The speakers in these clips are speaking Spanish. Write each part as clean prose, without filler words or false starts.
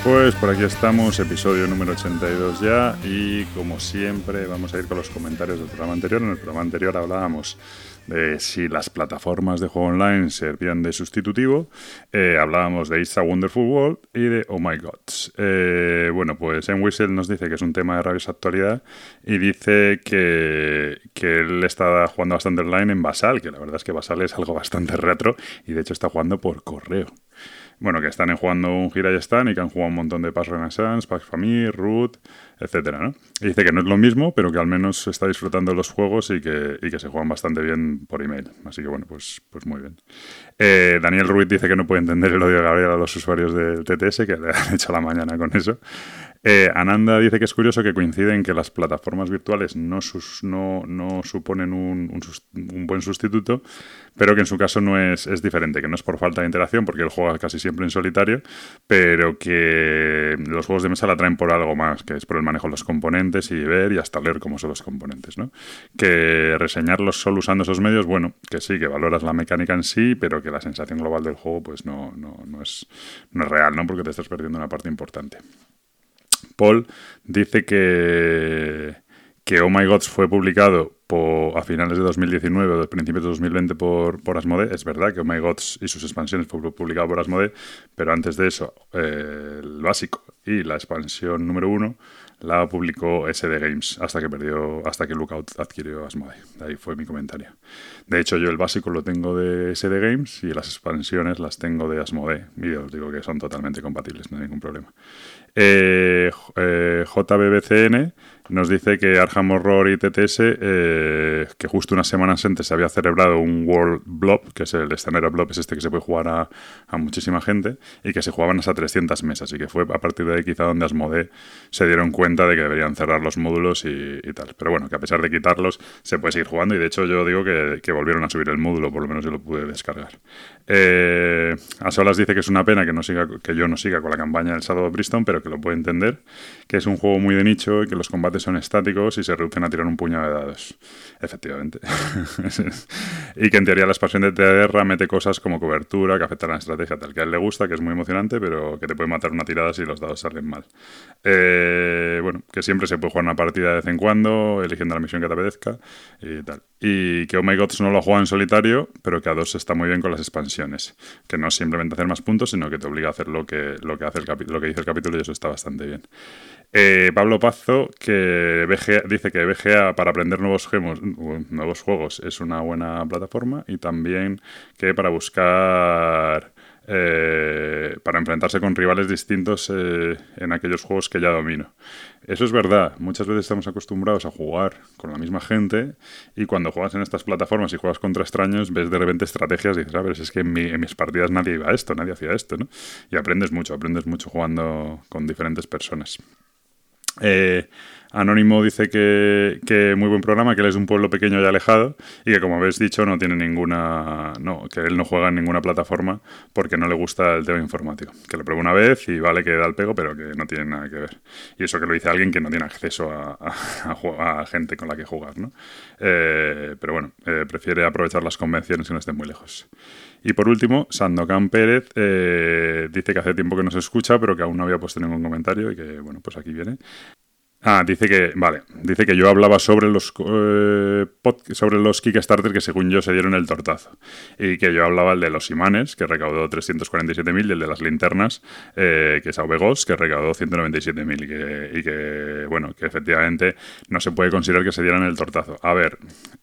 Pues por aquí estamos, episodio número 82 ya, y como siempre vamos a ir con los comentarios del programa anterior. En el programa anterior hablábamos de si las plataformas de juego online servían de sustitutivo, hablábamos de It's a Wonderful World y de Oh My Gods. Bueno, pues Whistle nos dice que es un tema de rabiosa actualidad y dice que él está jugando bastante online en Basal, que la verdad es que Basal es algo bastante retro y de hecho está jugando por correo. Bueno, que están jugando un gira y están y que han jugado un montón de Pax Renaissance, Pax Famille, Root, etcétera, ¿no? Y dice que no es lo mismo, pero que al menos está disfrutando de los juegos y que se juegan bastante bien por email. Así que bueno, pues muy bien. Daniel Ruiz dice que no puede entender el odio de Gabriel a los usuarios del TTS, que le han hecho la mañana con eso. Ananda dice que es curioso que coinciden que las plataformas virtuales no suponen un buen sustituto, pero que en su caso no es diferente, que no es por falta de interacción, porque él juega casi siempre en solitario, pero que los juegos de mesa la traen por algo más, que es por el manejo de los componentes y ver y hasta leer cómo son los componentes, ¿no? Que reseñarlos solo usando esos medios, bueno, que sí, que valoras la mecánica en sí, pero que la sensación global del juego pues no es real, ¿no? Porque te estás perdiendo una parte importante. Paul dice que Oh My Gods fue publicado a finales de 2019 o de principios de 2020 por Asmodee. Es verdad que Oh My Gods y sus expansiones fue publicado por Asmodee, pero antes de eso el básico y la expansión número 1 la publicó SD Games hasta que Lookout adquirió Asmodee. Ahí fue mi comentario. De hecho, yo el básico lo tengo de SD Games y las expansiones las tengo de Asmodee. Y os digo que son totalmente compatibles, no hay ningún problema. JBBCN nos dice que Arkham Horror y TTS, que justo unas semanas antes se había celebrado un World Blob, que es el escenario Blob, es este que se puede jugar a muchísima gente, y que se jugaban hasta 300 mesas, y que fue a partir de ahí quizá donde Asmodee se dieron cuenta de que deberían cerrar los módulos y tal. Pero bueno, que a pesar de quitarlos se puede seguir jugando, y de hecho yo digo que volvieron a subir el módulo, por lo menos yo lo pude descargar. A solas dice que es una pena que yo no siga con la campaña del Shadow of Brimstone, pero que lo puede entender, que es un juego muy de nicho y que los combates son estáticos y se reducen a tirar un puñado de dados. Efectivamente. Y que en teoría la expansión de Terra mete cosas como cobertura, que afectan a la estrategia, tal, que a él le gusta, que es muy emocionante, pero que te puede matar una tirada si los dados salen mal. Bueno, que siempre se puede jugar una partida de vez en cuando, eligiendo la misión que te apetezca y tal. Y que Oh My Gods no lo juega en solitario, pero que a 2 está muy bien con las expansiones. Que no es simplemente hacer más puntos, sino que te obliga a hacer lo que dice el capítulo, y eso está bastante bien. Pablo Pazo, que dice que BGA para aprender nuevos juegos es una buena plataforma, y también que para buscar para enfrentarse con rivales distintos en aquellos juegos que ya domino. Eso es verdad, muchas veces estamos acostumbrados a jugar con la misma gente, y cuando juegas en estas plataformas y juegas contra extraños, ves de repente estrategias y dices, a ver, es que en mis partidas nadie iba a esto, nadie hacía esto, ¿no? Y aprendes mucho jugando con diferentes personas. Anónimo dice que muy buen programa, que él es de un pueblo pequeño y alejado, y que, como habéis dicho, no tiene que él no juega en ninguna plataforma porque no le gusta el tema informático, que lo probó una vez y vale que da el pego, pero que no tiene nada que ver. Y eso que lo dice alguien que no tiene acceso a gente con la que jugar, ¿no? Pero bueno, prefiere aprovechar las convenciones que no estén muy lejos. Y por último, Sandokan Pérez dice que hace tiempo que no se escucha, pero que aún no había puesto ningún comentario, y que, bueno, pues aquí viene. Dice que yo hablaba sobre los Kickstarter que según yo se dieron el tortazo, y que yo hablaba el de los imanes, que recaudó 347.000, y el de las linternas, que es AVGOS, que recaudó 197.000, y que bueno, que efectivamente no se puede considerar que se dieran el tortazo. A ver,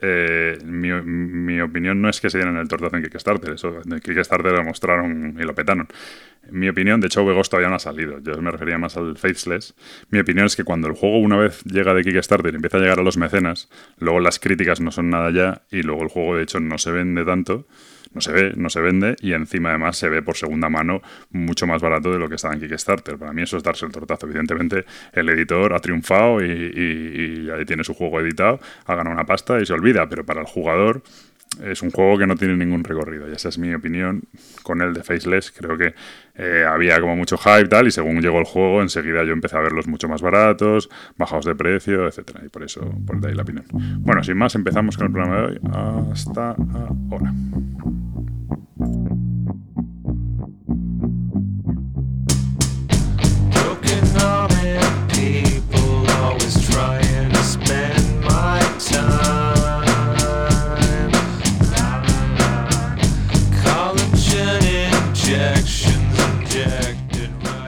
mi opinión no es que se dieran el tortazo en Kickstarter, eso en Kickstarter lo mostraron y lo petaron. Mi opinión, de hecho AVGOS todavía no ha salido, yo me refería más al Faceless. Mi opinión es que cuando el juego una vez llega de Kickstarter y empieza a llegar a los mecenas, luego las críticas no son nada ya, y luego el juego de hecho no se vende tanto, no se vende, y encima además se ve por segunda mano mucho más barato de lo que estaba en Kickstarter. Para mí eso es darse el tortazo. Evidentemente el editor ha triunfado y ahí tiene su juego editado, ha ganado una pasta y se olvida, pero para el jugador es un juego que no tiene ningún recorrido, y esa es mi opinión con el de Faceless. Creo que había como mucho hype tal, y según llegó el juego enseguida yo empecé a verlos mucho más baratos, bajados de precio, etcétera, y por de ahí la opinión. Bueno, sin más, empezamos con el programa de hoy. Hasta ahora.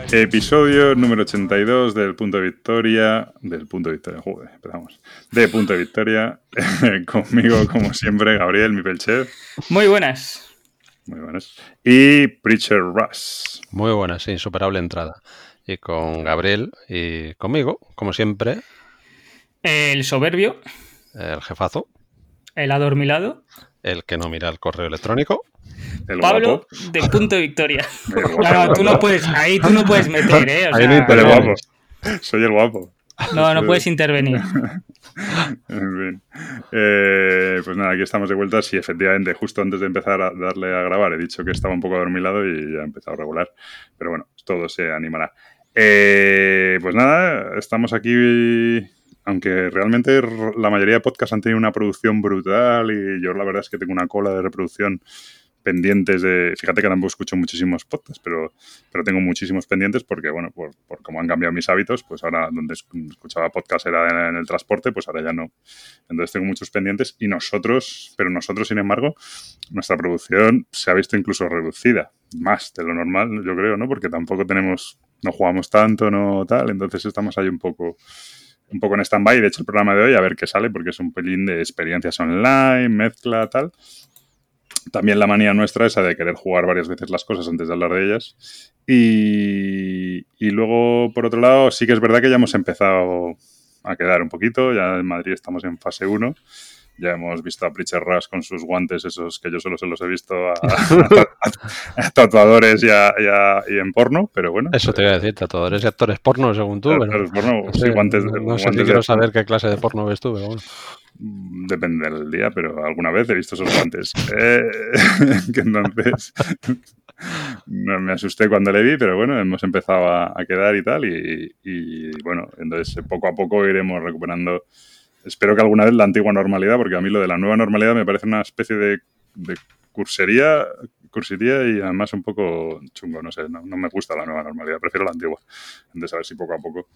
Episodio número 82 del Punto de Victoria. Joder, empezamos. De Punto de Victoria. Conmigo, como siempre, Gabriel, mi pelchef. Muy buenas. Muy buenas. Y Preacher Russ. Muy buenas, insuperable entrada. Y con Gabriel y conmigo, como siempre. El soberbio. El jefazo. El adormilado. El que no mira el correo electrónico. El Pablo, guapo. de Punto de Victoria. No, tú no puedes, ahí tú no puedes meter, ¿eh? O Ahí no sea, el guapo. Soy el guapo. no puedes intervenir. En fin. Pues nada, aquí estamos de vuelta. Sí, efectivamente, justo antes de empezar a darle a grabar, he dicho que estaba un poco adormilado y ya he empezado a regular. Pero bueno, todo se animará. Pues nada, estamos aquí. Aunque realmente la mayoría de podcasts han tenido una producción brutal y yo la verdad es que tengo una cola de reproducción pendientes de... Fíjate que tampoco escucho muchísimos podcasts, pero tengo muchísimos pendientes porque, bueno, por cómo han cambiado mis hábitos, pues ahora donde escuchaba podcast era en el transporte, pues ahora ya no. Entonces tengo muchos pendientes y nosotros, sin embargo, nuestra producción se ha visto incluso reducida, más de lo normal, yo creo, ¿no? Porque tampoco no jugamos tanto, no tal, entonces estamos ahí un poco en stand-by. De hecho, el programa de hoy, a ver qué sale, porque es un pelín de experiencias online, mezcla, tal. También la manía nuestra esa de querer jugar varias veces las cosas antes de hablar de ellas. Y luego, por otro lado, sí que es verdad que ya hemos empezado a quedar un poquito. Ya en Madrid estamos en fase 1. Ya hemos visto a Preacher Russ con sus guantes, esos que yo solo se los he visto a tatuadores y en porno, pero bueno. Eso te iba a decir, tatuadores y actores porno, según tú. Actores porno, sí, sí, guantes. No sé si quiero saber qué clase de porno ves tú, pero bueno. Depende del día, pero alguna vez he visto esos guantes. Que entonces no me asusté cuando le vi, pero bueno, hemos empezado a quedar y tal. Y bueno, entonces poco a poco iremos recuperando. Espero que alguna vez la antigua normalidad, porque a mí lo de la nueva normalidad me parece una especie de cursería y además un poco chungo, no sé, no me gusta la nueva normalidad, prefiero la antigua. Entonces a ver si poco a poco.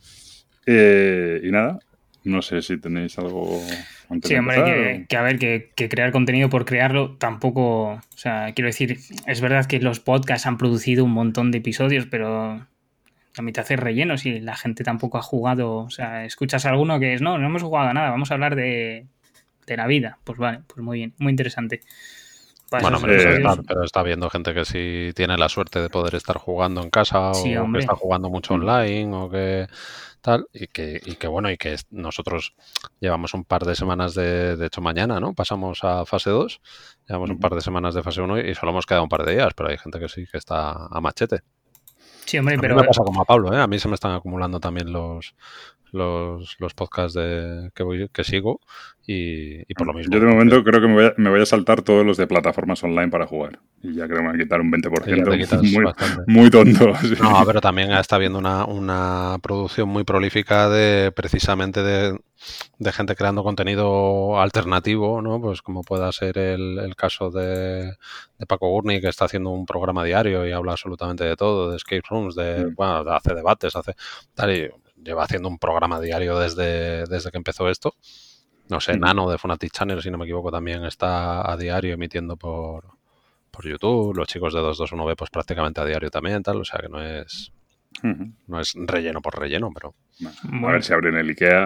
Y nada, no sé si tenéis algo antes Sí, de hombre, empezar, que a ver, que crear contenido por crearlo tampoco... O sea, quiero decir, es verdad que los podcasts han producido un montón de episodios, pero la mitad es relleno si la gente tampoco ha jugado. O sea, escuchas a alguno que es, no hemos jugado a nada, vamos a hablar de la vida. Pues vale, pues muy bien, muy interesante. Bueno, pero está viendo gente que sí tiene la suerte de poder estar jugando en casa sí, o hombre, que está jugando mucho online o que tal, y que bueno, y que nosotros llevamos un par de semanas de hecho mañana, ¿no? Pasamos a fase 2, llevamos un par de semanas de fase 1 y solo hemos quedado un par de días, pero hay gente que sí que está a machete. Sí, hombre, pero me pasa como a Pablo, ¿eh? A mí se me están acumulando también los podcasts que sigo y por lo mismo. Yo de momento creo que me voy a saltar todos los de plataformas online para jugar. Y ya creo que me voy a quitar un 20%. Muy tonto. Sí. No, pero también está habiendo una producción muy prolífica precisamente de gente creando contenido alternativo, ¿no? Pues como pueda ser el caso de Paco Gurney, que está haciendo un programa diario y habla absolutamente de todo, de escape rooms, bueno, hace debates, hace tal, y lleva haciendo un programa diario desde que empezó esto. No sé, Nano de Fnatic Channel, si no me equivoco, también está a diario emitiendo por YouTube. Los chicos de 221B pues prácticamente a diario también, tal. O sea que no es relleno por relleno, pero... Bueno. A ver si abren el IKEA.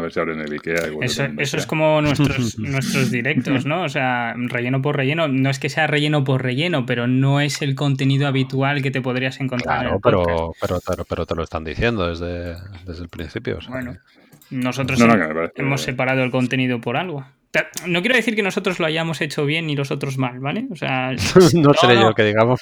Eso es como nuestros directos, ¿no? O sea, relleno por relleno. No es que sea relleno por relleno, pero no es el contenido habitual que te podrías encontrar en el podcast. Pero te lo están diciendo desde el principio. O sea, bueno, nosotros hemos separado el contenido por algo. No quiero decir que nosotros lo hayamos hecho bien ni los otros mal, ¿vale? O sea, no seré yo que digamos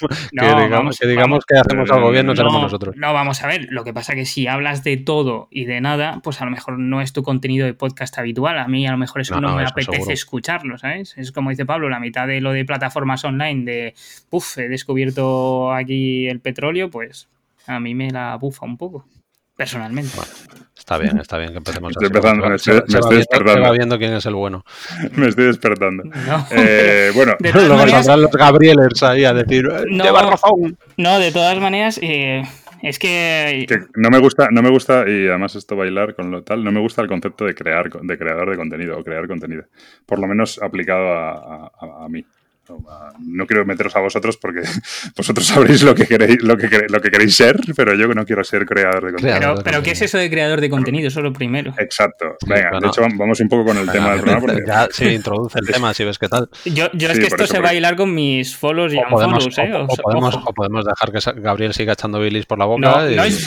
que hacemos algo bien, no seremos nosotros. No, vamos a ver, lo que pasa que si hablas de todo y de nada, pues a lo mejor no es tu contenido de podcast habitual. A mí a lo mejor eso no me apetece escucharlo, ¿sabes? Es como dice Pablo, la mitad de lo de plataformas online he descubierto aquí el petróleo, pues a mí me la bufa un poco. Personalmente. Bueno, está bien que empecemos así. Me estoy despertando. Se va viendo quién es el bueno. Me estoy despertando. No, bueno, luego saldrán los Gabrielers ahí a decir, lleva razón. No, de todas maneras, es que no me gusta, y además esto bailar con lo tal, no me gusta el concepto de creador de contenido o crear contenido. Por lo menos aplicado a mí. no quiero meteros a vosotros porque vosotros sabréis lo que queréis ser, pero yo no quiero ser creador de contenido. Pero ¿qué es eso de creador de contenido? Eso es lo primero. Exacto. Venga, bueno, de hecho vamos un poco con el tema del programa. Porque... Ya sí, introduce el tema, si ves qué tal. Yo es que esto se va a hilar con mis follows y unfollows, o podemos dejar que Gabriel siga echando bilis por la boca.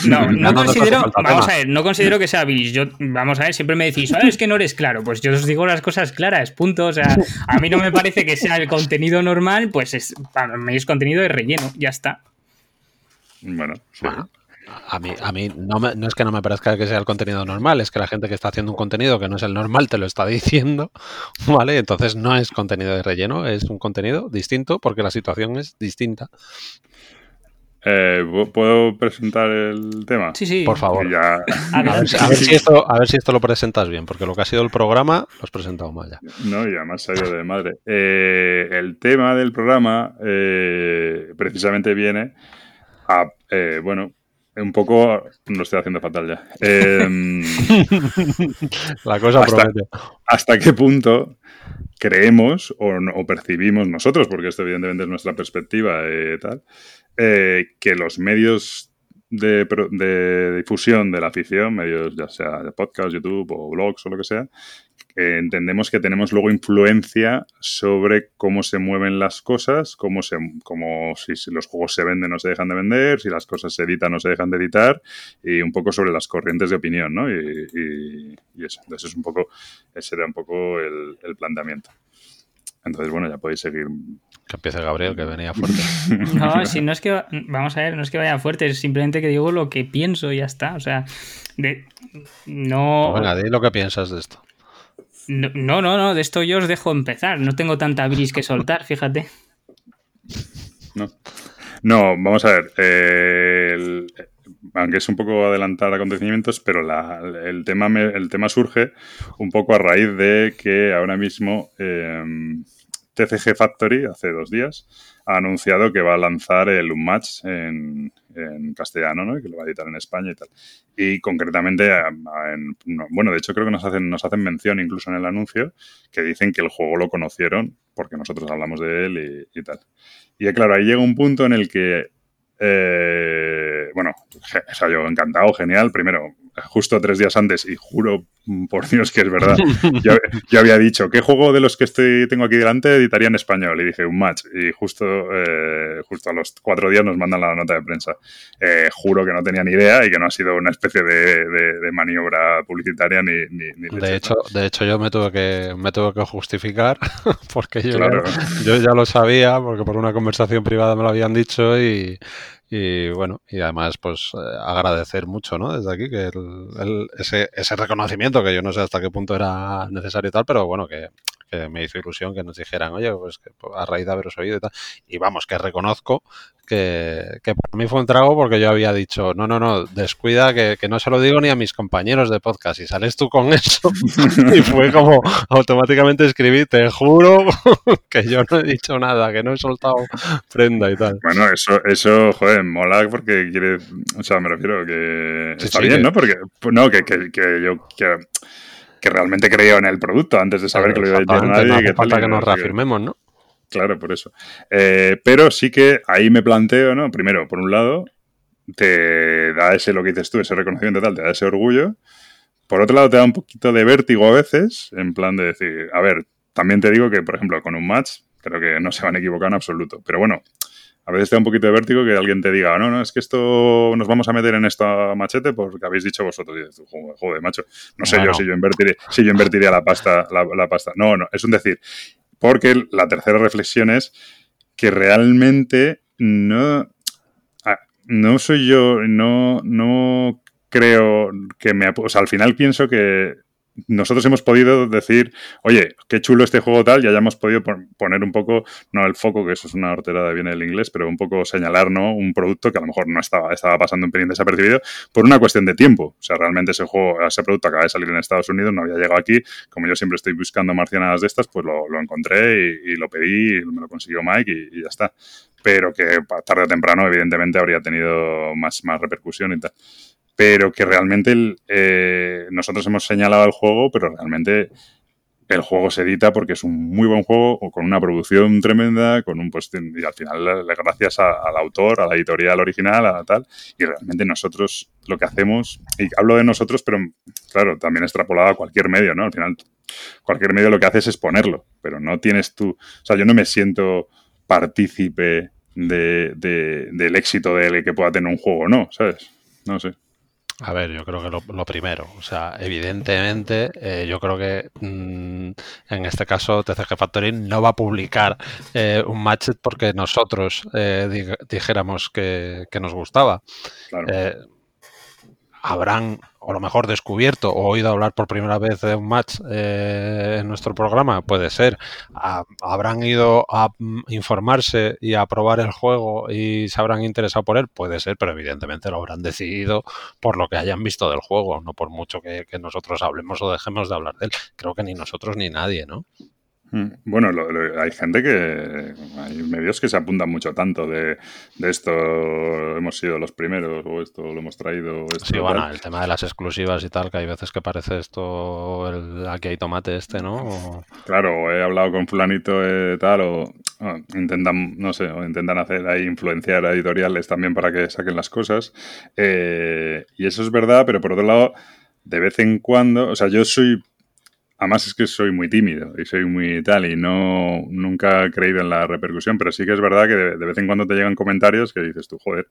No considero que sea bilis. Vamos a ver, siempre me decís, es que no eres claro. Pues yo os digo las cosas claras, punto. O sea, a mí no me parece que sea el contenido normal, pues para mí es contenido de relleno, ya está. Bueno, sí. Bueno, a mí no es que no me parezca que sea el contenido normal, es que la gente que está haciendo un contenido que no es el normal te lo está diciendo, ¿vale? Entonces no es contenido de relleno, es un contenido distinto porque la situación es distinta. ¿Puedo presentar el tema? Sí. Por favor. Ya... a ver si esto lo presentas bien, porque lo que ha sido el programa lo has presentado mal ya. No, y además ha ido de madre. El tema del programa precisamente viene a... bueno, un poco... Lo estoy haciendo fatal ya. La cosa promete. ¿Hasta qué punto creemos o percibimos nosotros, porque esto evidentemente es nuestra perspectiva tal, que los medios de difusión de la ficción, medios ya sea de podcast, YouTube o blogs o lo que sea, entendemos que tenemos luego influencia sobre cómo se mueven las cosas, como si los juegos se venden o se dejan de vender, si las cosas se editan o se dejan de editar, y un poco sobre las corrientes de opinión, ¿no? Y eso. Entonces ese era un poco el planteamiento. Entonces, bueno, ya podéis seguir. Que empiece Gabriel, que venía fuerte. No, si no es que... Vamos a ver, no es que vaya fuerte, es simplemente que digo lo que pienso y ya está. O sea, no... Pues venga, di lo que piensas de esto. No, de esto yo os dejo empezar. No tengo tanta bilis que soltar, fíjate. No, vamos a ver. Aunque es un poco adelantar acontecimientos, pero el tema surge un poco a raíz de que ahora mismo TCG Factory, hace 2 días, ha anunciado que va a lanzar el Unmatched en castellano, ¿no? Y que lo va a editar en España y tal. Y concretamente, de hecho creo que nos hacen mención incluso en el anuncio, que dicen que el juego lo conocieron porque nosotros hablamos de él y tal. Y claro, ahí llega un punto en el que yo encantado, genial. Primero, justo 3 días antes, y juro por Dios que es verdad, yo había dicho, ¿qué juego de los que tengo aquí delante editaría en español? Y dije, Unmatched. Y justo a los 4 días nos mandan la nota de prensa. Juro que no tenía ni idea y que no ha sido una especie de maniobra publicitaria ni de hecho, yo me tuve que justificar porque yo ya lo sabía, porque por una conversación privada me lo habían dicho y bueno, y además pues agradecer mucho, ¿no? Desde aquí que ese reconocimiento, que yo no sé hasta qué punto era necesario y tal, pero bueno, que me hizo ilusión que nos dijeran, oye, pues que a raíz de haberos oído y tal. Y vamos, que reconozco que para mí fue un trago porque yo había dicho, no, descuida, que no se lo digo ni a mis compañeros de podcast, y sales tú con eso. Y fue como automáticamente escribí, te juro que yo no he dicho nada, que no he soltado prenda y tal. Bueno, eso joder, mola porque quiere, o sea, me refiero que está bien, ¿no? Porque, no, que yo que realmente creo en el producto antes de saber que lo iba a editar nadie. No hace falta que nos reafirmemos, ¿no? Claro, por eso. Pero sí que ahí me planteo, ¿no? Primero, por un lado, te da lo que dices tú, ese reconocimiento tal, te da ese orgullo. Por otro lado, te da un poquito de vértigo a veces, en plan de decir, a ver, también te digo que, por ejemplo, con Unmatched, creo que no se van a equivocar en absoluto. Pero bueno, a veces te da un poquito de vértigo que alguien te diga, no, es que esto nos vamos a meter en esta machete porque habéis dicho vosotros. Y dices, joder, macho, no sé yo si yo invertiría la pasta. No, es un decir. Porque la tercera reflexión es que realmente no soy yo, no creo que o sea, al final pienso que nosotros hemos podido decir, oye, qué chulo este juego tal, y hayamos podido poner un poco, no el foco, que eso es una horterada, viene del inglés, pero un poco señalar, ¿no?, un producto que a lo mejor no estaba pasando un pelín desapercibido por una cuestión de tiempo. O sea, realmente ese producto acaba de salir en Estados Unidos, no había llegado aquí. Como yo siempre estoy buscando marcianadas de estas, pues lo encontré y lo pedí, y me lo consiguió Mike y ya está. Pero que tarde o temprano, evidentemente, habría tenido más repercusión y tal. Pero que realmente nosotros hemos señalado el juego, pero realmente el juego se edita porque es un muy buen juego o con una producción tremenda, con un y al final gracias al autor, a la editorial original, a tal, y realmente nosotros lo que hacemos, y hablo de nosotros, pero claro, también extrapolado a cualquier medio, ¿no? Al final cualquier medio lo que haces es ponerlo, pero no tienes tú, o sea, yo no me siento partícipe del éxito de que pueda tener un juego o no, ¿sabes? No sé. A ver, yo creo que lo primero, o sea, evidentemente, yo creo que en este caso TCG Factory no va a publicar un match porque nosotros dijéramos que nos gustaba. Claro. Habrán, o lo mejor, descubierto o oído hablar por primera vez de un match en nuestro programa, puede ser. Habrán ido a informarse y a probar el juego y se habrán interesado por él, puede ser, pero evidentemente lo habrán decidido por lo que hayan visto del juego, no por mucho que nosotros hablemos o dejemos de hablar de él. Creo que ni nosotros ni nadie, ¿no? Bueno, hay gente que... Hay medios que se apuntan mucho tanto de esto, hemos sido los primeros, o esto lo hemos traído. Esto, sí, bueno, el tema de las exclusivas y tal, que hay veces que parece esto aquí hay tomate ¿no? Claro, he hablado con fulanito tal, o intentan, no sé, o intentan hacer ahí influenciar a editoriales también para que saquen las cosas. Y eso es verdad, pero por otro lado, de vez en cuando, o sea, yo soy... Además es que soy muy tímido y soy muy tal y nunca he creído en la repercusión, pero sí que es verdad que de vez en cuando te llegan comentarios que dices tú, joder,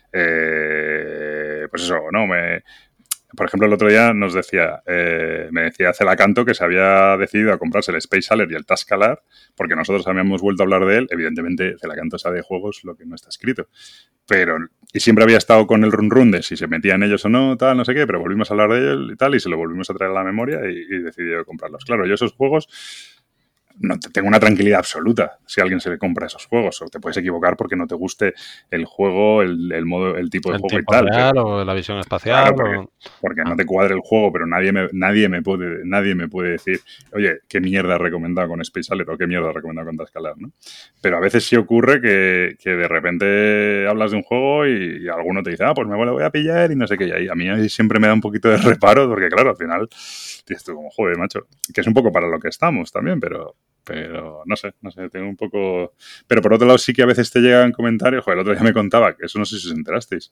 pues eso, ¿no? Por ejemplo, el otro día me decía Celacanto que se había decidido a comprarse el Space Alert y el Tascalar porque nosotros habíamos vuelto a hablar de él. Evidentemente, Celacanto sabe de juegos lo que no está escrito. Y siempre había estado con el run de si se metía en ellos o no, tal, no sé qué, pero volvimos a hablar de él y tal, y se lo volvimos a traer a la memoria y decidió comprarlos. Claro, yo esos juegos no tengo una tranquilidad absoluta si alguien se le compra esos juegos, o te puedes equivocar porque no te guste el juego, el modo, el tipo de juego y tal. Real, o la visión espacial. Claro, porque no te cuadre el juego, pero nadie me puede decir, oye, qué mierda has recomendado con Space Alert o qué mierda has recomendado con Tascalar, ¿no? Pero a veces sí ocurre que de repente hablas de un juego y alguno te dice, pues me lo voy a pillar y no sé qué. Y ahí, a mí siempre me da un poquito de reparo porque, claro, al final dices tú como, joder, macho, que es un poco para lo que estamos también, pero no sé, tengo un poco... Pero por otro lado sí que a veces te llegan comentarios, joder, el otro día me contaba, que eso no sé si os enterasteis,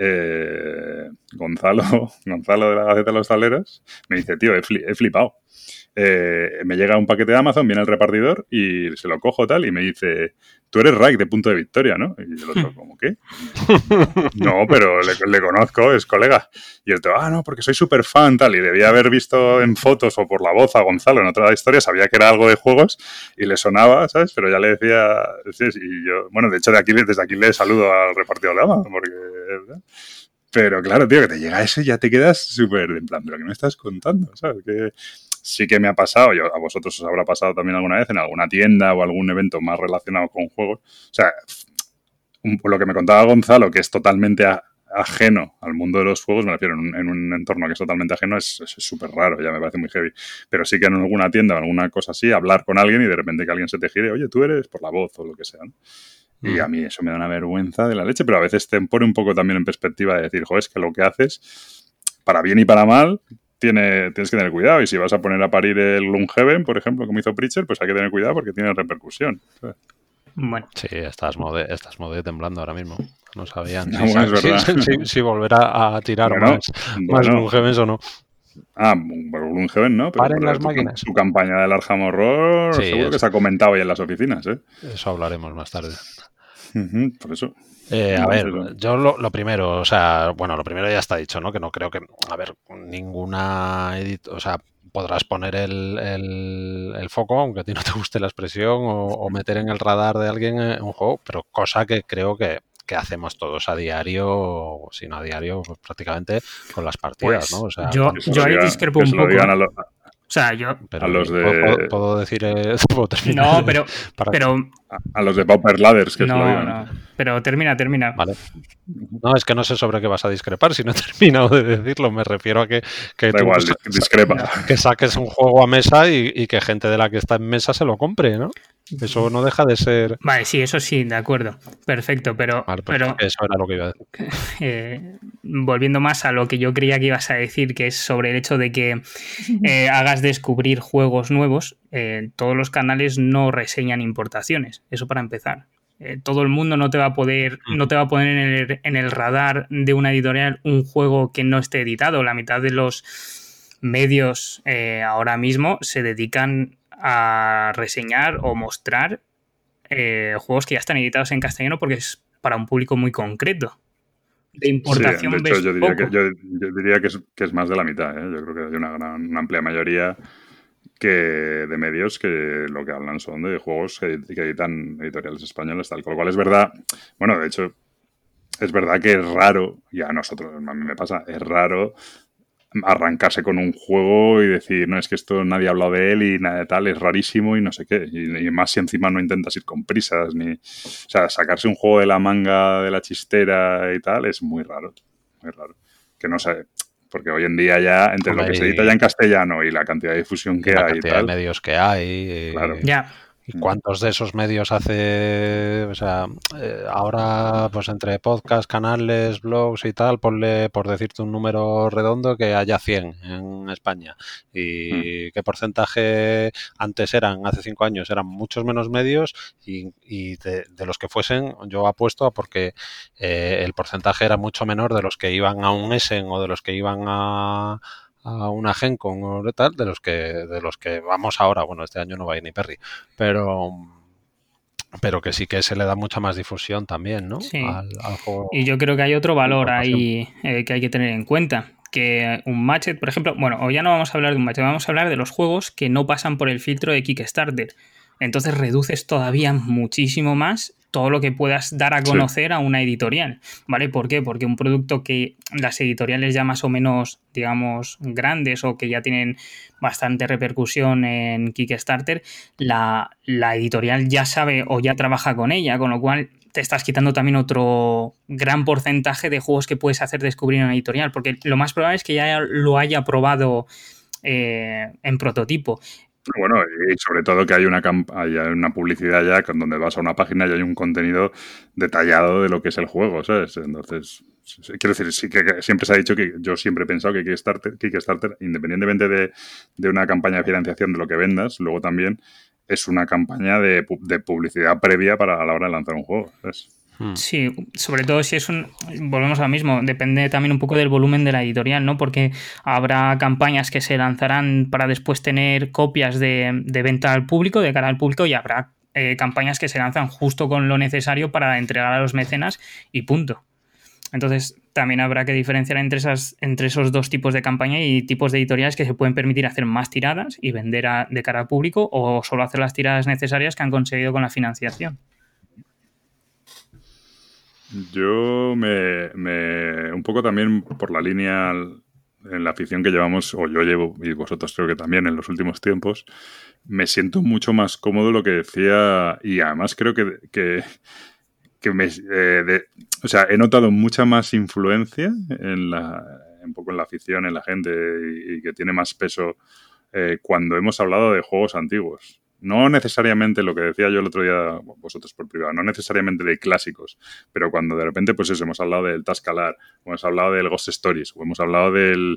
Gonzalo de la Gaceta de los Tableros me dice, tío, he flipado. Me llega un paquete de Amazon, viene el repartidor y se lo cojo tal y me dice, tú eres Raik de Punto de Victoria, ¿no? Y yo lo digo, ¿cómo qué? No, pero le conozco, es colega. Y el otro, no, porque soy súper fan tal, y debía haber visto en fotos o por la voz a Gonzalo en otra historia, sabía que era algo de juegos y le sonaba, ¿sabes? Pero ya le decía, y yo, bueno, de hecho desde aquí le saludo al repartidor de Amazon, porque... Pero claro, tío, que te llega ese y ya te quedas súper en plan, ¿pero qué me estás contando? ¿Sabes? Que sí que me ha pasado, a vosotros os habrá pasado también alguna vez en alguna tienda o algún evento más relacionado con juegos. O sea, lo que me contaba Gonzalo, que es totalmente ajeno al mundo de los juegos, me refiero en un entorno que es totalmente ajeno, es súper raro, ya me parece muy heavy. Pero sí que en alguna tienda o alguna cosa así, hablar con alguien y de repente que alguien se te gire, oye, tú eres por la voz o lo que sea, ¿no? Y a mí eso me da una vergüenza de la leche, pero a veces te pone un poco también en perspectiva de decir, joder, es que lo que haces, para bien y para mal, tienes que tener cuidado. Y si vas a poner a parir el Gloomhaven, por ejemplo, como hizo Preacher, pues hay que tener cuidado porque tiene repercusión. ¿Sabes? Bueno. Sí, estás mode temblando ahora mismo. No sabían si volverá a tirar más Gloomhavens o no. Gloomhaven no, pero paren las máquinas. Tu campaña del Arkham Horror seguro que se ha comentado ya en las oficinas, ¿eh? Eso hablaremos más tarde. Por eso. A ver, yo lo primero, o sea, bueno, lo primero ya está dicho, ¿no? Que no creo que, a ver, ninguna o sea, podrás poner el foco, aunque a ti no te guste la expresión, o meter en el radar de alguien un juego, pero cosa que creo que hacemos todos a diario, o si no a diario, pues prácticamente con las partidas, pues, ¿no? O sea, yo ahí discrepo un poco. O sea, yo... Pero a los de... ¿Puedo decir... ¿puedo terminar? No, pero... A los de Pauper Ladders, que no, se lo digan. No, pero termina. Vale. No, es que no sé sobre qué vas a discrepar. Si no he terminado de decirlo, me refiero a que da tú igual, discrepa. Que saques un juego a mesa y que gente de la que está en mesa se lo compre, ¿no? Eso no deja de ser... Vale, sí, eso sí, de acuerdo. Perfecto, pero... Vale, pero eso era lo que iba a decir. Volviendo más a lo que yo creía que ibas a decir, que es sobre el hecho de que hagas descubrir juegos nuevos, todos los canales no reseñan importaciones. Eso para empezar. Todo el mundo no te va a poder, no te va a poner en el radar de una editorial un juego que no esté editado. La mitad de los medios ahora mismo se dedican a reseñar o mostrar juegos que ya están editados en castellano porque es para un público muy concreto. De importación, sí, de hecho, yo diría que es más de la mitad. Yo creo que hay una amplia mayoría de medios que lo que hablan son de juegos que editan editoriales españolas, tal. Con lo cual es verdad, bueno, de hecho, es verdad que es raro, y a nosotros, a mí me pasa, es raro arrancarse con un juego y decir, no, es que esto nadie ha hablado de él y nada de tal, es rarísimo y no sé qué. Y más si encima no intentas ir con prisas, o sea, sacarse un juego de la manga, de la chistera y tal, es muy raro. Muy raro. Que no sé, porque hoy en día ya, entre lo que se edita ya en castellano y la cantidad de difusión que hay y la cantidad de medios que hay. Claro. Ya. ¿Y cuántos de esos medios hace? O sea, ahora, pues entre podcasts, canales, blogs y tal, ponle, por decirte un número redondo, que haya 100 en España. ¿Y qué porcentaje antes eran, hace 5 años, eran muchos menos medios? Y de los que fuesen, yo apuesto a porque el porcentaje era mucho menor de los que iban a un Essen o de los que iban a una Gencon o tal, de los que vamos ahora. Bueno, este año no va a ir ni Perry, pero que sí que se le da mucha más difusión también, ¿no? Sí. Al juego. Y yo creo que hay otro valor ahí que hay que tener en cuenta. Que un Matchet, por ejemplo, bueno, o ya no vamos a hablar de un Matchet, vamos a hablar de los juegos que no pasan por el filtro de Kickstarter. Entonces reduces todavía muchísimo más todo lo que puedas dar a conocer a una editorial, ¿vale? ¿Por qué? Porque un producto que las editoriales ya más o menos, digamos, grandes o que ya tienen bastante repercusión en Kickstarter, la editorial ya sabe o ya trabaja con ella, con lo cual te estás quitando también otro gran porcentaje de juegos que puedes hacer descubrir en una editorial, porque lo más probable es que ya lo haya probado en prototipo. Bueno, y sobre todo que hay una publicidad ya donde vas a una página y hay un contenido detallado de lo que es el juego, ¿sabes? Entonces, quiero decir, sí que siempre se ha dicho que yo siempre he pensado que Kickstarter, independientemente de una campaña de financiación de lo que vendas, luego también es una campaña de publicidad previa a la hora de lanzar un juego, ¿sabes? Sí, sobre todo si es volvemos a lo mismo, depende también un poco del volumen de la editorial, ¿no? Porque habrá campañas que se lanzarán para después tener copias de venta al público, de cara al público, y habrá campañas que se lanzan justo con lo necesario para entregar a los mecenas y punto. Entonces también habrá que diferenciar entre esos dos tipos de campaña y tipos de editoriales que se pueden permitir hacer más tiradas y vender de cara al público, o solo hacer las tiradas necesarias que han conseguido con la financiación. Yo un poco también por la línea en la afición que llevamos, o yo llevo, y vosotros creo que también en los últimos tiempos, me siento mucho más cómodo lo que decía, y además creo que o sea, he notado mucha más influencia un poco en la afición, en la gente, y que tiene más peso cuando hemos hablado de juegos antiguos. No necesariamente lo que decía yo el otro día, vosotros por privado, no necesariamente de clásicos, pero cuando de repente, pues eso, hemos hablado del Tascalar, o hemos hablado del Ghost Stories, o hemos hablado del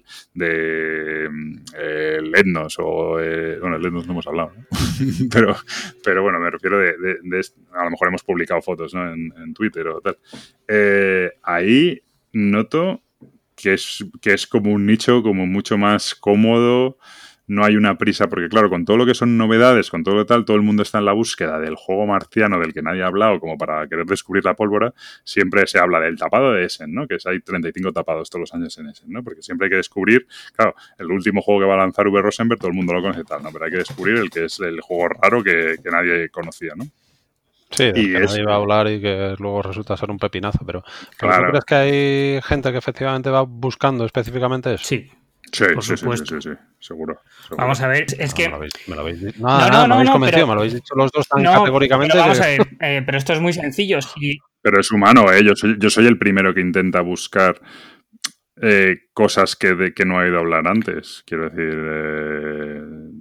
Etnos, bueno, el Etnos no hemos hablado, ¿no? pero bueno, me refiero a lo mejor hemos publicado fotos, ¿no? en Twitter o tal. Ahí noto que es como un nicho como mucho más cómodo. No hay una prisa, porque claro, con todo lo que son novedades, con todo lo tal, todo el mundo está en la búsqueda del juego marciano del que nadie ha hablado, como para querer descubrir la pólvora. Siempre se habla del tapado de Essen, ¿no? Que hay 35 tapados todos los años en Essen, ¿no? Porque siempre hay que descubrir, claro, el último juego que va a lanzar V. Rosenberg, todo el mundo lo conoce tal, ¿no? Pero hay que descubrir el que es el juego raro que nadie conocía, ¿no? Sí, del que nadie va a hablar y que luego resulta ser un pepinazo, pero claro. ¿Tú crees que hay gente que efectivamente va buscando específicamente eso? Sí. Sí, seguro. Vamos a ver, es que... Me lo habéis dicho. No, me habéis convencido, pero... me lo habéis dicho los dos tan categóricamente. Pero vamos a ver, pero esto es muy sencillo. Pero es humano, yo soy el primero que intenta buscar cosas que no he oído hablar antes. Quiero decir,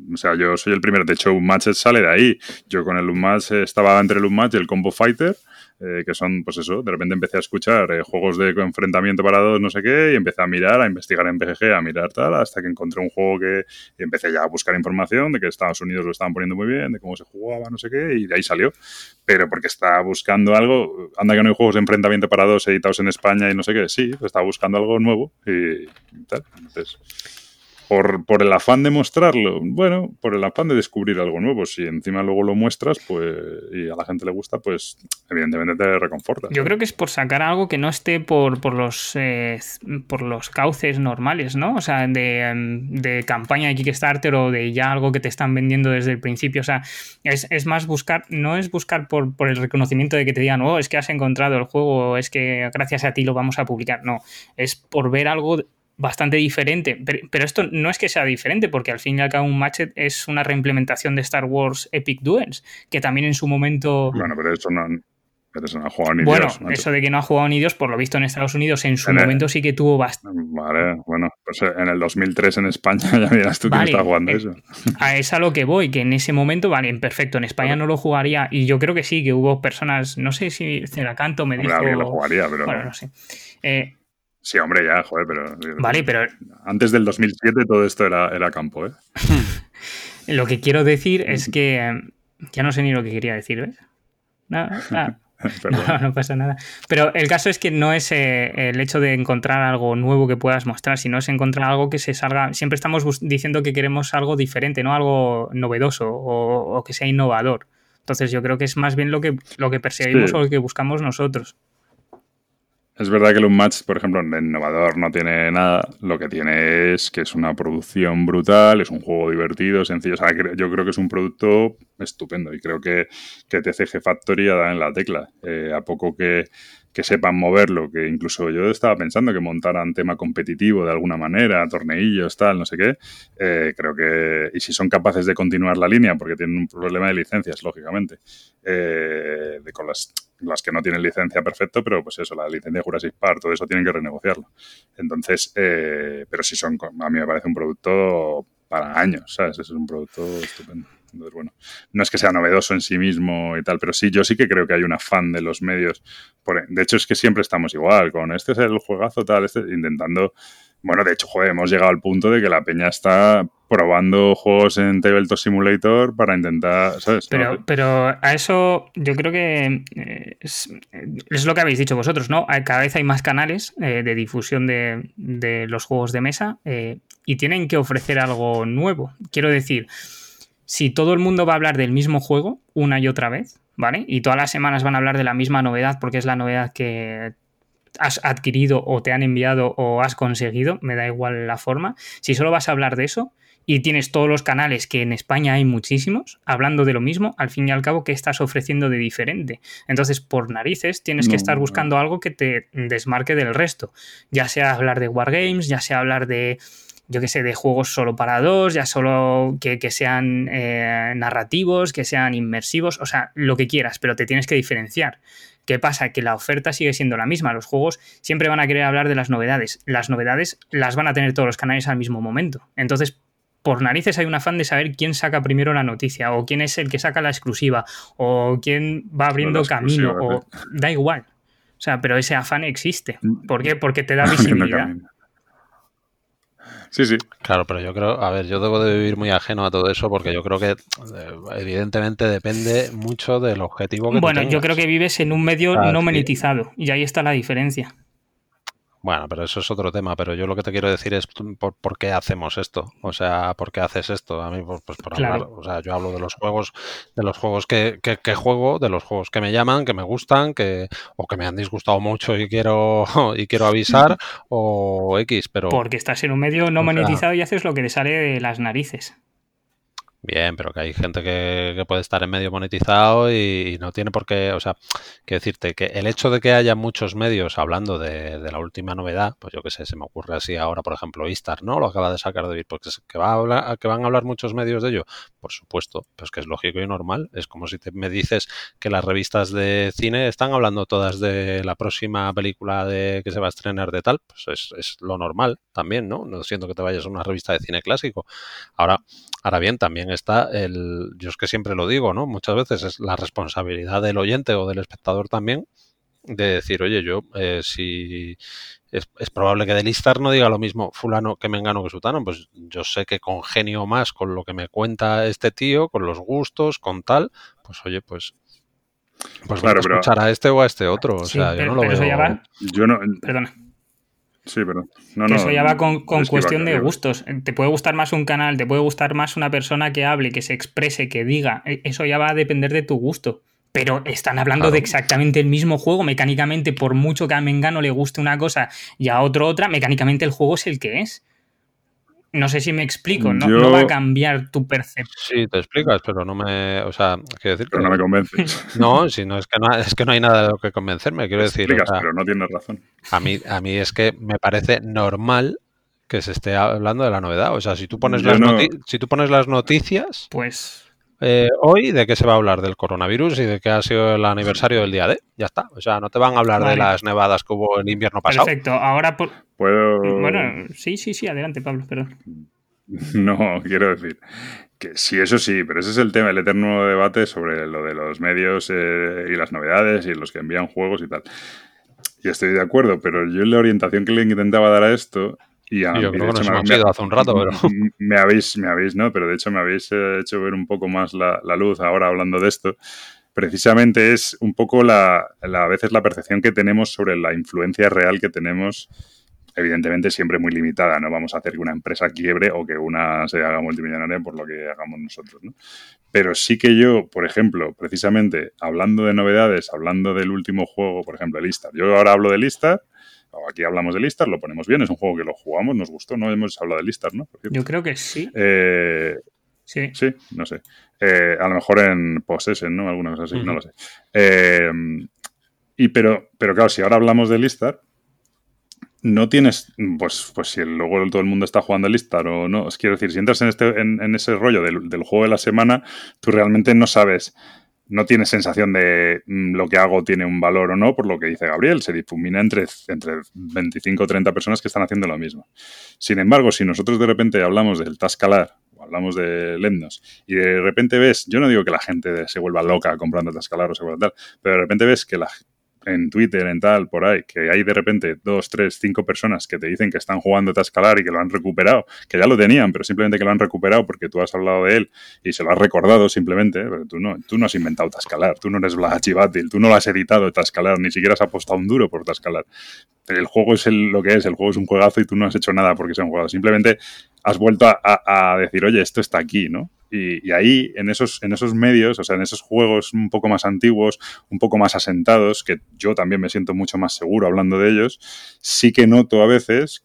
O sea, yo soy el primero. De hecho, Unmatched sale de ahí. Yo con el Unmatched estaba entre el Unmatched y el Combo Fighter, que son, pues eso, de repente empecé a escuchar juegos de enfrentamiento para dos, no sé qué, y empecé a mirar, a investigar en BGG, a mirar tal, hasta que encontré un juego y empecé ya a buscar información de que Estados Unidos lo estaban poniendo muy bien, de cómo se jugaba, no sé qué, y de ahí salió. Pero porque estaba buscando algo, anda que no hay juegos de enfrentamiento para dos editados en España y no sé qué, sí, estaba buscando algo nuevo y tal. Entonces, por el afán de mostrarlo, bueno, por el afán de descubrir algo nuevo, si encima luego lo muestras, pues, y a la gente le gusta, pues evidentemente te reconforta. Yo creo que es por sacar algo que no esté por los cauces normales, ¿no? O sea, de campaña de Kickstarter o de ya algo que te están vendiendo desde el principio. O sea, es más buscar, no es buscar por el reconocimiento de que te digan, oh, es que has encontrado el juego, es que gracias a ti lo vamos a publicar. No, es por ver algo bastante diferente, pero esto no es que sea diferente, porque al fin y al cabo Unmatched es una reimplementación de Star Wars Epic Duels, que también en su momento... Bueno, pero eso no ha jugado ni bueno, Dios. Bueno, eso de que no ha jugado ni Dios, por lo visto en Estados Unidos en su momento sí que tuvo bastante... Vale, bueno, pues en el 2003 en España ya miras tú quién está jugando eso. Es a lo que voy, que en ese momento, vale, perfecto, en España no lo jugaría, y yo creo que sí, que hubo personas, no sé si Ceracanto me dijo... Alguien lo jugaría, pero... Bueno, no sé. Sí, hombre, ya, joder, pero... Vale, pero... Antes del 2007 todo esto era campo, ¿eh? Lo que quiero decir es que... ya no sé ni lo que quería decir, ¿ves? No pasa nada. Pero el caso es que no es el hecho de encontrar algo nuevo que puedas mostrar, sino es encontrar algo que se salga... Siempre estamos diciendo que queremos algo diferente, no algo novedoso o que sea innovador. Entonces yo creo que es más bien lo que perseguimos o lo que buscamos nosotros. Es verdad que el Unmatched, por ejemplo, en innovador no tiene nada. Lo que tiene es que es una producción brutal, es un juego divertido, sencillo. O sea, yo creo que es un producto estupendo y creo que TCG Factory da en la tecla. A poco que sepan moverlo, que incluso yo estaba pensando que montaran tema competitivo de alguna manera, torneillos, tal, no sé qué. Creo que... Y si son capaces de continuar la línea, porque tienen un problema de licencias, lógicamente, con las que no tienen licencia perfecto, pero pues eso, la licencia de Jurassic Park, todo eso tienen que renegociarlo. Entonces, pero si son, a mí me parece un producto para años, ¿sabes? Es un producto estupendo. Entonces, bueno, no es que sea novedoso en sí mismo y tal, pero sí, yo sí que creo que hay un afán de los medios. De hecho, es que siempre estamos igual, con este es el juegazo tal, intentando... Bueno, de hecho, joder, hemos llegado al punto de que la peña está probando juegos en Tabletop Simulator para intentar, ¿sabes? Pero a eso yo creo que es lo que habéis dicho vosotros, ¿no? Cada vez hay más canales de difusión de los juegos de mesa y tienen que ofrecer algo nuevo. Quiero decir, si todo el mundo va a hablar del mismo juego una y otra vez, ¿vale? Y todas las semanas van a hablar de la misma novedad porque es la novedad que has adquirido o te han enviado o has conseguido, me da igual la forma. Si solo vas a hablar de eso y tienes todos los canales, que en España hay muchísimos, hablando de lo mismo, al fin y al cabo, ¿qué estás ofreciendo de diferente? Entonces, por narices, tienes que estar buscando algo que te desmarque del resto. Ya sea hablar de Wargames, ya sea hablar de, yo qué sé, de juegos solo para dos, ya solo que sean narrativos, que sean inmersivos, o sea, lo que quieras, pero te tienes que diferenciar. ¿Qué pasa? Que la oferta sigue siendo la misma. Los juegos siempre van a querer hablar de las novedades. Las novedades las van a tener todos los canales al mismo momento. Entonces, por narices hay un afán de saber quién saca primero la noticia, o quién es el que saca la exclusiva, o quién va abriendo camino, o da igual. O sea, pero ese afán existe. ¿Por qué? Porque te da visibilidad. Sí, sí. Claro, pero yo creo, a ver, yo debo de vivir muy ajeno a todo eso porque yo creo que evidentemente depende mucho del objetivo que bueno, tú tengas. Yo creo que vives en un medio no monetizado y ahí está la diferencia. Bueno, pero eso es otro tema, pero yo lo que te quiero decir es por qué hacemos esto, o sea, ¿por qué haces esto? A mí, pues por Claro. hablar, o sea, yo hablo de los juegos que juego, de los juegos que me llaman, que me gustan, o que me han disgustado mucho y quiero avisar, o X, pero... Porque estás en un medio no monetizado y haces lo que te sale de las narices. Bien, pero que hay gente que puede estar en medio monetizado y no tiene por qué, o sea, quiero decirte que el hecho de que haya muchos medios hablando de la última novedad, pues yo qué sé, se me ocurre así ahora, por ejemplo, Istar, ¿no? Lo acaba de sacar de porque que van a hablar muchos medios de ello, por supuesto, pues que es lógico y normal. Es como si me dices que las revistas de cine están hablando todas de la próxima película que se va a estrenar de tal, pues es lo normal también, ¿no? No siento que te vayas a una revista de cine clásico. Ahora, Ahora bien, también está yo es que siempre lo digo, ¿no? Muchas veces es la responsabilidad del oyente o del espectador también de decir, oye, yo si es probable que de listar no diga lo mismo fulano que mengano que sutano, pues yo sé que congenio más con lo que me cuenta este tío, con los gustos, con tal, pues oye, pues claro, voy a escuchar a este o a este otro, o Sí, sea, yo no lo veo... eso ya va... Yo no... Perdona. Sí, pero... No, Que eso ya va con es que cuestión de gustos. Te puede gustar más un canal, te puede gustar más una persona que hable, que se exprese, que diga. Eso ya va a depender de tu gusto. Pero están hablando de exactamente el mismo juego. Mecánicamente, por mucho que a Mengano le guste una cosa y a otro otra, mecánicamente el juego es el que es. No sé si me explico, no va a cambiar tu percepción. Sí, te explicas, pero no me... O sea, quiero decir pero que... no me convences. No, si no, es que no hay nada de lo que convencerme, quiero decir. Explicas, o sea, pero no tienes razón. A mí es que me parece normal que se esté hablando de la novedad. O sea, si tú pones, si tú pones las noticias... Pues... hoy, ¿de qué se va a hablar? Del coronavirus y de que ha sido el aniversario del día D. Ya está. O sea, no te van a hablar de las nevadas que hubo el invierno pasado. Perfecto. Ahora... ¿Puedo...? Bueno, sí, adelante, Pablo, perdón. No, quiero decir que sí, eso sí, pero ese es el tema, el eterno debate sobre lo de los medios y las novedades y los que envían juegos y tal. Y estoy de acuerdo, pero yo la orientación que le intentaba dar a esto... Y yo creo que nos hemos ido hace un rato, pero... Me habéis, ¿no? Pero de hecho me habéis hecho ver un poco más la luz ahora hablando de esto. Precisamente es un poco a veces la percepción que tenemos sobre la influencia real que tenemos, evidentemente siempre muy limitada. No vamos a hacer que una empresa quiebre o que una se haga multimillonaria por lo que hagamos nosotros, ¿no? Pero sí que yo, por ejemplo, precisamente hablando de novedades, hablando del último juego, por ejemplo, el Istar. Yo ahora hablo del Istar. Aquí hablamos del Istar, lo ponemos bien, es un juego que lo jugamos, nos gustó, no hemos hablado del Istar, ¿no? Yo creo que sí. Sí. Sí, no sé. A lo mejor en Possession, ¿no? Alguna cosa así, no lo sé. Pero claro, si ahora hablamos del Istar, no tienes, pues si luego todo el mundo está jugando el Istar o no, quiero decir, si entras en ese rollo del juego de la semana, tú realmente no sabes... No tienes sensación de lo que hago tiene un valor o no, por lo que dice Gabriel, se difumina entre 25 o 30 personas que están haciendo lo mismo. Sin embargo, si nosotros de repente hablamos del Tascalar o hablamos de Lemnos y de repente ves, yo no digo que la gente se vuelva loca comprando Tascalar o se vuelva tal, pero de repente ves que en Twitter, en tal, por ahí, que hay de repente 2, 3, 5 personas que te dicen que están jugando Tascalar y que lo han recuperado, que ya lo tenían, pero simplemente que lo han recuperado porque tú has hablado de él y se lo has recordado simplemente, pero tú no has inventado Tascalar, tú no eres Blachibatil, tú no lo has editado Tascalar, ni siquiera has apostado un duro por Tascalar. El juego es lo que es, el juego es un juegazo y tú no has hecho nada porque se han jugado, simplemente has vuelto a decir, oye, esto está aquí, ¿no? Y ahí, en esos medios, o sea, en esos juegos un poco más antiguos, un poco más asentados, que yo también me siento mucho más seguro hablando de ellos, sí que noto a veces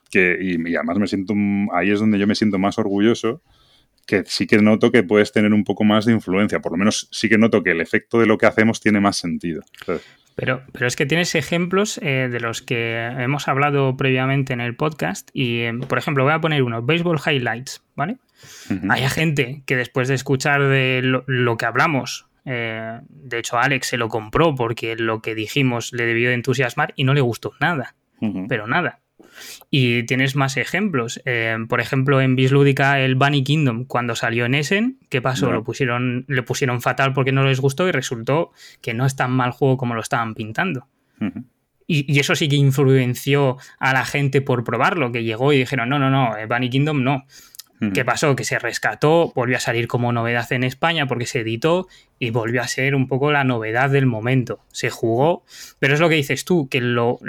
y además ahí es donde yo me siento más orgulloso, que sí que noto que puedes tener un poco más de influencia. Por lo menos sí que noto que el efecto de lo que hacemos tiene más sentido, ¿sabes? Pero es que tienes ejemplos de los que hemos hablado previamente en el podcast y, por ejemplo, voy a poner uno, Baseball Highlights, ¿vale? Uh-huh. Hay gente que después de escuchar de lo que hablamos, de hecho Alex se lo compró porque lo que dijimos le debió de entusiasmar y no le gustó nada, uh-huh. Pero nada. Y tienes más ejemplos. Por ejemplo, en Bislúdica, el Bunny Kingdom, cuando salió en Essen, ¿qué pasó? No. Le pusieron fatal porque no les gustó y resultó que no es tan mal juego como lo estaban pintando. Uh-huh. Y eso sí que influenció a la gente por probarlo, que llegó y dijeron, no, Bunny Kingdom no. Uh-huh. ¿Qué pasó? Que se rescató, volvió a salir como novedad en España porque se editó y volvió a ser un poco la novedad del momento. Se jugó, pero es lo que dices tú, que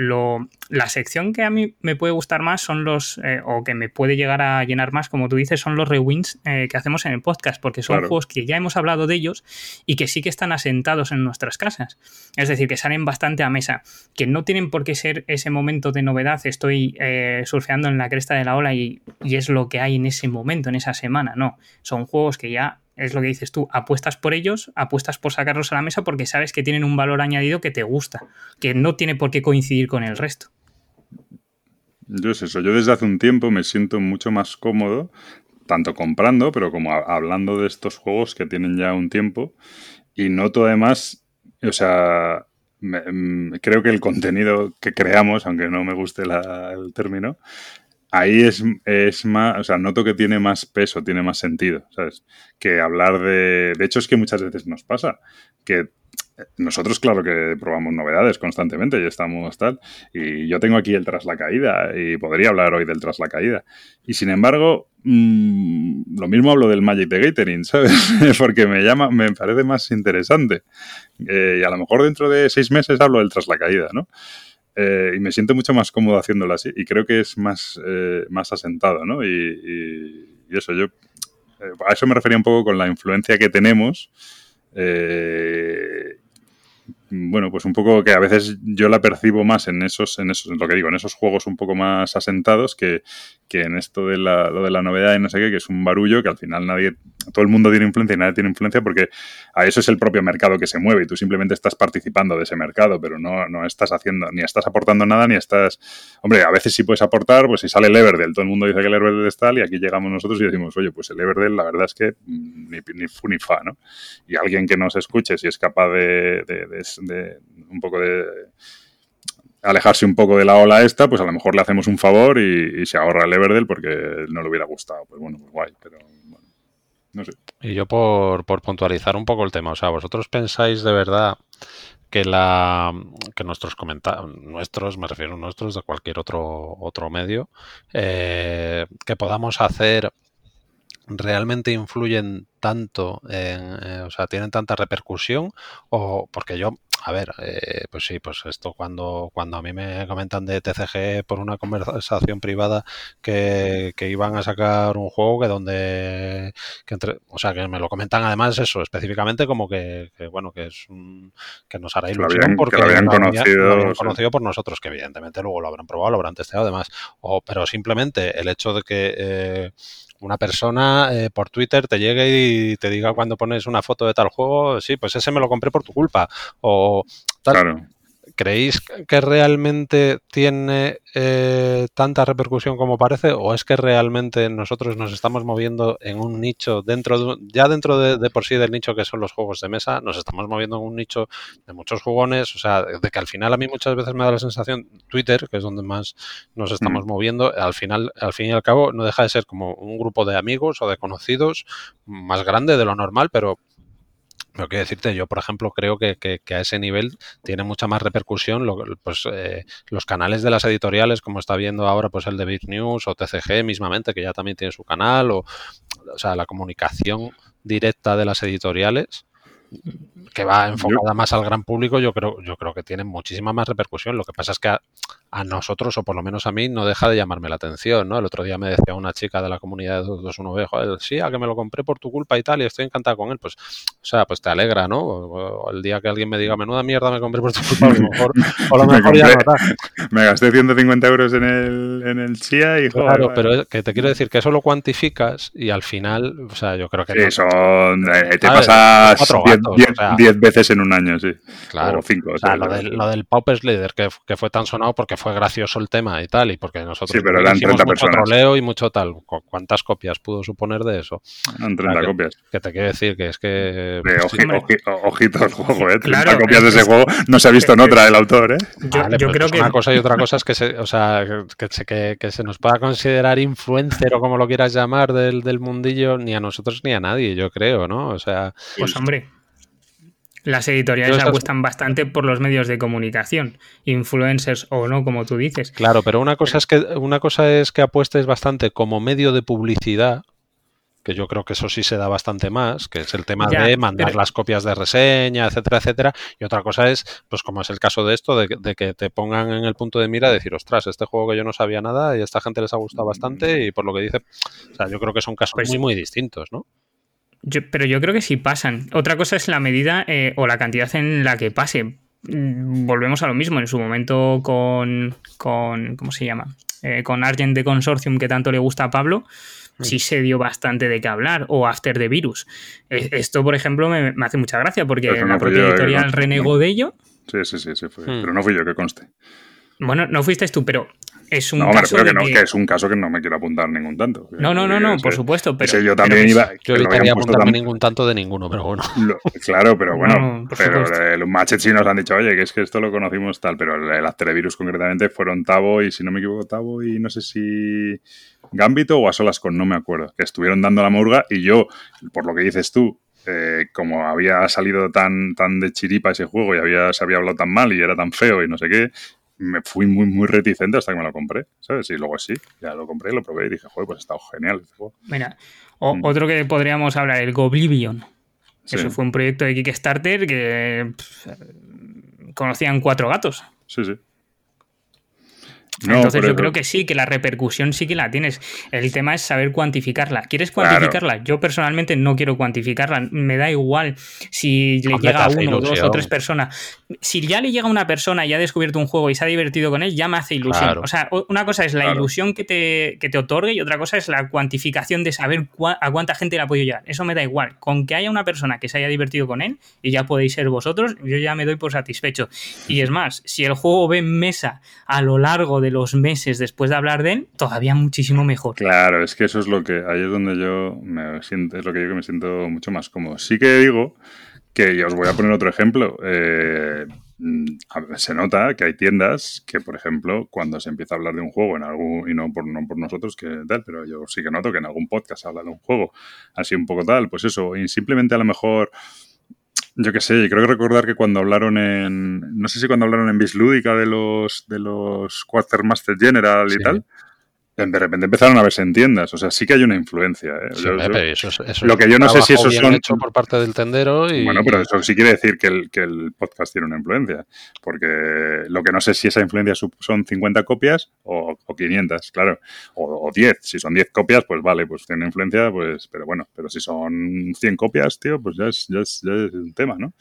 la sección que a mí me puede gustar más son o que me puede llegar a llenar más, como tú dices, son los rewinds que hacemos en el podcast, porque son juegos que ya hemos hablado de ellos y que sí que están asentados en nuestras casas. Es decir, que salen bastante a mesa, que no tienen por qué ser ese momento de novedad, estoy surfeando en la cresta de la ola y es lo que hay en ese momento, en esa semana. No, son juegos que ya... Es lo que dices tú, apuestas por ellos, apuestas por sacarlos a la mesa porque sabes que tienen un valor añadido que te gusta, que no tiene por qué coincidir con el resto. Yo es eso, yo desde hace un tiempo me siento mucho más cómodo, tanto comprando, pero como hablando de estos juegos que tienen ya un tiempo, y noto además, o sea, creo que el contenido que creamos, aunque no me guste el término, ahí es más, o sea, noto que tiene más peso, tiene más sentido, ¿sabes? Que hablar de... De hecho, es que muchas veces nos pasa que nosotros, claro que probamos novedades constantemente y estamos tal. Y yo tengo aquí el Tras la Caída y podría hablar hoy del Tras la Caída. Y sin embargo, lo mismo hablo del Magic the Gathering, ¿sabes? Porque me parece más interesante. Y a lo mejor dentro de 6 meses hablo del Tras la Caída, ¿no? Y me siento mucho más cómodo haciéndolo así. Y creo que es más asentado, ¿no? Y eso, yo a eso me refería un poco con la influencia que tenemos. Bueno, pues un poco que a veces yo la percibo más en esos, lo que digo, en esos juegos un poco más asentados que en esto de lo de la novedad y no sé qué, que es un barullo que al final todo el mundo tiene influencia y nadie tiene influencia porque a eso es el propio mercado que se mueve y tú simplemente estás participando de ese mercado, pero no estás haciendo, ni estás aportando nada, ni estás... Hombre, a veces sí puedes aportar, pues si sale el Everdell, todo el mundo dice que el Everdell es tal y aquí llegamos nosotros y decimos, oye, pues el Everdell la verdad es que ni fu ni fa, ¿no? Y alguien que nos escuche, si es capaz de un poco de alejarse un poco de la ola esta, pues a lo mejor le hacemos un favor y se ahorra el Everdell porque no le hubiera gustado. Pues bueno, pues guay, pero bueno, no sé. Y yo por puntualizar un poco el tema, o sea, ¿vosotros pensáis de verdad que nuestros comentarios, me refiero a nuestros de cualquier otro medio, que podamos hacer realmente influyen tanto o sea, tienen tanta repercusión? O porque yo, a ver, pues sí, pues esto cuando a mí me comentan de TCG por una conversación privada que iban a sacar un juego o sea, que me lo comentan además eso, específicamente como que bueno, que es que nos hará ilusión porque lo habían conocido por nosotros, que evidentemente luego lo habrán probado, lo habrán testeado además, pero simplemente el hecho de que una persona por Twitter te llegue y te diga cuando pones una foto de tal juego, sí, pues ese me lo compré por tu culpa, o tal. Claro. ¿Creéis que realmente tiene tanta repercusión como parece, o es que realmente nosotros nos estamos moviendo en un nicho dentro de por sí del nicho que son los juegos de mesa, nos estamos moviendo en un nicho de muchos jugones? O sea, de que al final a mí muchas veces me da la sensación, Twitter, que es donde más nos estamos moviendo, al fin y al cabo no deja de ser como un grupo de amigos o de conocidos más grande de lo normal, pero quiero decirte, yo por ejemplo creo que a ese nivel tiene mucha más repercusión los canales de las editoriales, como está viendo ahora pues el de Big News o TCG mismamente, que ya también tiene su canal, o sea, la comunicación directa de las editoriales que va enfocada más al gran público, yo creo que tiene muchísima más repercusión. Lo que pasa es que a nosotros, o por lo menos a mí, no deja de llamarme la atención, ¿no? El otro día me decía una chica de la comunidad de 221B, joder, sí, a que me lo compré por tu culpa y tal, y estoy encantada con él. Pues, o sea, pues te alegra, ¿no? O el día que alguien me diga, menuda mierda me compré por tu culpa, a lo mejor ya no está. Me gasté 150 euros en el Chia y joder. Claro, pero que te quiero decir que eso lo cuantificas y al final, o sea, yo creo que... Sí, te pasas 10 veces en un año, sí. Claro. O 5. O sea, lo del Paupers Leader, que fue tan sonado porque fue gracioso el tema y tal, y porque nosotros hicimos mucho personas. Troleo y mucho tal. ¿Cuántas copias pudo suponer de eso? Eran 30 copias. Que te quiero decir que es que... Ojito al juego, ¿eh? 30 copias de ese juego no se ha visto en otra el autor, ¿eh? Yo creo que... Una cosa y otra cosa es que se nos pueda considerar influencer o como lo quieras llamar del mundillo, ni a nosotros ni a nadie, yo creo, ¿no? O sea... Pues hombre... Las editoriales apuestan bastante por los medios de comunicación, influencers o no, como tú dices. Claro, pero una cosa es que apuestes bastante como medio de publicidad, que yo creo que eso sí se da bastante más, que es el tema de mandar las copias de reseña, etcétera, etcétera. Y otra cosa es, pues como es el caso de esto, de que te pongan en el punto de mira, decir, ostras, este juego que yo no sabía nada y a esta gente les ha gustado bastante, y por lo que dice, o sea, yo creo que son casos muy, muy distintos, ¿no? Pero yo creo que sí pasan. Otra cosa es la medida o la cantidad en la que pase. Volvemos a lo mismo. En su momento con ¿cómo se llama? Con Argent de Consortium, que tanto le gusta a Pablo, sí se dio bastante de qué hablar. O After the Virus. Esto, por ejemplo, me hace mucha gracia porque la propia editorial renegó de ello. Sí, fue. Pero no fui yo, que conste. Bueno, no fuiste tú, pero es un no, caso me refiero que es un caso que no me quiero apuntar ningún tanto. No, por supuesto. Pero yo también iba... Yo evitaría apuntarme ningún tanto de ninguno, pero bueno. Claro, pero bueno, no, pero los Matches sí nos han dicho, oye, que es que esto lo conocimos tal, pero el Asterevirus concretamente fueron Tavo y, si no me equivoco, Tavo y no sé si Gambito o a solas con, no me acuerdo, que estuvieron dando la murga y yo, por lo que dices tú, como había salido tan de chiripa ese juego y se había hablado tan mal y era tan feo y no sé qué, me fui muy reticente hasta que me lo compré, ¿sabes? Y luego sí, ya lo compré, lo probé y dije, joder, pues ha estado genial este juego. Mira, otro que podríamos hablar, el Goblivion. Sí. Eso fue un proyecto de Kickstarter que conocían 4 gatos. Sí. No, entonces yo creo que sí, que la repercusión sí que la tienes. El tema es saber cuantificarla. ¿Quieres cuantificarla? Claro. Yo personalmente no quiero cuantificarla. Me da igual si le llega a 1, 2 o 3 personas. Si ya le llega a una persona y ha descubierto un juego y se ha divertido con él, ya me hace ilusión. Claro. O sea, una cosa es la ilusión que te otorgue y otra cosa es la cuantificación de saber a cuánta gente le ha podido llegar. Eso me da igual. Con que haya una persona que se haya divertido con él y ya podéis ser vosotros, yo ya me doy por satisfecho. Y es más, si el juego ve en mesa a lo largo de los meses después de hablar de él, todavía muchísimo mejor. Claro, es que eso es lo que, ahí es donde yo me siento, es lo que digo que me siento mucho más cómodo. Sí que digo que, y os voy a poner otro ejemplo, se nota que hay tiendas que, por ejemplo, cuando se empieza a hablar de un juego en algún, y no por nosotros que tal, pero yo sí que noto que en algún podcast se habla de un juego así un poco tal, pues eso, y simplemente a lo mejor... Yo qué sé, creo que recordar que cuando hablaron no sé si cuando hablaron en Bislúdica de los Quartermaster General y tal, de repente empezaron a verse en tiendas. O sea, sí que hay una influencia. Sí, eso lo que yo no sé si eso son... hecho por parte del tendero y... Bueno, pero eso sí quiere decir que el podcast tiene una influencia. Porque lo que no sé si esa influencia son 50 copias o 500, claro. O 10. Si son 10 copias, pues vale, pues tiene influencia, pues... Pero bueno, pero si son 100 copias, tío, pues ya es un tema, ¿no?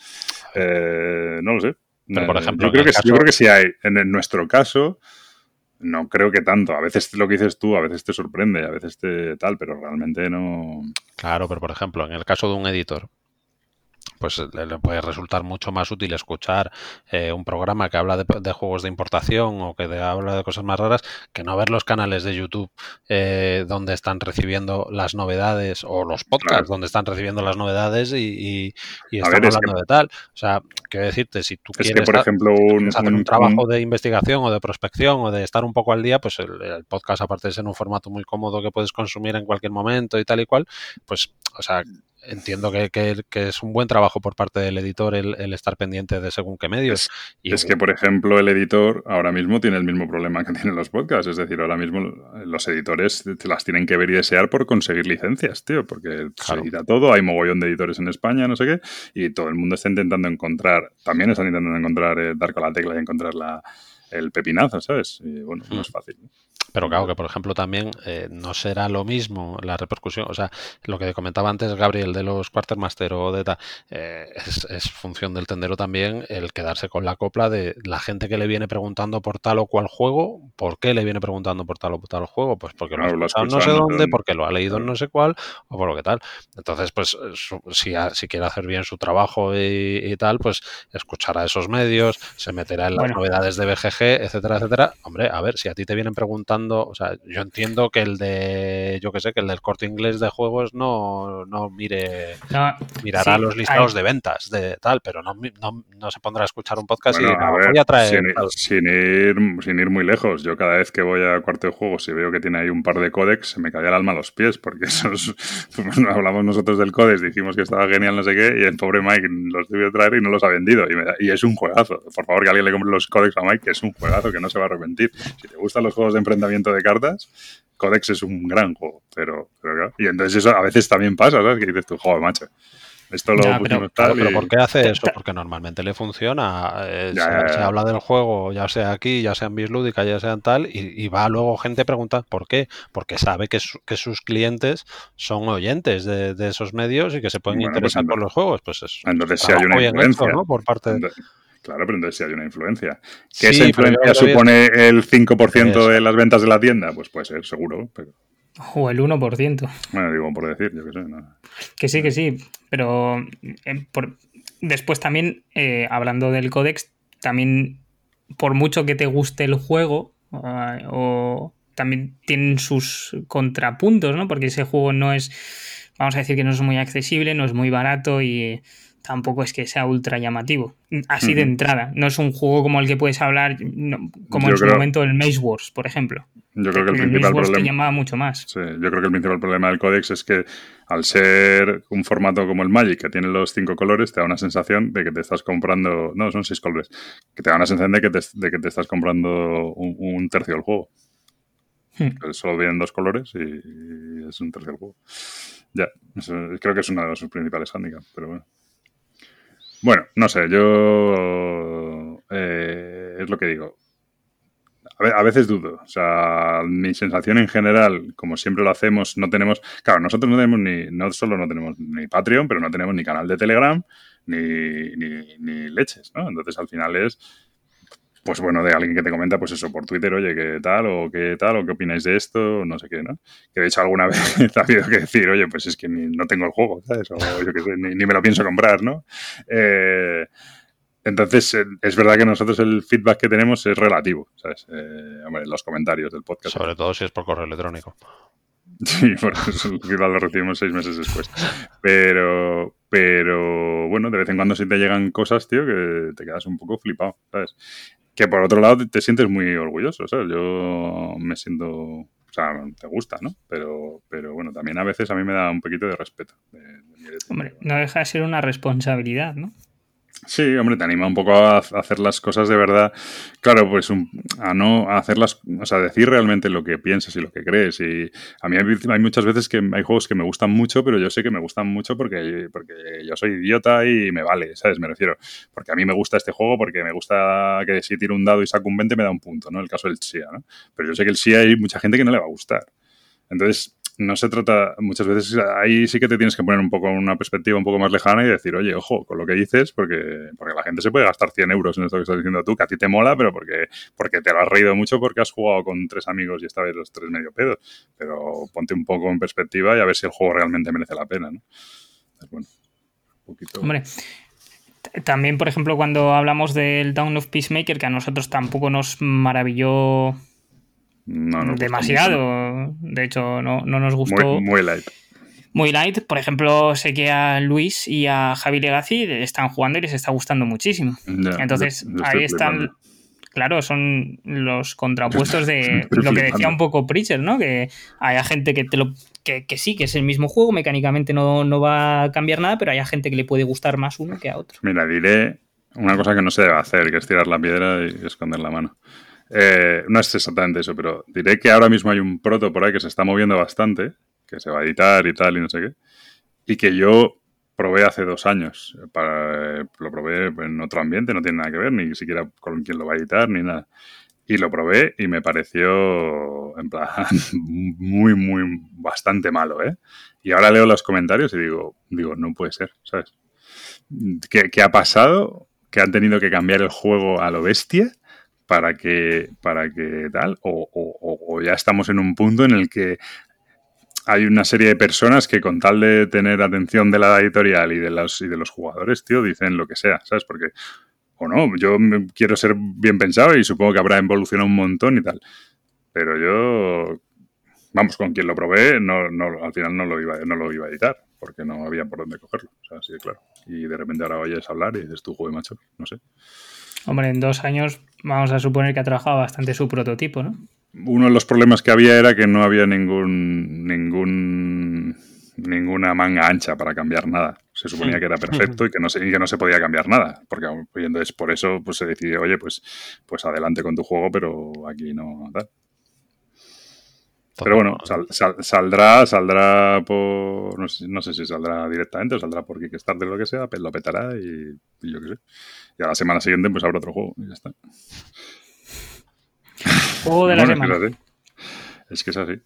No lo sé. Pero, por ejemplo, yo creo que sí hay. En nuestro caso... No creo que tanto. A veces lo que dices tú, a veces te sorprende, a veces te tal, pero realmente no... Claro, pero por ejemplo, en el caso de un editor, pues le puede resultar mucho más útil escuchar un programa que habla de juegos de importación o que habla de cosas más raras que no ver los canales de YouTube donde están recibiendo las novedades o los podcasts donde están recibiendo las novedades y están hablando de tal. O sea, quiero decirte, si tú quieres, por ejemplo, hacer un trabajo de investigación o de prospección o de estar un poco al día, pues el podcast, aparte de ser un formato muy cómodo que puedes consumir en cualquier momento y tal y cual, pues, o sea... Entiendo que es un buen trabajo por parte del editor el estar pendiente de según qué medios. Es que, por ejemplo, el editor ahora mismo tiene el mismo problema que tienen los podcasts. Es decir, ahora mismo los editores las tienen que ver y desear por conseguir licencias, tío, porque se edita todo. Hay mogollón de editores en España, no sé qué, y todo el mundo está intentando encontrar, también están intentando encontrar, dar con la tecla y encontrar el pepinazo, ¿sabes? Y bueno, no es fácil, ¿no? Pero claro que, por ejemplo, también no será lo mismo la repercusión. O sea, lo que comentaba antes Gabriel de los Quartermaster o de es función del tendero también el quedarse con la copla de la gente que le viene preguntando por tal o cual juego. ¿Por qué le viene preguntando por tal o tal juego? Pues porque lo ha escuchado no sé dónde, porque lo ha leído en no sé cuál o por lo que tal. Entonces, pues si quiere hacer bien su trabajo y tal, pues escuchará esos medios, se meterá en las novedades de BGG, etcétera, etcétera. Hombre, a ver, si a ti te vienen preguntando, o sea, yo entiendo que el del Corte Inglés de juegos no mirará los listados de ventas de tal, pero no se pondrá a escuchar un podcast y dirá, voy a traer sin ir muy lejos. Yo cada vez que voy a Cuarto de Juegos y veo que tiene ahí un par de códex, se me cae el alma a los pies, porque hablamos nosotros del códex, dijimos que estaba genial, no sé qué, y el pobre Mike los debió traer y no los ha vendido, y es un juegazo. Por favor, que alguien le compre los códex a Mike, que es un juegazo, que no se va a arrepentir. Si te gustan los juegos de enfrentamiento de cartas, Codex es un gran juego, pero claro. Y entonces eso a veces también pasa, ¿sabes? Que dices tú, joder, macho, esto lo pusimos tal. Pero ¿por qué hace eso? Porque normalmente le funciona. Se habla del juego, ya sea aquí, ya sea en Bislúdica, ya sea en tal, y va luego gente pregunta ¿por qué? Porque sabe que sus clientes son oyentes de esos medios y que se pueden interesar por los juegos. Pues es entonces si hay una influencia, hecho, ¿no? Por parte Claro, pero entonces sí hay una influencia. ¿Que esa influencia supone el 5% de las ventas de la tienda? Pues puede ser, seguro. Pero... O el 1%. Bueno, digo por decir, yo qué sé. No. Que sí. Pero después también, hablando del códex, también por mucho que te guste el juego, o también tienen sus contrapuntos, ¿no? Porque ese juego no es, vamos a decir que no es muy accesible, no es muy barato y tampoco es que sea ultra llamativo. Así de entrada. No es un juego como el que puedes hablar, como en su momento el Maze Wars, por ejemplo. Yo creo que el principal problema te llamaba mucho más. Sí, yo creo que el principal problema del Codex es que al ser un formato como el Magic, que tiene los 5 colores, te da una sensación de que te estás comprando... No, son 6 colores. Que te da una sensación de que te estás comprando un tercio del juego. Solo vienen 2 colores y es un tercio del juego. Ya, eso, creo que es uno de sus principales hándicaps, pero bueno. Bueno, no sé, yo... es lo que digo. A veces dudo. O sea, mi sensación en general, como siempre lo hacemos, no tenemos... Claro, nosotros no tenemos no solo no tenemos ni Patreon, pero no tenemos ni canal de Telegram, ni leches, ¿no? Entonces, al final es... Pues bueno, de alguien que te comenta, pues eso, por Twitter, oye, qué tal, o qué opináis de esto, no sé qué, ¿no? Que de hecho alguna vez ha habido que decir, oye, pues es que no tengo el juego, ¿sabes? O yo qué sé, ni me lo pienso comprar, ¿no? Entonces, es verdad que nosotros el feedback que tenemos es relativo, ¿sabes? Hombre, los comentarios del podcast. Sobre todo si es por correo electrónico. Sí, porque el feedback lo recibimos 6 meses después. Pero bueno, de vez en cuando sí te llegan cosas, tío, que te quedas un poco flipado, ¿sabes? Que por otro lado te sientes muy orgulloso, ¿sabes? Yo me siento... O sea, te gusta, ¿no? Pero bueno, también a veces a mí me da un poquito de respeto. Hombre, no deja de ser una responsabilidad, ¿no? Sí, hombre, te anima un poco a hacer las cosas de verdad. Claro, pues a no hacerlas, o sea, decir realmente lo que piensas y lo que crees. Y a mí hay muchas veces que hay juegos que me gustan mucho, pero yo sé que me gustan mucho porque yo soy idiota y me vale, ¿sabes? Me refiero. Porque a mí me gusta este juego, porque me gusta que si tiro un dado y saco un 20 me da un punto, ¿no? El caso del SIA, ¿no? Pero yo sé que el SIA hay mucha gente que no le va a gustar. Entonces, no se trata, muchas veces ahí sí que te tienes que poner un poco una perspectiva un poco más lejana y decir, oye, ojo, con lo que dices, porque la gente se puede gastar 100 euros en esto que estás diciendo tú, que a ti te mola, pero porque te lo has reído mucho porque has jugado con 3 amigos y esta vez los 3 medio pedos. Pero ponte un poco en perspectiva y a ver si el juego realmente merece la pena, ¿no? Entonces, bueno, un poquito... Hombre, también, por ejemplo, cuando hablamos del Dawn of Peacemaker, que a nosotros tampoco nos maravilló... No demasiado, de hecho no nos gustó. Muy light. Muy light, por ejemplo, sé que a Luis y a Javi Legacy están jugando y les está gustando muchísimo. Ya, entonces, ahí están, claro, son los contrapuestos de lo que decía un poco Preacher, ¿no? Que haya gente que sí, que es el mismo juego, mecánicamente no va a cambiar nada, pero hay gente que le puede gustar más uno que a otro. Mira, diré una cosa que no se debe hacer, que es tirar la piedra y esconder la mano. No es exactamente eso, pero diré que ahora mismo hay un proto por ahí que se está moviendo bastante, que se va a editar y tal y no sé qué, y que yo probé hace 2 años. Lo probé en otro ambiente, no tiene nada que ver, ni siquiera con quién lo va a editar, ni nada. Y lo probé y me pareció, en plan, muy, bastante malo, ¿eh? Y ahora leo los comentarios y digo, no puede ser, ¿sabes? ¿Qué ha pasado? ¿Que han tenido que cambiar el juego a lo bestia? Para que tal, o ya estamos en un punto en el que hay una serie de personas que con tal de tener atención de la editorial y de los jugadores, tío, dicen lo que sea, ¿sabes? Porque, o no, yo quiero ser bien pensado y supongo que habrá evolucionado un montón y tal, pero yo, vamos, con quien lo probé, al final no lo iba a editar, porque no había por dónde cogerlo, o sea, así de claro. Y de repente ahora oyes hablar y dices tú, joder, macho, no sé. Hombre, en 2 años vamos a suponer que ha trabajado bastante su prototipo, ¿no? Uno de los problemas que había era que no había ninguna manga ancha para cambiar nada. Se suponía que era perfecto y que no se podía cambiar nada. Porque entonces por eso pues se decidió, oye, pues adelante con tu juego, pero aquí no tal. Pero bueno, saldrá por... No sé si saldrá directamente o saldrá por Kickstarter o lo que sea, pues lo petará y yo qué sé. Y a la semana siguiente pues habrá otro juego y ya está. Juego de la semana. Es que es así.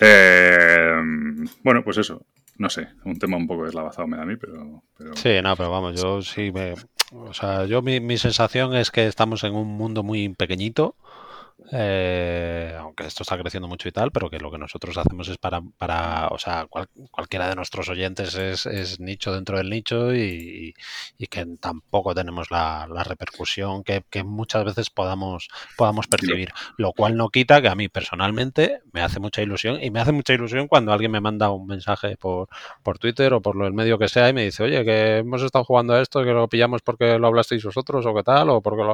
Bueno, pues eso. No sé, un tema un poco deslavazado me da a mí, pero... Sí, no, pero vamos, yo sí o sea, mi sensación es que estamos en un mundo muy pequeñito aunque esto está creciendo mucho y tal, pero que lo que nosotros hacemos es o sea, cualquiera de nuestros oyentes es nicho dentro del nicho y que tampoco tenemos la repercusión que muchas veces podamos percibir, lo cual no quita que a mí personalmente me hace mucha ilusión, y me hace mucha ilusión cuando alguien me manda un mensaje por Twitter o por el medio que sea y me dice, oye, que hemos estado jugando a esto, que lo pillamos porque lo hablasteis vosotros o qué tal, o porque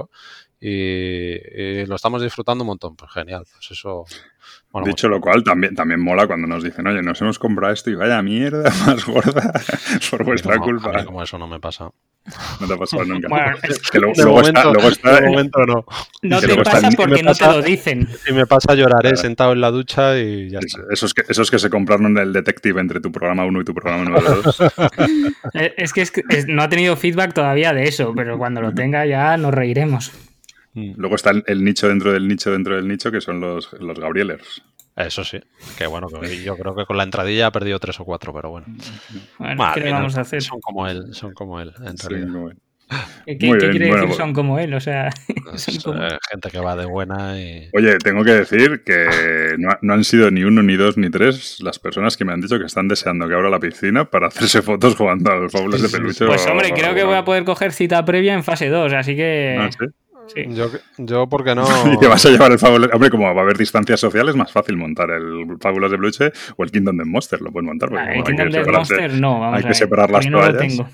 y lo estamos disfrutando un montón. Pues genial, pues eso. Bueno, dicho lo cual, también mola cuando nos dicen, oye, nos hemos comprado esto y vaya mierda más gorda por vuestra culpa. A mí como eso no me pasa. No te ha pasado nunca. Bueno, que luego está, de momento no. No te pasa porque no te lo dicen. Si me pasa, lloraré sentado en la ducha y ya está. Esos que se compraron el Detective entre tu programa 1 y tu programa número 2. Es que no ha tenido feedback todavía de eso, pero cuando lo tenga ya nos reiremos. Luego está el nicho dentro del nicho, que son los Gabrielers. Eso sí, que bueno, yo creo que con la entradilla ha perdido 3 o 4, pero bueno. ¿Qué le vamos a hacer? Son como él, en realidad. ¿Qué quiere decir son como él? O sea, gente que va de buena y... Oye, tengo que decir que no han sido ni 1, ni 2, ni 3 las personas que me han dicho que están deseando que abra la piscina para hacerse fotos jugando al Fábulas de Peluche. Pues hombre, creo que voy a poder coger cita previa en fase 2, así que... ¿Ah, sí? Sí. Yo ¿por qué no? Y te vas a llevar el Fábulas... Hombre, como va a haber distancias sociales, es más fácil montar el Fábulas de Peluche o el Kingdom Death Monster, lo puedes montar. El Kingdom Death Monster no, vamos a ver. Hay que separar las no toallas. Lo tengo.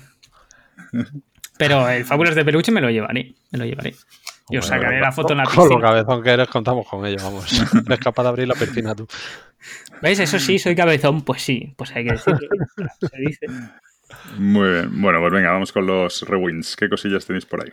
Pero el Fábulas de Peluche me lo llevaré. Yo sacaré la foto en la piscina. Con lo cabezón que eres, contamos con ello, vamos. Eres capaz de abrir la piscina tú. ¿Veis? Eso sí, soy cabezón. Pues sí, pues hay que decirlo. Se dice. Muy bien. Bueno, pues venga, vamos con los rewinds. ¿Qué cosillas tenéis por ahí?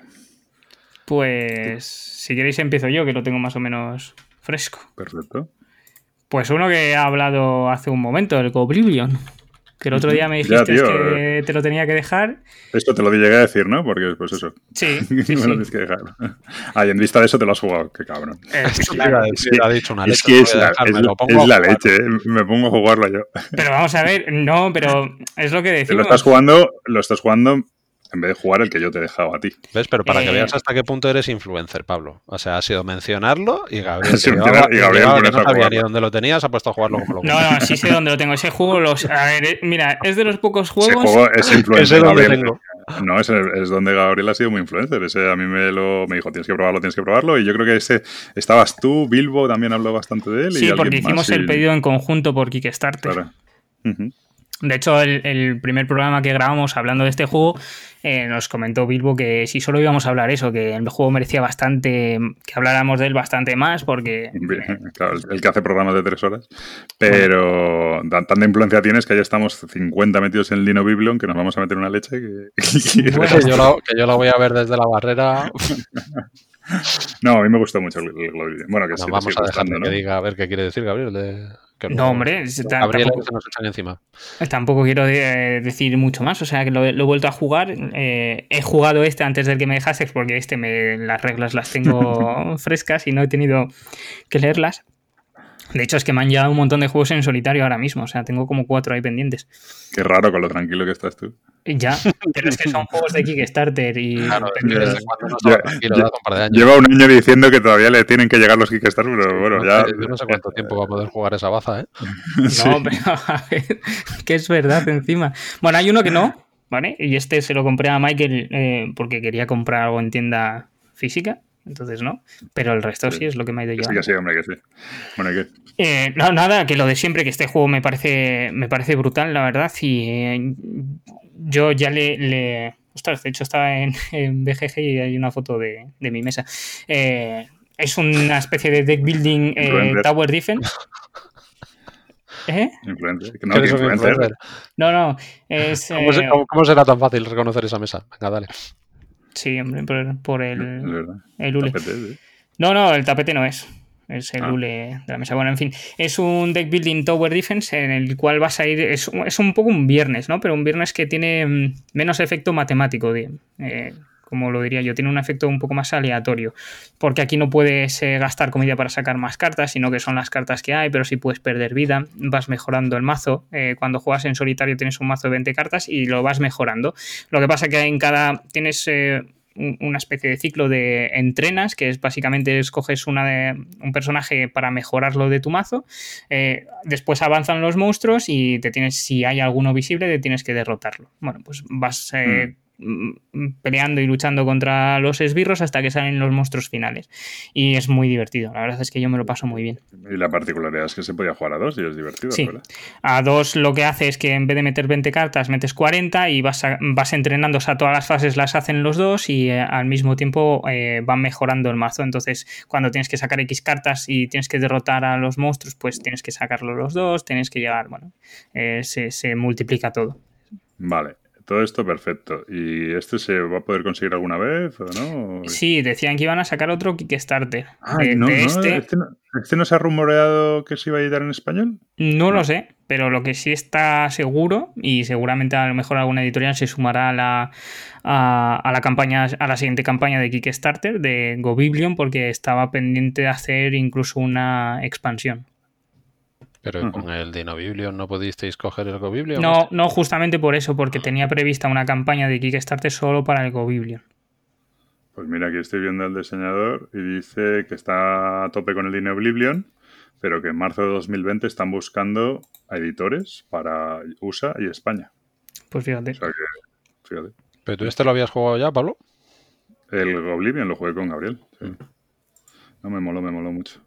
Pues si queréis empiezo yo, que lo tengo más o menos fresco. Perfecto. Pues uno que ha hablado hace un momento, el Goblivion. Que el otro día me dijiste que te lo tenía que dejar. Esto te lo llegué a decir, ¿no? Porque, pues eso. Sí. Me lo tienes que dejar. En vista de eso te lo has jugado. Qué cabrón. Claro, ha dicho una leche. Es que es la leche. Me pongo a jugarlo yo. Pero vamos a ver. No, pero es lo que decimos. Lo estás jugando en vez de jugar el que yo te he dejado a ti. ¿Ves? Pero para que veas hasta qué punto eres influencer, Pablo. O sea, ha sido mencionarlo y Gabriel, que no sabía ni dónde lo tenías, ha puesto a jugarlo como lo No, sí sé dónde lo tengo. Ese juego, a ver, mira, es de los pocos juegos... Ese juego es influencer. Ese donde tengo. No, es donde Gabriel ha sido muy influencer. Ese a mí me dijo, tienes que probarlo. Y yo creo que estabas tú, Bilbo también habló bastante de él. Sí, porque hicimos el pedido en conjunto por Kickstarter. Claro. De hecho, el primer programa que grabamos hablando de este juego, nos comentó Bilbo que si solo íbamos a hablar eso, que el juego merecía bastante, que habláramos de él bastante más, porque... Claro, el que hace programas de 3 horas. Pero tanta influencia tienes que ya estamos 50 metidos en Lino Biblion que nos vamos a meter una leche que... Bueno, que yo la voy a ver desde la barrera... No, a mí me gustó mucho el Glory. Bueno, que sí, vamos a dejarle que diga a ver qué quiere decir Gabriel. No, hombre, Gabriel se nos echan encima. Tampoco quiero decir mucho más. O sea, que lo he vuelto a jugar. He jugado antes del que me dejases, porque las reglas las tengo frescas y no he tenido que leerlas. De hecho, es que me han llegado un montón de juegos en solitario ahora mismo. O sea, tengo como 4 ahí pendientes. Qué raro con lo tranquilo que estás tú. Ya, pero es que son juegos de Kickstarter y... Claro, desde cuando no estaba tranquilo, hace un par de años. Lleva un año diciendo que todavía le tienen que llegar los Kickstarter, pero bueno, ya... Yo no sé cuánto tiempo va a poder jugar esa baza, ¿eh? Sí. No, pero a ver, que es verdad encima. Bueno, hay uno que no, ¿vale? Y se lo compré a Michael porque quería comprar algo en tienda física. Entonces no, pero el resto sí es lo que me ha ido llevando. Sí, hombre, que sí. Bueno, ¿y qué? No, nada, que lo de siempre, que este juego me parece brutal, la verdad, y yo ya ostras, de hecho estaba en BGG y hay una foto de mi mesa. Es una especie de deck building tower defense. Influencer. No, es... ¿Cómo será tan fácil reconocer esa mesa? Venga, dale. Sí, hombre, por el hule. Tapete, ¿sí? No, el tapete no es. Es el hule de la mesa. Bueno, en fin, es un deck building tower defense en el cual vas a ir... Es un poco un viernes, ¿no? Pero un viernes que tiene menos efecto matemático, como lo diría yo. Tiene un efecto un poco más aleatorio. Porque aquí no puedes gastar comida para sacar más cartas, sino que son las cartas que hay, pero sí puedes perder vida. Vas mejorando el mazo. Cuando juegas en solitario tienes un mazo de 20 cartas y lo vas mejorando. Lo que pasa es que tienes una especie de ciclo de entrenas, que es básicamente escoges un personaje para mejorarlo de tu mazo, después avanzan los monstruos y si hay alguno visible te tienes que derrotarlo. Bueno, pues vas peleando y luchando contra los esbirros hasta que salen los monstruos finales y es muy divertido, la verdad es que yo me lo paso muy bien. Y la particularidad es que se podía jugar a 2 y es divertido, sí. ¿verdad? A 2 lo que hace es que en vez de meter 20 cartas metes 40 y vas entrenando, o sea, todas las fases las hacen los dos y al mismo tiempo van mejorando el mazo. Entonces cuando tienes que sacar X cartas y tienes que derrotar a los monstruos, pues tienes que sacarlo los dos, tienes que llegar, bueno, se multiplica todo. Vale. Todo esto perfecto. ¿Y este se va a poder conseguir alguna vez o no? Sí, decían que iban a sacar otro Kickstarter. ¿Este no se ha rumoreado que se iba a editar en español? No lo sé, pero lo que sí está seguro, y seguramente a lo mejor alguna editorial se sumará a la campaña, a la siguiente campaña de Kickstarter de GoBiblion, porque estaba pendiente de hacer incluso una expansión. Pero con el Dinobiblion no pudisteis coger el GoBiblion. No, justamente por eso, porque tenía prevista una campaña de Kickstarter solo para el GoBiblion. Pues mira, aquí estoy viendo al diseñador y dice que está a tope con el Dinobiblion, pero que en marzo de 2020 están buscando a editores para USA y España. Pues fíjate. O sea que, fíjate. ¿Pero tú lo habías jugado ya, Pablo? El GoBiblion lo jugué con Gabriel. Sí. No, me moló mucho.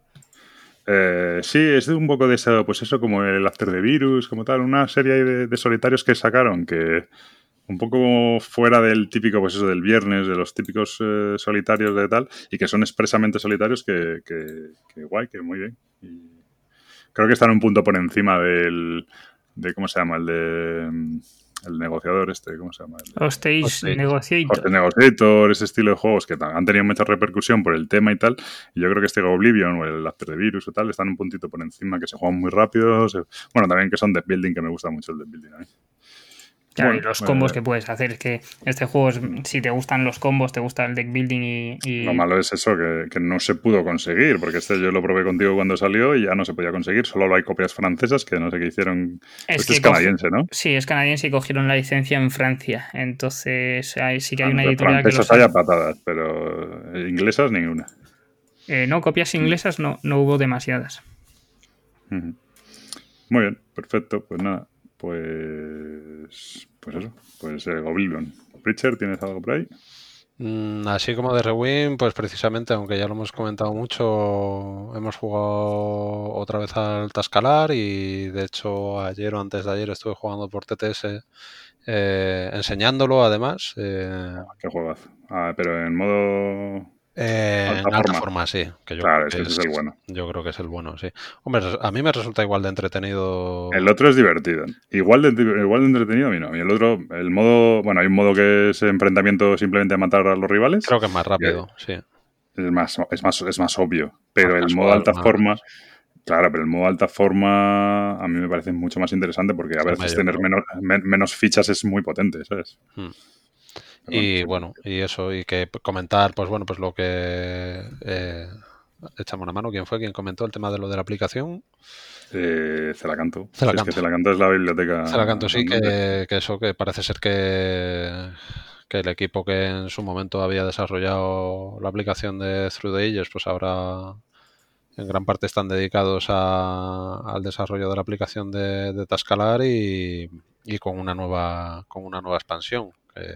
Sí, es un poco de eso, pues eso, como el After the Virus, como tal, una serie de solitarios que sacaron, que un poco fuera del típico, pues eso, del viernes, de los típicos solitarios de tal, y que son expresamente solitarios que guay, que muy bien. Y creo que están un punto por encima de ¿cómo se llama? El negociador ¿cómo se llama? Hostage Negotiator. Negotiator, ese estilo de juegos que han tenido mucha repercusión por el tema y tal. Y yo creo que este Oblivion o el After the Virus o tal están un puntito por encima, que se juegan muy rápido. Bueno, también que son deck building, que me gusta mucho el deck building a mí. Claro, bueno, y los combos que puedes hacer. Es que este juego, si te gustan los combos, te gusta el deck building y... Lo malo es eso, que no se pudo conseguir, porque yo lo probé contigo cuando salió y ya no se podía conseguir. Solo hay copias francesas que no sé qué hicieron. Es canadiense, ¿no? Sí, es canadiense y cogieron la licencia en Francia. Entonces ahí sí que hay una editorial que francesas haya patadas, pero inglesas ninguna. No, copias inglesas no hubo demasiadas. Muy bien, perfecto. Pues nada. Pues eso, pues Oblivion. Richard, ¿tienes algo por ahí? Así como de Rewind, pues precisamente, aunque ya lo hemos comentado mucho, hemos jugado otra vez al Tascalar y de hecho ayer o antes de ayer estuve jugando por TTS enseñándolo además. ¿Qué juegas? Pero en modo... en alta forma, sí. Que claro, es que ese es el bueno. Yo creo que es el bueno, sí. Hombre, a mí me resulta igual de entretenido. El otro es divertido. Igual de entretenido a mí no. Y el otro, el modo... Bueno, hay un modo que es enfrentamiento simplemente a matar a los rivales. Creo que es más rápido, sí. Es más obvio. Pero el modo alta forma... Claro, pero el modo alta forma a mí me parece mucho más interesante porque a veces tener menos fichas es muy potente, ¿sabes? Y bueno, y eso, y que comentar, pues bueno, pues lo que echamos una mano. ¿Quién fue quien comentó el tema de lo de la aplicación? Celacanto. Celacanto. Es que Celacanto es la biblioteca. Celacanto, sí, que eso, que parece ser que el equipo que en su momento había desarrollado la aplicación de Through the Ages, pues ahora en gran parte están dedicados al desarrollo de la aplicación de Tascalar y con una nueva expansión.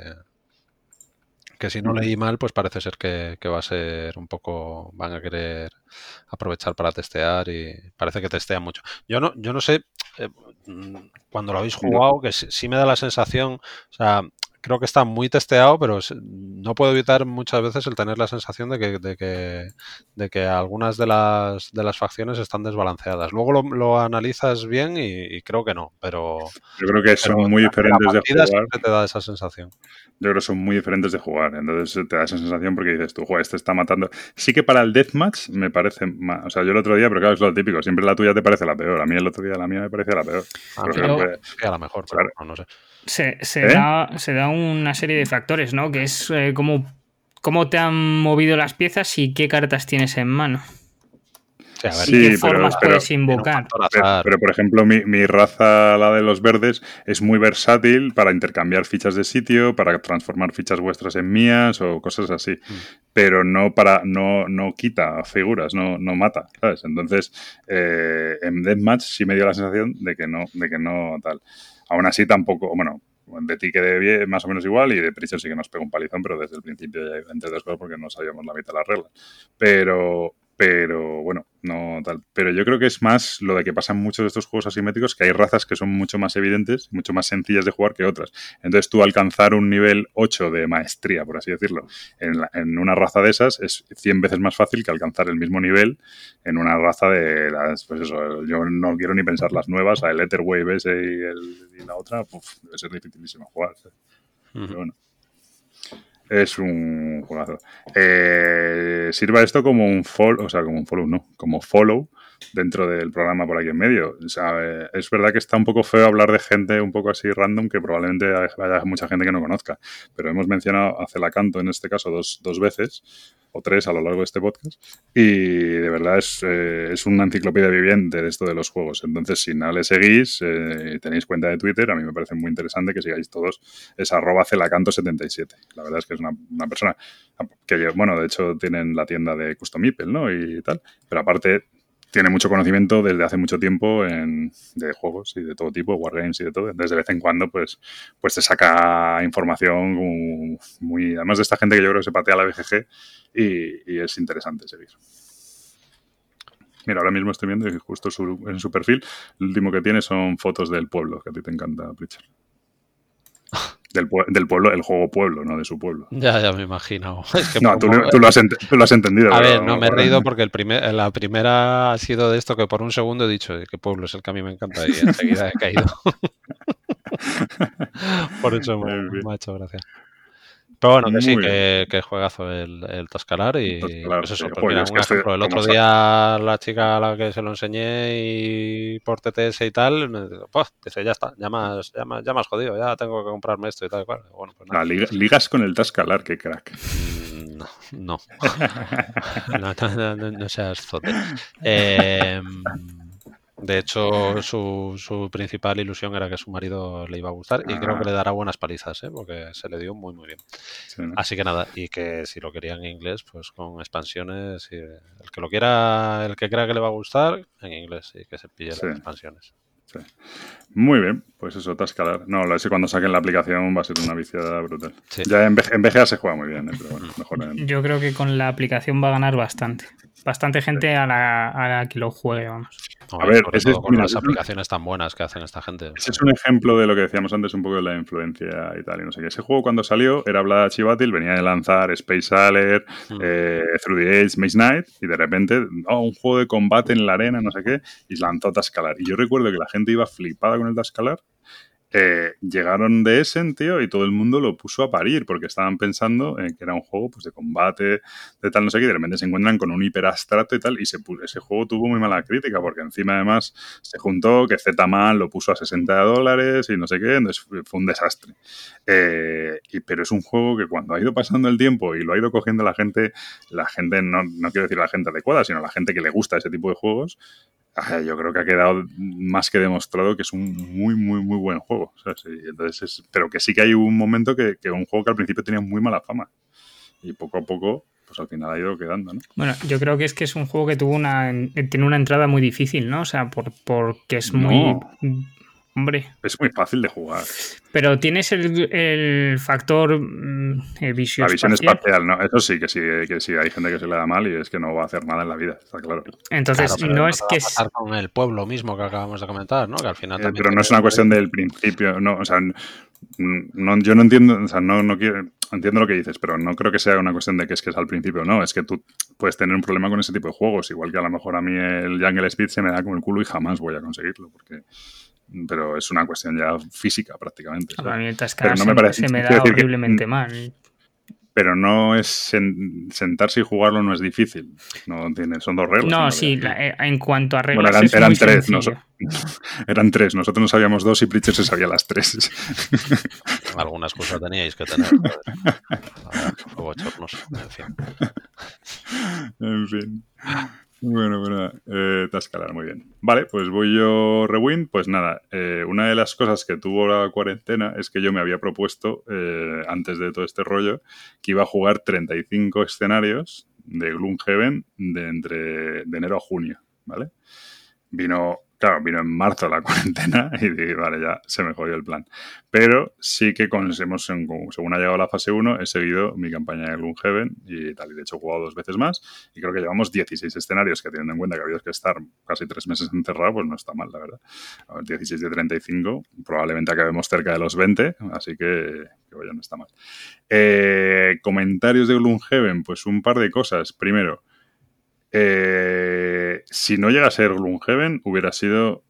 Que si no leí mal, pues parece ser que va a ser un poco, van a querer aprovechar para testear y parece que testean mucho. Yo no sé, cuando lo habéis jugado, que sí me da la sensación, o sea, creo que está muy testeado, pero no puedo evitar muchas veces el tener la sensación de que algunas de las facciones están desbalanceadas. Luego lo analizas bien y creo que no, pero... Yo creo que son muy diferentes de jugar. Siempre te da esa sensación. Yo creo que son muy diferentes de jugar. Entonces te da esa sensación porque dices tú, este está matando. Sí que para el deathmatch me parece más. O sea, yo el otro día, pero claro, es lo típico. Siempre la tuya te parece la peor. A mí el otro día la mía me parecía la peor. A la mejor, claro, no sé. Se da una serie de factores, ¿no? Que es cómo te han movido las piezas y qué cartas tienes en mano. ¿Y qué formas puedes invocar? Pero, por ejemplo, mi raza, la de los verdes, es muy versátil para intercambiar fichas de sitio, para transformar fichas vuestras en mías o cosas así. Pero no quita figuras, no mata, ¿sabes? Entonces, en Deathmatch sí me dio la sensación de que no tal. Aún así tampoco, bueno, de ti quedé bien, más o menos igual, y de Preacher sí que nos pegó un palizón, pero desde el principio ya entre dos cosas porque no sabíamos la mitad de las reglas. Pero bueno, no tal. Pero yo creo que es más lo de que pasan muchos de estos juegos asimétricos, que hay razas que son mucho más evidentes, mucho más sencillas de jugar que otras. Entonces tú alcanzar un nivel 8 de maestría, por así decirlo, en una raza de esas es 100 veces más fácil que alcanzar el mismo nivel en una raza de las, pues eso, yo no quiero ni pensar las nuevas, el Etherwave ese y la otra, debe ser dificilísimo jugar. ¿Sí? Pero bueno. Es un juegazo. Sirva esto como un follow, o sea, como un follow, no, como follow dentro del programa por aquí en medio. O sea, es verdad que está un poco feo hablar de gente un poco así random, que probablemente haya mucha gente que no conozca, pero hemos mencionado a Celacanto en este caso dos veces, o 3 a lo largo de este podcast, y de verdad es una enciclopedia viviente de esto de los juegos. Entonces, si no le seguís, tenéis cuenta de Twitter, a mí me parece muy interesante que sigáis todos, es @celacanto77. La verdad es que es una persona que, bueno, de hecho tienen la tienda de Custom Meeple, ¿no? Y tal, pero aparte tiene mucho conocimiento desde hace mucho tiempo de juegos y de todo tipo, wargames y de todo. Entonces, de vez en cuando, pues te saca información muy... Además de esta gente que yo creo que se patea la BGG y es interesante seguir. Mira, ahora mismo estoy viendo y justo en su perfil, el último que tiene son fotos del pueblo, que a ti te encanta, Pritchard. Del pueblo, el juego pueblo, no de su pueblo. Ya me imagino. Es que no, tú lo has entendido. A ver, no me he reído porque la primera ha sido de esto que por un segundo he dicho que pueblo es el que a mí me encanta y enseguida he caído. Por eso me ha hecho gracia. Pero bueno, que sí, que juegazo el Tascalar y pues eso, pues mira, un ejemplo. El otro día la chica a la que se lo enseñé y por TTS y tal, pues dice, ya está, ya me has jodido, ya tengo que comprarme esto y tal y cual. Bueno, pues nada. Ligas con el Tascalar, qué crack. No seas zote. De hecho, su principal ilusión era que su marido le iba a gustar y creo que le dará buenas palizas, porque se le dio muy, muy bien. Sí, ¿no? Así que nada, y que si lo quería en inglés, pues con expansiones, el que crea que le va a gustar, en inglés, y que se pille las expansiones. Sí. Muy bien, pues eso, Tascalar. No, lo sé, cuando saquen la aplicación va a ser una viciada brutal. Sí. Ya en VGA se juega muy bien, pero bueno, mejor Yo creo que con la aplicación va a ganar bastante gente a la que lo juegue, vamos. A ver, con las aplicaciones tan buenas que hacen esta gente. Ese es un ejemplo de lo que decíamos antes, un poco de la influencia y tal, y no sé qué. Ese juego cuando salió era Vladachi Battle, venía de lanzar Space Alert, Through the Age, Maze Knight, y de repente, un juego de combate en la arena, no sé qué, y lanzó Tascalar. Y yo recuerdo que la gente iba flipada con el Tascalar. Llegaron de Essen, tío, y todo el mundo lo puso a parir porque estaban pensando que era un juego pues de combate, de tal, no sé qué, y de repente se encuentran con un hiperabstrato y tal, y ese juego tuvo muy mala crítica porque encima además se juntó que Z-Man lo puso a $60 y no sé qué, entonces fue un desastre. Pero es un juego que cuando ha ido pasando el tiempo y lo ha ido cogiendo la gente no quiero decir la gente adecuada, sino la gente que le gusta ese tipo de juegos, yo creo que ha quedado más que demostrado que es un muy, muy, muy buen juego. O sea, sí, entonces pero que sí que hay un momento que un juego que al principio tenía muy mala fama. Y poco a poco, pues al final ha ido quedando, ¿no? Bueno, yo creo que es un juego que tiene una entrada muy difícil, ¿no? O sea, porque es muy... Hombre. Es muy fácil de jugar. Pero tienes el factor visión La visión espacial, ¿no? Eso sí, que sí hay gente que se le da mal y es que no va a hacer nada en la vida, está claro. Entonces, claro, no es que... Va a pasar con el pueblo mismo que acabamos de comentar, ¿no? Que al final también pero no es una cuestión del principio, no, o sea... yo no entiendo, o sea, no quiero... Entiendo lo que dices, pero no creo que sea una cuestión de que es al principio, no. Es que tú puedes tener un problema con ese tipo de juegos. Igual que a lo mejor a mí el Jungle Speed se me da como el culo y jamás voy a conseguirlo, pero es una cuestión ya física prácticamente. A mí el Tascalar se me da horriblemente mal. Pero no es sentarse y jugarlo no es difícil. Son 2 reglas. No, sí, en cuanto a reglas bueno, eran 3. Eran 3. Nosotros no sabíamos 2 y Pritchard se sabía las 3. Alguna excusa teníais que tener. Bochornos, en fin. En fin. Bueno, te a escalar muy bien. Vale, pues voy yo, Rewind. Pues nada, una de las cosas que tuvo la cuarentena es que yo me había propuesto, antes de todo este rollo, que iba a jugar 35 escenarios de Gloomhaven de enero a junio, ¿vale? Vino en marzo la cuarentena y dije, vale, ya se me jodió el plan. Pero sí que según ha llegado la fase 1, he seguido mi campaña de Gloomhaven y tal. Y de hecho he jugado 2 veces más y creo que llevamos 16 escenarios, que teniendo en cuenta que había que estar casi 3 meses encerrado, pues no está mal, la verdad. A ver, 16 de 35, probablemente acabemos cerca de los 20, así que vaya, no está mal. Comentarios de Gloomhaven, pues un par de cosas. Primero, si no llega a ser Gloomhaven, hubiera sido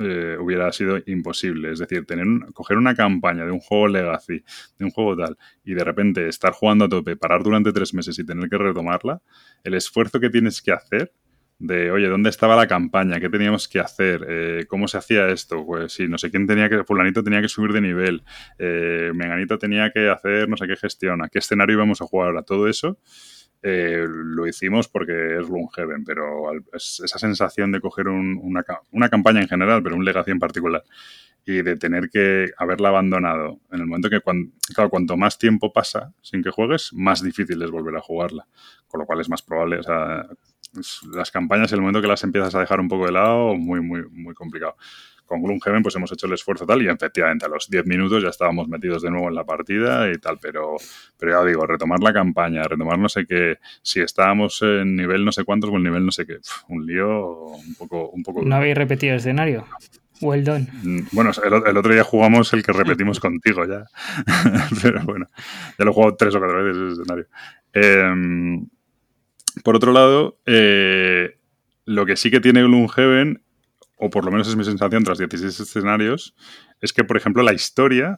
imposible. Es decir, coger una campaña de un juego Legacy, de un juego tal, y de repente estar jugando a tope, parar durante 3 meses y tener que retomarla, el esfuerzo que tienes que hacer de, oye, ¿dónde estaba la campaña? ¿Qué teníamos que hacer? ¿Cómo se hacía esto? Pues sí, no sé quién fulanito tenía que subir de nivel, menganito tenía que hacer no sé qué gestión, a qué escenario íbamos a jugar ahora, todo eso. Lo hicimos porque es Gloomhaven, pero esa sensación de coger una campaña en general, pero un Legacy en particular, y de tener que haberla abandonado en el momento que, claro, cuanto más tiempo pasa sin que juegues, más difícil es volver a jugarla, con lo cual es más probable, o sea, las campañas, en el momento que las empiezas a dejar un poco de lado, muy, muy, muy complicado. Con Gloomhaven pues hemos hecho el esfuerzo tal y efectivamente a los 10 minutos ya estábamos metidos de nuevo en la partida y tal, pero ya digo, retomar la campaña, retomar no sé qué, si estábamos en nivel no sé cuántos o en nivel no sé qué, un lío un poco ¿No duro. habéis repetido el escenario? Well done. Bueno, el otro día jugamos el que repetimos contigo ya, pero bueno, ya lo he jugado 3 o 4 veces ese escenario. Por otro lado, lo que sí que tiene Gloomhaven, o por lo menos es mi sensación tras 16 escenarios, es que, por ejemplo, la historia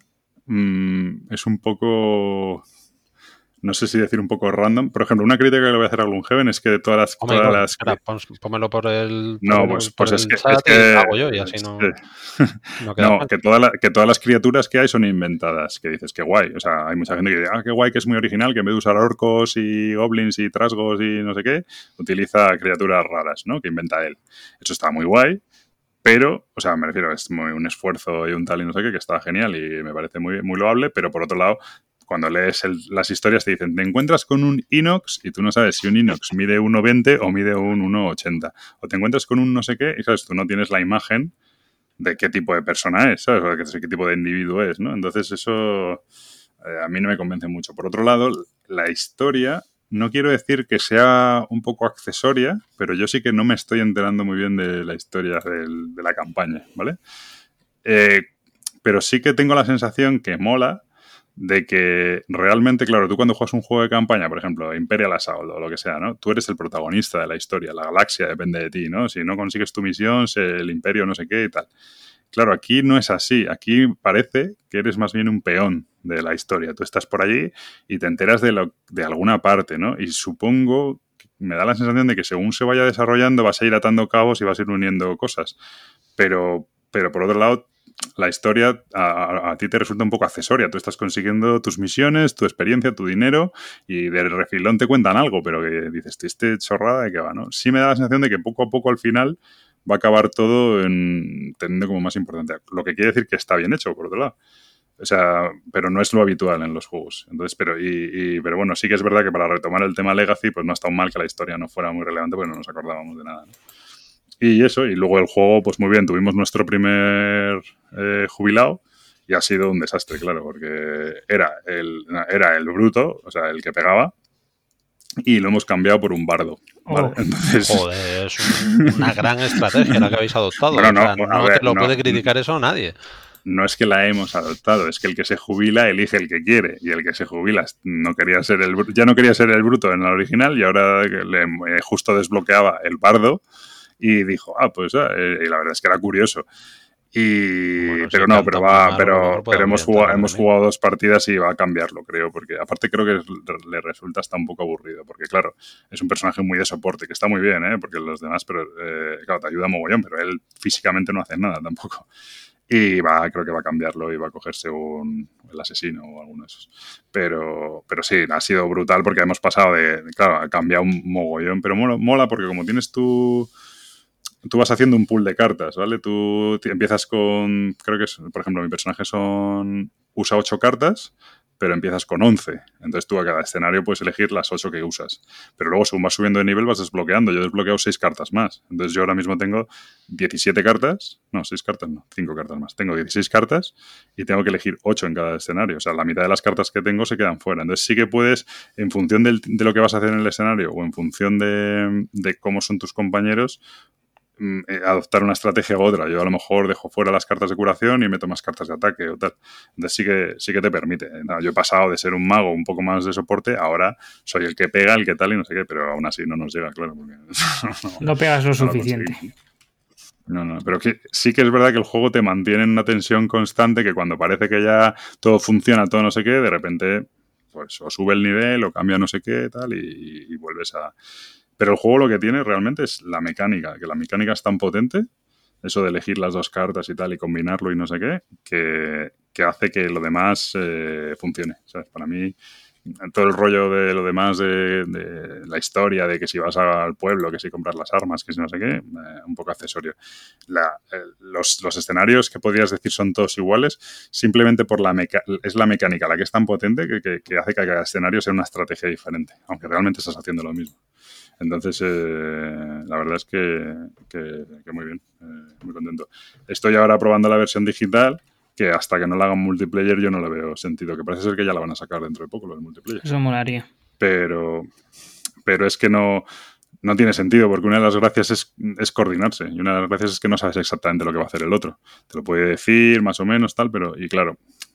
es un poco... No sé si decir un poco random. Por ejemplo, una crítica que le voy a hacer a Gloomhaven es que Espera, pónmelo por el chat y hago yo y así no queda mal. que todas las criaturas que hay son inventadas. Que dices, qué guay. O sea, hay mucha gente que dice, qué guay, que es muy original, que en vez de usar orcos y goblins y trasgos y no sé qué, utiliza criaturas raras, ¿no? Que inventa él. Eso está muy guay. Pero, o sea, me refiero, es un esfuerzo y un tal y no sé qué, que está genial y me parece muy, muy loable, pero por otro lado, cuando lees las historias te dicen, te encuentras con un inox y tú no sabes si un inox mide 1,20 o mide un 1,80. O te encuentras con un no sé qué y, ¿sabes? Tú no tienes la imagen de qué tipo de persona es, ¿sabes? O de qué tipo de individuo es, ¿no? Entonces eso a mí no me convence mucho. Por otro lado, la historia... No quiero decir que sea un poco accesoria, pero yo sí que no me estoy enterando muy bien de la historia de la campaña, ¿vale? Pero sí que tengo la sensación que mola de que realmente, claro, tú cuando juegas un juego de campaña, por ejemplo, Imperial Assault o lo que sea, ¿no? Tú eres el protagonista de la historia, la galaxia depende de ti, ¿no? Si no consigues tu misión, el imperio no sé qué y tal. Claro, aquí no es así. Aquí parece que eres más bien un peón de la historia. Tú estás por allí y te enteras de alguna parte, ¿no? Y supongo, me da la sensación de que según se vaya desarrollando vas a ir atando cabos y vas a ir uniendo cosas. Pero por otro lado, la historia a ti te resulta un poco accesoria. Tú estás consiguiendo tus misiones, tu experiencia, tu dinero y de refilón te cuentan algo, pero que dices, este chorrada de qué va, ¿no? Sí me da la sensación de que poco a poco al final va a acabar todo teniendo como más importante. Lo que quiere decir que está bien hecho, por otro lado. O sea, pero no es lo habitual en los juegos. Entonces, pero bueno, sí que es verdad que para retomar el tema Legacy, pues no ha estado mal que la historia no fuera muy relevante, porque no nos acordábamos de nada, ¿no? Y eso, y luego el juego, pues muy bien, tuvimos nuestro primer jubilado y ha sido un desastre, claro, porque era el bruto, o sea, el que pegaba, y lo hemos cambiado por un bardo. ¿Vale? Entonces... Joder, es una gran estrategia la que habéis adoptado. Bueno, o sea, no te lo puede criticar eso nadie. No es que la hemos adoptado, es que el que se jubila elige el que quiere y el que se jubila ya no quería ser el bruto en la original y ahora justo desbloqueaba el bardo y dijo, pues y la verdad es que era curioso. Bueno, pero hemos jugado 2 partidas y va a cambiarlo, creo, porque aparte creo que le resulta hasta un poco aburrido, porque claro, es un personaje muy de soporte, que está muy bien, porque los demás, pero claro, te ayuda mogollón, pero él físicamente no hace nada tampoco. Y creo que va a cambiarlo y va a cogerse el asesino o alguno de esos. Pero sí, ha sido brutal porque hemos pasado claro, ha cambiado un mogollón, pero mola porque como tienes tú vas haciendo un pool de cartas, ¿vale? Tú empiezas con, creo que es, por ejemplo, mi personaje usa 8 cartas, pero empiezas con 11. Entonces tú a cada escenario puedes elegir las 8 que usas. Pero luego según vas subiendo de nivel vas desbloqueando. Yo he desbloqueado 6 cartas más. Entonces yo ahora mismo tengo 17 cartas. No, 6 cartas no, 5 cartas más. Tengo 16 cartas y tengo que elegir 8 en cada escenario. O sea, la mitad de las cartas que tengo se quedan fuera. Entonces sí que puedes, en función de lo que vas a hacer en el escenario o en función de cómo son tus compañeros, adoptar una estrategia u otra. Yo a lo mejor dejo fuera las cartas de curación y meto más cartas de ataque o tal. Entonces sí que te permite. No, yo he pasado de ser un mago un poco más de soporte, ahora soy el que pega, el que tal y no sé qué, pero aún así no nos llega, claro. Porque no pegas lo suficiente. No, pero sí que es verdad que el juego te mantiene en una tensión constante que cuando parece que ya todo funciona, todo no sé qué, de repente pues o sube el nivel o cambia no sé qué tal y vuelves a... Pero el juego lo que tiene realmente es la mecánica, que la mecánica es tan potente, eso de elegir las 2 cartas y tal y combinarlo y no sé qué, que hace que lo demás funcione. ¿Sabes? Para mí, todo el rollo de lo demás de la historia, de que si vas al pueblo, que si compras las armas, que si no sé qué, un poco accesorio. Los escenarios que podrías decir son todos iguales, simplemente por es la mecánica la que es tan potente que hace que cada escenario sea una estrategia diferente, aunque realmente estás haciendo lo mismo. Entonces, la verdad es que muy bien, muy contento. Estoy ahora probando la versión digital, que hasta que no la hagan multiplayer yo no le veo sentido, que parece ser que ya la van a sacar dentro de poco, lo del multiplayer. Eso molaría. Pero es que no tiene sentido, porque una de las gracias es coordinarse, y una de las gracias es que no sabes exactamente lo que va a hacer el otro. Te lo puede decir, más o menos, tal, y claro...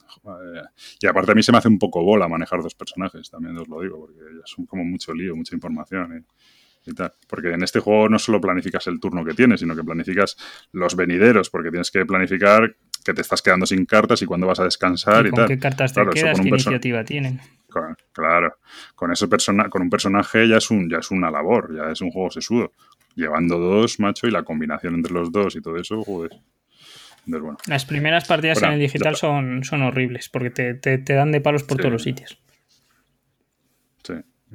Y aparte a mí se me hace un poco bola manejar 2 personajes, también os lo digo, porque ya son como mucho lío, mucha información y tal. Porque en este juego no solo planificas el turno que tienes, sino que planificas los venideros, porque tienes que planificar que te estás quedando sin cartas y cuándo vas a descansar y tal. ¿Con qué cartas te quedas? ¿Qué iniciativa tienen? Claro, con un personaje ya es una labor, ya es un juego sesudo. Llevando 2, macho, y la combinación entre los 2 y todo eso, joder. Entonces, bueno. Las primeras partidas en el digital son horribles porque te dan de palos por todos los sitios. Sí.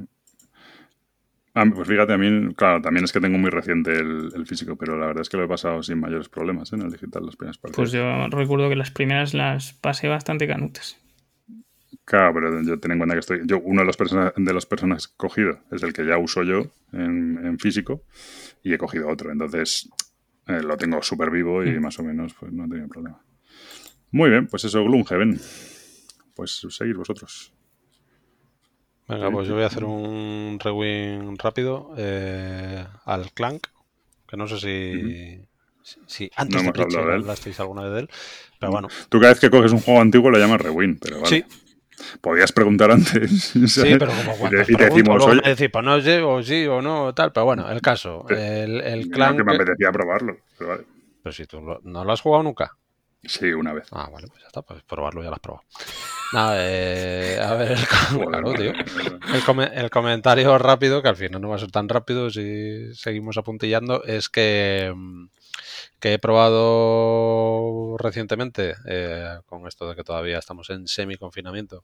Pues fíjate, a mí, claro, también es que tengo muy reciente el físico, pero la verdad es que lo he pasado sin mayores problemas en el digital las primeras partidas. Pues yo recuerdo que las primeras las pasé bastante canutas. Claro, pero yo ten en cuenta que uno de los personajes cogido es el que ya uso yo en físico y he cogido otro, entonces lo tengo súper vivo y más o menos pues no he tenido problema. Muy bien, pues eso, Gloomhaven. Pues seguid vosotros. Venga, pues yo voy a hacer un rewind rápido al Clank, que no sé si antes de Pritchard hablasteis alguna vez de él, pero bueno. Tú cada vez que coges un juego antiguo lo llamas rewind, pero vale. Sí. Podías preguntar antes. ¿Sabes? Sí, pero como cuando y te decimos, oye, me decís, pues no sé, o sí o no, tal, pero bueno, el caso, el Clank... que me apetecía probarlo, pero vale. Pero si tú no lo has jugado nunca. Sí, una vez. Ah, vale, pues ya está, pues probarlo ya lo has probado. Nada, a ver, claro, tío. El comentario rápido, que al final no va a ser tan rápido si seguimos apuntillando, es que he probado recientemente, con esto de que todavía estamos en semi-confinamiento,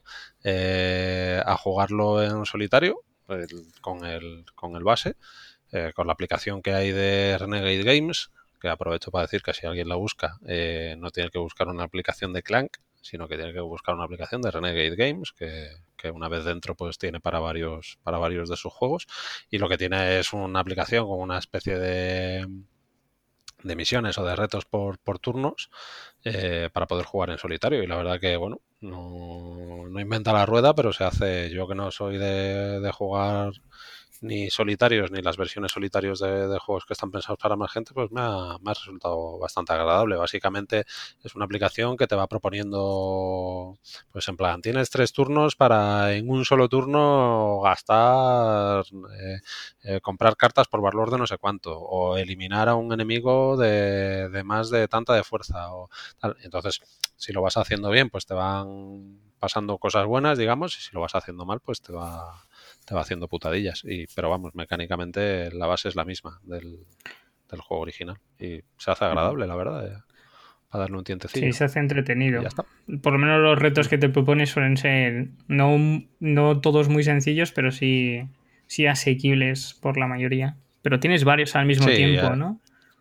a jugarlo en solitario, con el base, con la aplicación que hay de Renegade Games, que aprovecho para decir que si alguien la busca, no tiene que buscar una aplicación de Clank, sino que tiene que buscar una aplicación de Renegade Games, que una vez dentro pues tiene para varios de sus juegos, y lo que tiene es una aplicación con una especie de misiones o de retos por turnos para poder jugar en solitario, y la verdad que bueno, no inventa la rueda, pero se hace. Yo que no soy de jugar ni solitarios ni las versiones solitarios de juegos que están pensados para más gente, pues me ha resultado bastante agradable. Básicamente es una aplicación que te va proponiendo, pues en plan, tienes 3 turnos para en un solo turno gastar, comprar cartas por valor de no sé cuánto, o eliminar a un enemigo de más de tanta de fuerza, o tal. Entonces, si lo vas haciendo bien, pues te van pasando cosas buenas, digamos, y si lo vas haciendo mal, pues te va haciendo putadillas. Pero vamos, mecánicamente la base es la misma del juego original y se hace agradable, la verdad. darle un tientecillo. Sí, se hace entretenido. Y ya está. Por lo menos los retos que te propones suelen ser no todos muy sencillos, pero sí asequibles por la mayoría. Pero tienes varios al mismo tiempo, ¿no?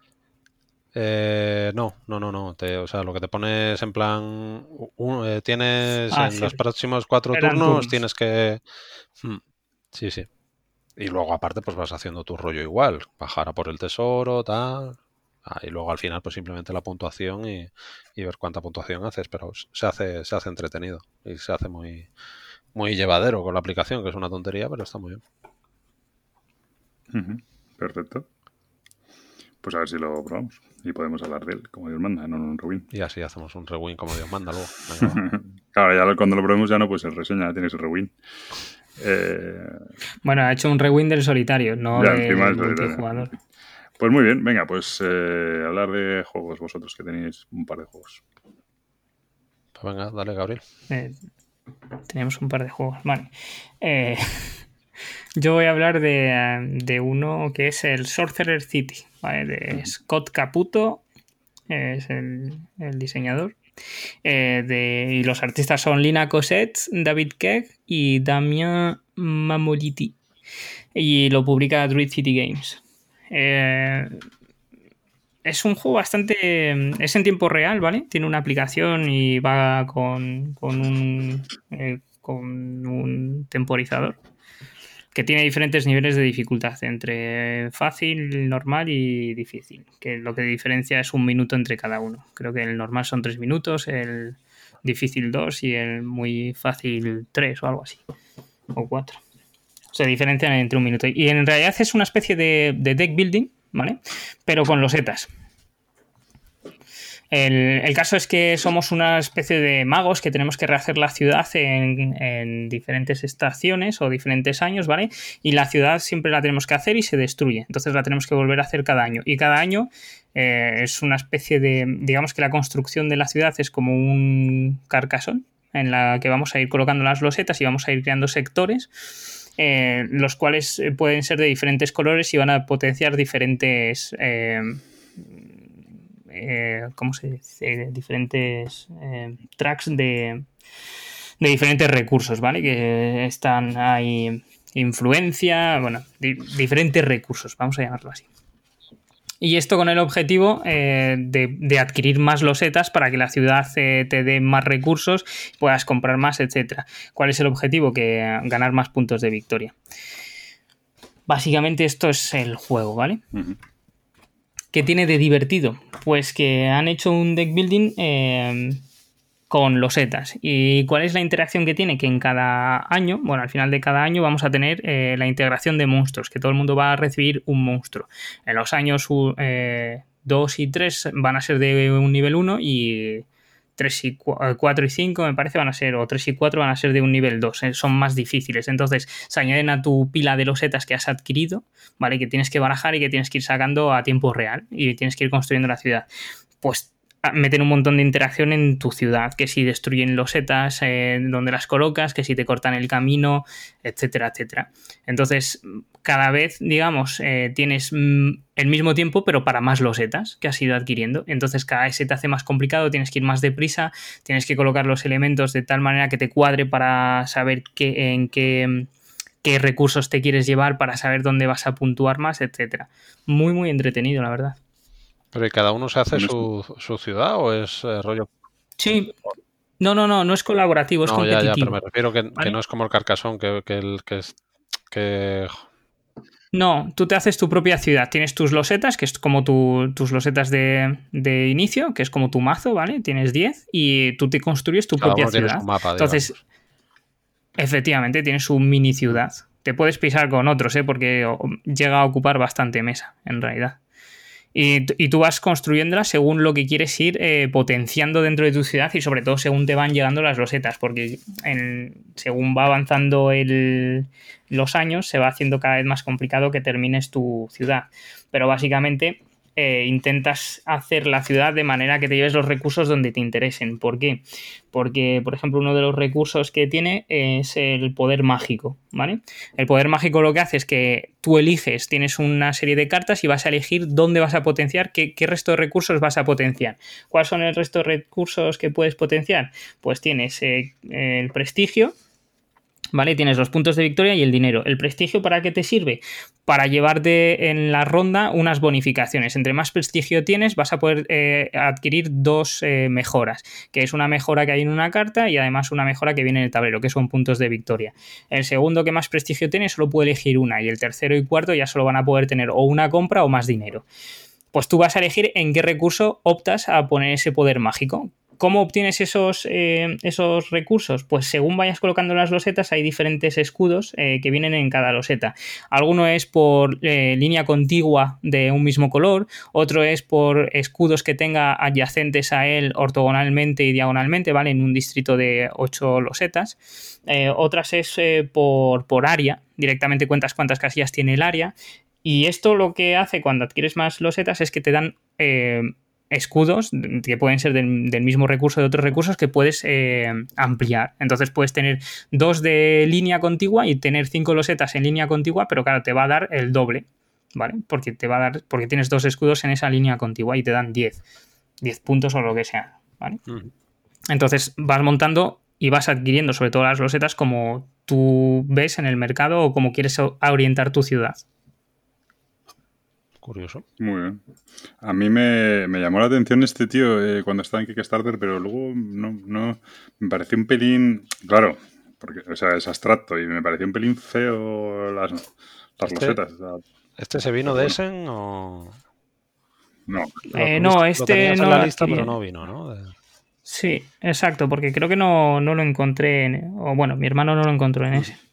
No. O sea, lo que te pones en plan... tienes en los próximos 4 turnos, tienes que... Sí. Y luego aparte pues vas haciendo tu rollo igual. Bajar a por el tesoro, tal... y luego al final pues simplemente la puntuación y ver cuánta puntuación haces. Pero se hace entretenido y se hace muy, muy llevadero con la aplicación, que es una tontería, pero está muy bien. Perfecto. Pues a ver si lo probamos y podemos hablar de él como Dios manda, no en un rewind. Y así hacemos un rewind como Dios manda luego. Claro, ya cuando lo probemos ya no puede ser reseña, tienes el rewind. Bueno, ha hecho un rewind del solitario, no del multijugador. Pues muy bien, venga, pues hablar de juegos vosotros, que tenéis un par de juegos. Pues venga, dale, Gabriel. Tenemos un par de juegos, vale. Yo voy a hablar de uno que es el Sorcerer City, ¿vale? De Scott Caputo, es el diseñador. Y los artistas son Lina Cosette, David Keck y Damien Mamoliti. Y lo publica Druid City Games. Es un juego bastante... Es en tiempo real, ¿vale? Tiene una aplicación y va con un temporizador que tiene diferentes niveles de dificultad, entre fácil, normal y difícil, que lo que diferencia es 1 minuto entre cada uno. Creo que el normal son 3 minutos, el difícil 2 y el muy fácil 3 o algo así, o 4. Se diferencian entre 1 minuto. Y en realidad es una especie de deck building, ¿vale? Pero con losetas. El caso es que somos una especie de magos que tenemos que rehacer la ciudad en diferentes estaciones o diferentes años, ¿vale? Y la ciudad siempre la tenemos que hacer y se destruye. Entonces la tenemos que volver a hacer cada año. Y cada año es una especie de... Digamos que la construcción de la ciudad es como un carcasón en la que vamos a ir colocando las losetas y vamos a ir creando sectores, los cuales pueden ser de diferentes colores y van a potenciar diferentes... ¿cómo se dice? Diferentes tracks de diferentes recursos, ¿vale? Que están ahí, influencia, bueno, diferentes recursos, vamos a llamarlo así. Y esto con el objetivo de adquirir más losetas para que la ciudad te dé más recursos, puedas comprar más, etcétera. ¿Cuál es el objetivo? Que ganar más puntos de victoria. Básicamente esto es el juego, ¿vale? Uh-huh. ¿Qué tiene de divertido? Pues que han hecho un deck building con losetas. ¿Y cuál es la interacción que tiene? Que en cada año, bueno, al final de cada año vamos a tener la integración de monstruos, que todo el mundo va a recibir un monstruo. En los años 2 y 3 van a ser de un nivel 1 y 4 y 5 me parece van a ser, o 3 y 4 van a ser de un nivel 2, son más difíciles. Entonces se añaden a tu pila de losetas que has adquirido, ¿vale? Que tienes que barajar y que tienes que ir sacando a tiempo real y tienes que ir construyendo la ciudad. Pues meten un montón de interacción en tu ciudad, que si destruyen losetas, donde las colocas, que si te cortan el camino, etcétera, etcétera. Entonces, cada vez, digamos, tienes el mismo tiempo, pero para más losetas que has ido adquiriendo. Entonces, cada vez se te hace más complicado, tienes que ir más deprisa, tienes que colocar los elementos de tal manera que te cuadre para saber en qué recursos te quieres llevar, para saber dónde vas a puntuar más, etcétera. Muy, muy entretenido, la verdad. ¿Pero y cada uno se hace su ciudad o es rollo? Sí. No es colaborativo, es competitivo. Ya, pero me refiero que no es como el Carcassonne, que... No, tú te haces tu propia ciudad. Tienes tus losetas, que es como tus losetas de inicio, que es como tu mazo, ¿vale? Tienes 10 y tú te construyes tu propia ciudad. Tienes un mapa, entonces, efectivamente, tienes un mini ciudad. Te puedes pisar con otros, porque llega a ocupar bastante mesa, en realidad. Y tú vas construyéndola según lo que quieres ir potenciando dentro de tu ciudad y sobre todo según te van llegando las losetas, porque según va avanzando los años se va haciendo cada vez más complicado que termines tu ciudad. Pero básicamente intentas hacer la ciudad de manera que te lleves los recursos donde te interesen. ¿Por qué? Porque, por ejemplo, uno de los recursos que tiene es el poder mágico, ¿vale? El poder mágico lo que hace es que tú eliges, tienes una serie de cartas y vas a elegir dónde vas a potenciar, qué resto de recursos vas a potenciar. ¿Cuáles son el resto de recursos que puedes potenciar? Pues tienes el prestigio, ¿vale? Tienes los puntos de victoria y el dinero. ¿El prestigio para qué te sirve? Para llevarte en la ronda unas bonificaciones. Entre más prestigio tienes, vas a poder adquirir 2 mejoras, que es una mejora que hay en una carta y además una mejora que viene en el tablero, que son puntos de victoria. El segundo que más prestigio tiene solo puede elegir una, y el tercero y cuarto ya solo van a poder tener o una compra o más dinero. Pues tú vas a elegir en qué recurso optas a poner ese poder mágico. ¿Cómo obtienes esos recursos? Pues según vayas colocando las losetas hay diferentes escudos que vienen en cada loseta. Alguno es por línea contigua de un mismo color, otro es por escudos que tenga adyacentes a él ortogonalmente y diagonalmente, ¿vale? En un distrito de 8 losetas. Otras es por área, directamente cuentas cuántas casillas tiene el área. Y esto lo que hace cuando adquieres más losetas es que te dan escudos que pueden ser del mismo recurso de otros recursos que puedes ampliar. Entonces puedes tener 2 de línea contigua y tener 5 losetas en línea contigua, pero claro, te va a dar el doble, ¿vale? Porque tienes 2 escudos en esa línea contigua y te dan 10 puntos o lo que sea, ¿vale? Entonces vas montando y vas adquiriendo sobre todo las losetas como tú ves en el mercado o como quieres orientar tu ciudad. Curioso. Muy bien. A mí me llamó la atención este tío cuando estaba en Kickstarter, pero luego no me pareció un pelín, claro, porque o sea, es abstracto y me pareció un pelín feo las losetas. O sea, ¿Este se vino de Essen o...? No. No, este lo no en la lo lista, adquirí. pero no vino, ¿no? Sí, exacto, porque creo que no lo encontré o bueno, mi hermano no lo encontró en ese.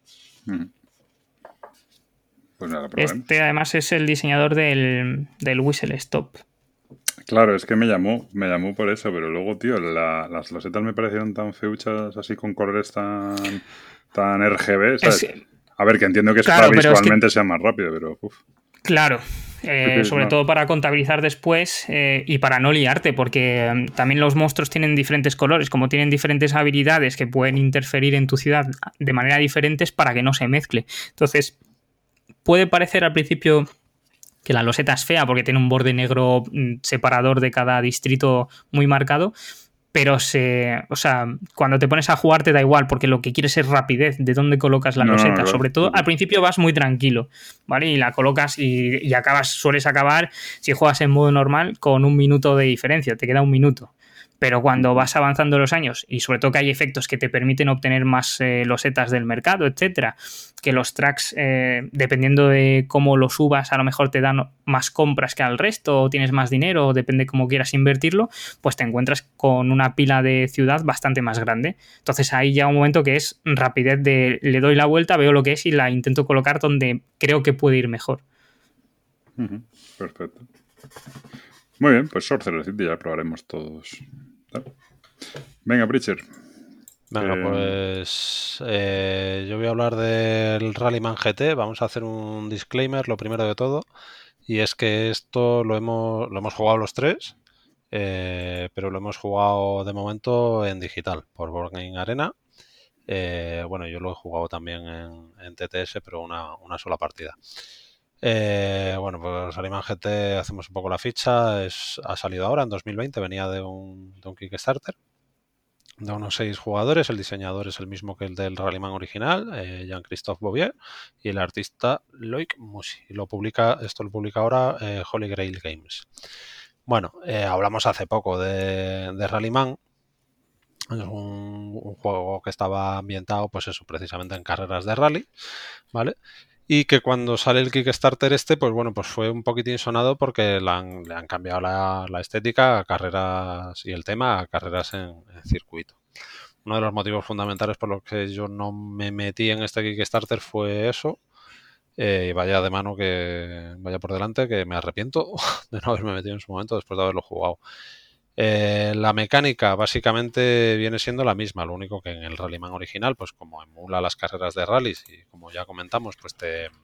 Pues nada, probaremos. Este además es el diseñador del Whistle Stop. Claro, es que me llamó por eso, pero luego, tío, las losetas me parecieron tan feuchas, así con colores tan RGB, ¿sabes? A ver, que entiendo que claro, para visualmente sea más rápido, pero... Claro, sobre todo para contabilizar después y para no liarte, porque también los monstruos tienen diferentes colores, como tienen diferentes habilidades que pueden interferir en tu ciudad de manera diferentes para que no se mezcle. Entonces, puede parecer al principio que la loseta es fea porque tiene un borde negro separador de cada distrito muy marcado, pero cuando te pones a jugar te da igual, porque lo que quieres es rapidez de dónde colocas la loseta. Claro, sobre todo al principio vas muy tranquilo, ¿vale? Y la colocas y sueles acabar, si juegas en modo normal, con 1 minuto de diferencia, te queda 1 minuto. Pero cuando vas avanzando los años y sobre todo que hay efectos que te permiten obtener más losetas del mercado, etcétera, que los tracks, dependiendo de cómo los subas, a lo mejor te dan más compras que al resto, o tienes más dinero, o depende cómo quieras invertirlo, pues te encuentras con una pila de ciudad bastante más grande. Entonces ahí llega un momento que es rapidez de le doy la vuelta, veo lo que es y la intento colocar donde creo que puede ir mejor. Perfecto. Muy bien, pues Sorcerer City ya probaremos todos. Venga, Preacher. Venga, pues yo voy a hablar del Rallyman GT. Vamos a hacer un disclaimer, lo primero de todo. Y es que esto lo hemos jugado los 3, pero lo hemos jugado de momento en digital, por Board Game Arena. Bueno, yo lo he jugado también en TTS, pero una sola partida. Bueno, pues Rallyman GT, hacemos un poco la ficha. Ha salido ahora en 2020, venía de un Kickstarter de unos 6 jugadores. El diseñador es el mismo que el del Rallyman original, Jean-Christophe Bouvier, y el artista Loic Musi. Esto lo publica ahora Holy Grail Games. Bueno, hablamos hace poco de Rallyman. Es un juego que estaba ambientado, pues eso, precisamente en carreras de rally, ¿vale? Y que cuando sale el Kickstarter pues bueno, pues fue un poquitín sonado porque le han cambiado la estética a carreras y el tema a carreras en circuito. Uno de los motivos fundamentales por los que yo no me metí en este Kickstarter fue eso. Y vaya por delante que me arrepiento de no haberme metido en su momento después de haberlo jugado. La mecánica básicamente viene siendo la misma, lo único que en el Rallyman original, pues como emula las carreras de rallies y como ya comentamos, pues te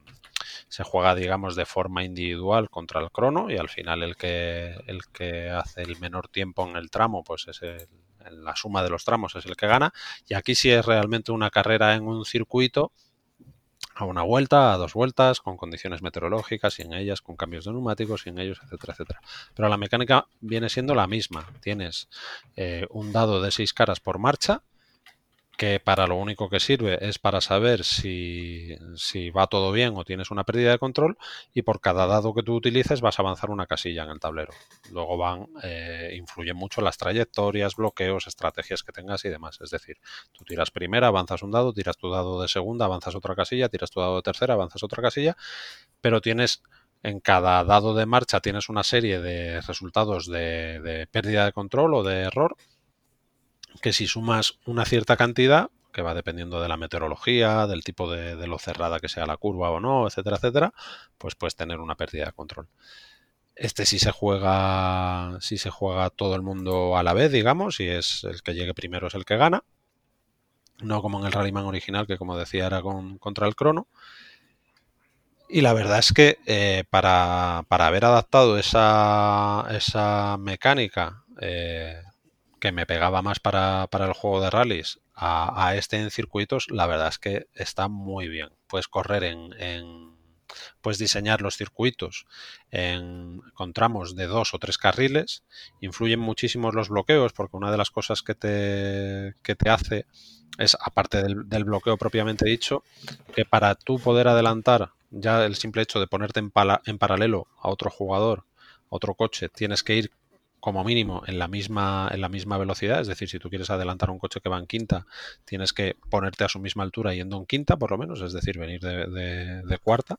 se juega, digamos, de forma individual contra el crono, y al final el que hace el menor tiempo en el tramo, pues es en la suma de los tramos es el que gana. Y aquí sí es realmente una carrera en un circuito, a una vuelta, a 2 vueltas, con condiciones meteorológicas, sin ellas, con cambios de neumáticos, sin ellos, etcétera, etcétera. Pero la mecánica viene siendo la misma. Tienes un dado de 6 caras por marcha, que para lo único que sirve es para saber si va todo bien o tienes una pérdida de control, y por cada dado que tú utilices vas a avanzar una casilla en el tablero. Luego influyen mucho las trayectorias, bloqueos, estrategias que tengas y demás. Es decir, tú tiras primera, avanzas un dado, tiras tu dado de segunda, avanzas otra casilla, tiras tu dado de tercera, avanzas otra casilla, pero en cada dado de marcha tienes una serie de resultados de pérdida de control o de error, que si sumas una cierta cantidad, que va dependiendo de la meteorología, del tipo de lo cerrada que sea la curva o no, etcétera, etcétera, pues puedes tener una pérdida de control. Si se juega todo el mundo a la vez, digamos, y es el que llegue primero es el que gana, no como en el Rallyman original, que como decía era contra el crono. Y la verdad es que para haber adaptado esa mecánica que me pegaba más para el juego de rallies a en circuitos, la verdad es que está muy bien. Puedes correr puedes diseñar los circuitos con tramos de 2 o 3 carriles. Influyen muchísimo los bloqueos, porque una de las cosas que te hace es, aparte del bloqueo propiamente dicho, que para tú poder adelantar, ya el simple hecho de ponerte en paralelo a otro jugador, a otro coche, tienes que ir como mínimo en la misma velocidad. Es decir, si tú quieres adelantar un coche que va en quinta, tienes que ponerte a su misma altura yendo en quinta, por lo menos, es decir, venir de cuarta.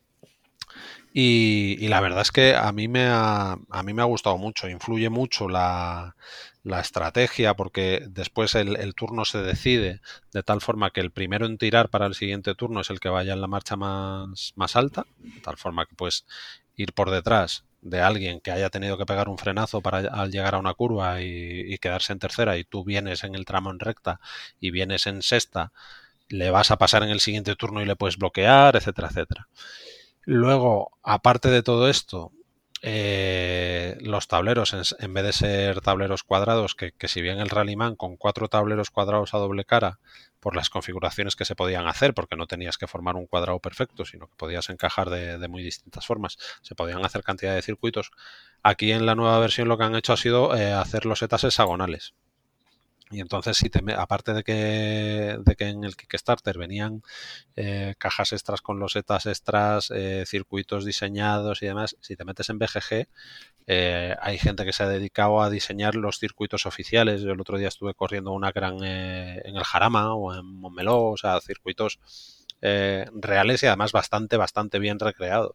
Y la verdad es que a mí me ha gustado mucho. Influye mucho la estrategia, porque después el turno se decide de tal forma que el primero en tirar para el siguiente turno es el que vaya en la marcha más alta, de tal forma que puedes ir por detrás de alguien que haya tenido que pegar un frenazo al llegar a una curva y quedarse en tercera, y tú vienes en el tramo en recta y vienes en sexta, le vas a pasar en el siguiente turno y le puedes bloquear, etcétera, etcétera. Luego, aparte de todo esto, los tableros, en vez de ser tableros cuadrados, que si bien el Rallyman con 4 tableros cuadrados a doble cara, por las configuraciones que se podían hacer, porque no tenías que formar un cuadrado perfecto, sino que podías encajar de muy distintas formas, se podían hacer cantidad de circuitos. Aquí en la nueva versión lo que han hecho ha sido hacer los setas hexagonales. Y entonces, aparte de que en el Kickstarter venían cajas extras con losetas extras, circuitos diseñados y demás, si te metes en BGG, hay gente que se ha dedicado a diseñar los circuitos oficiales. Yo el otro día estuve corriendo una gran en el Jarama o en Montmeló, o sea, circuitos reales y además bastante bien recreados,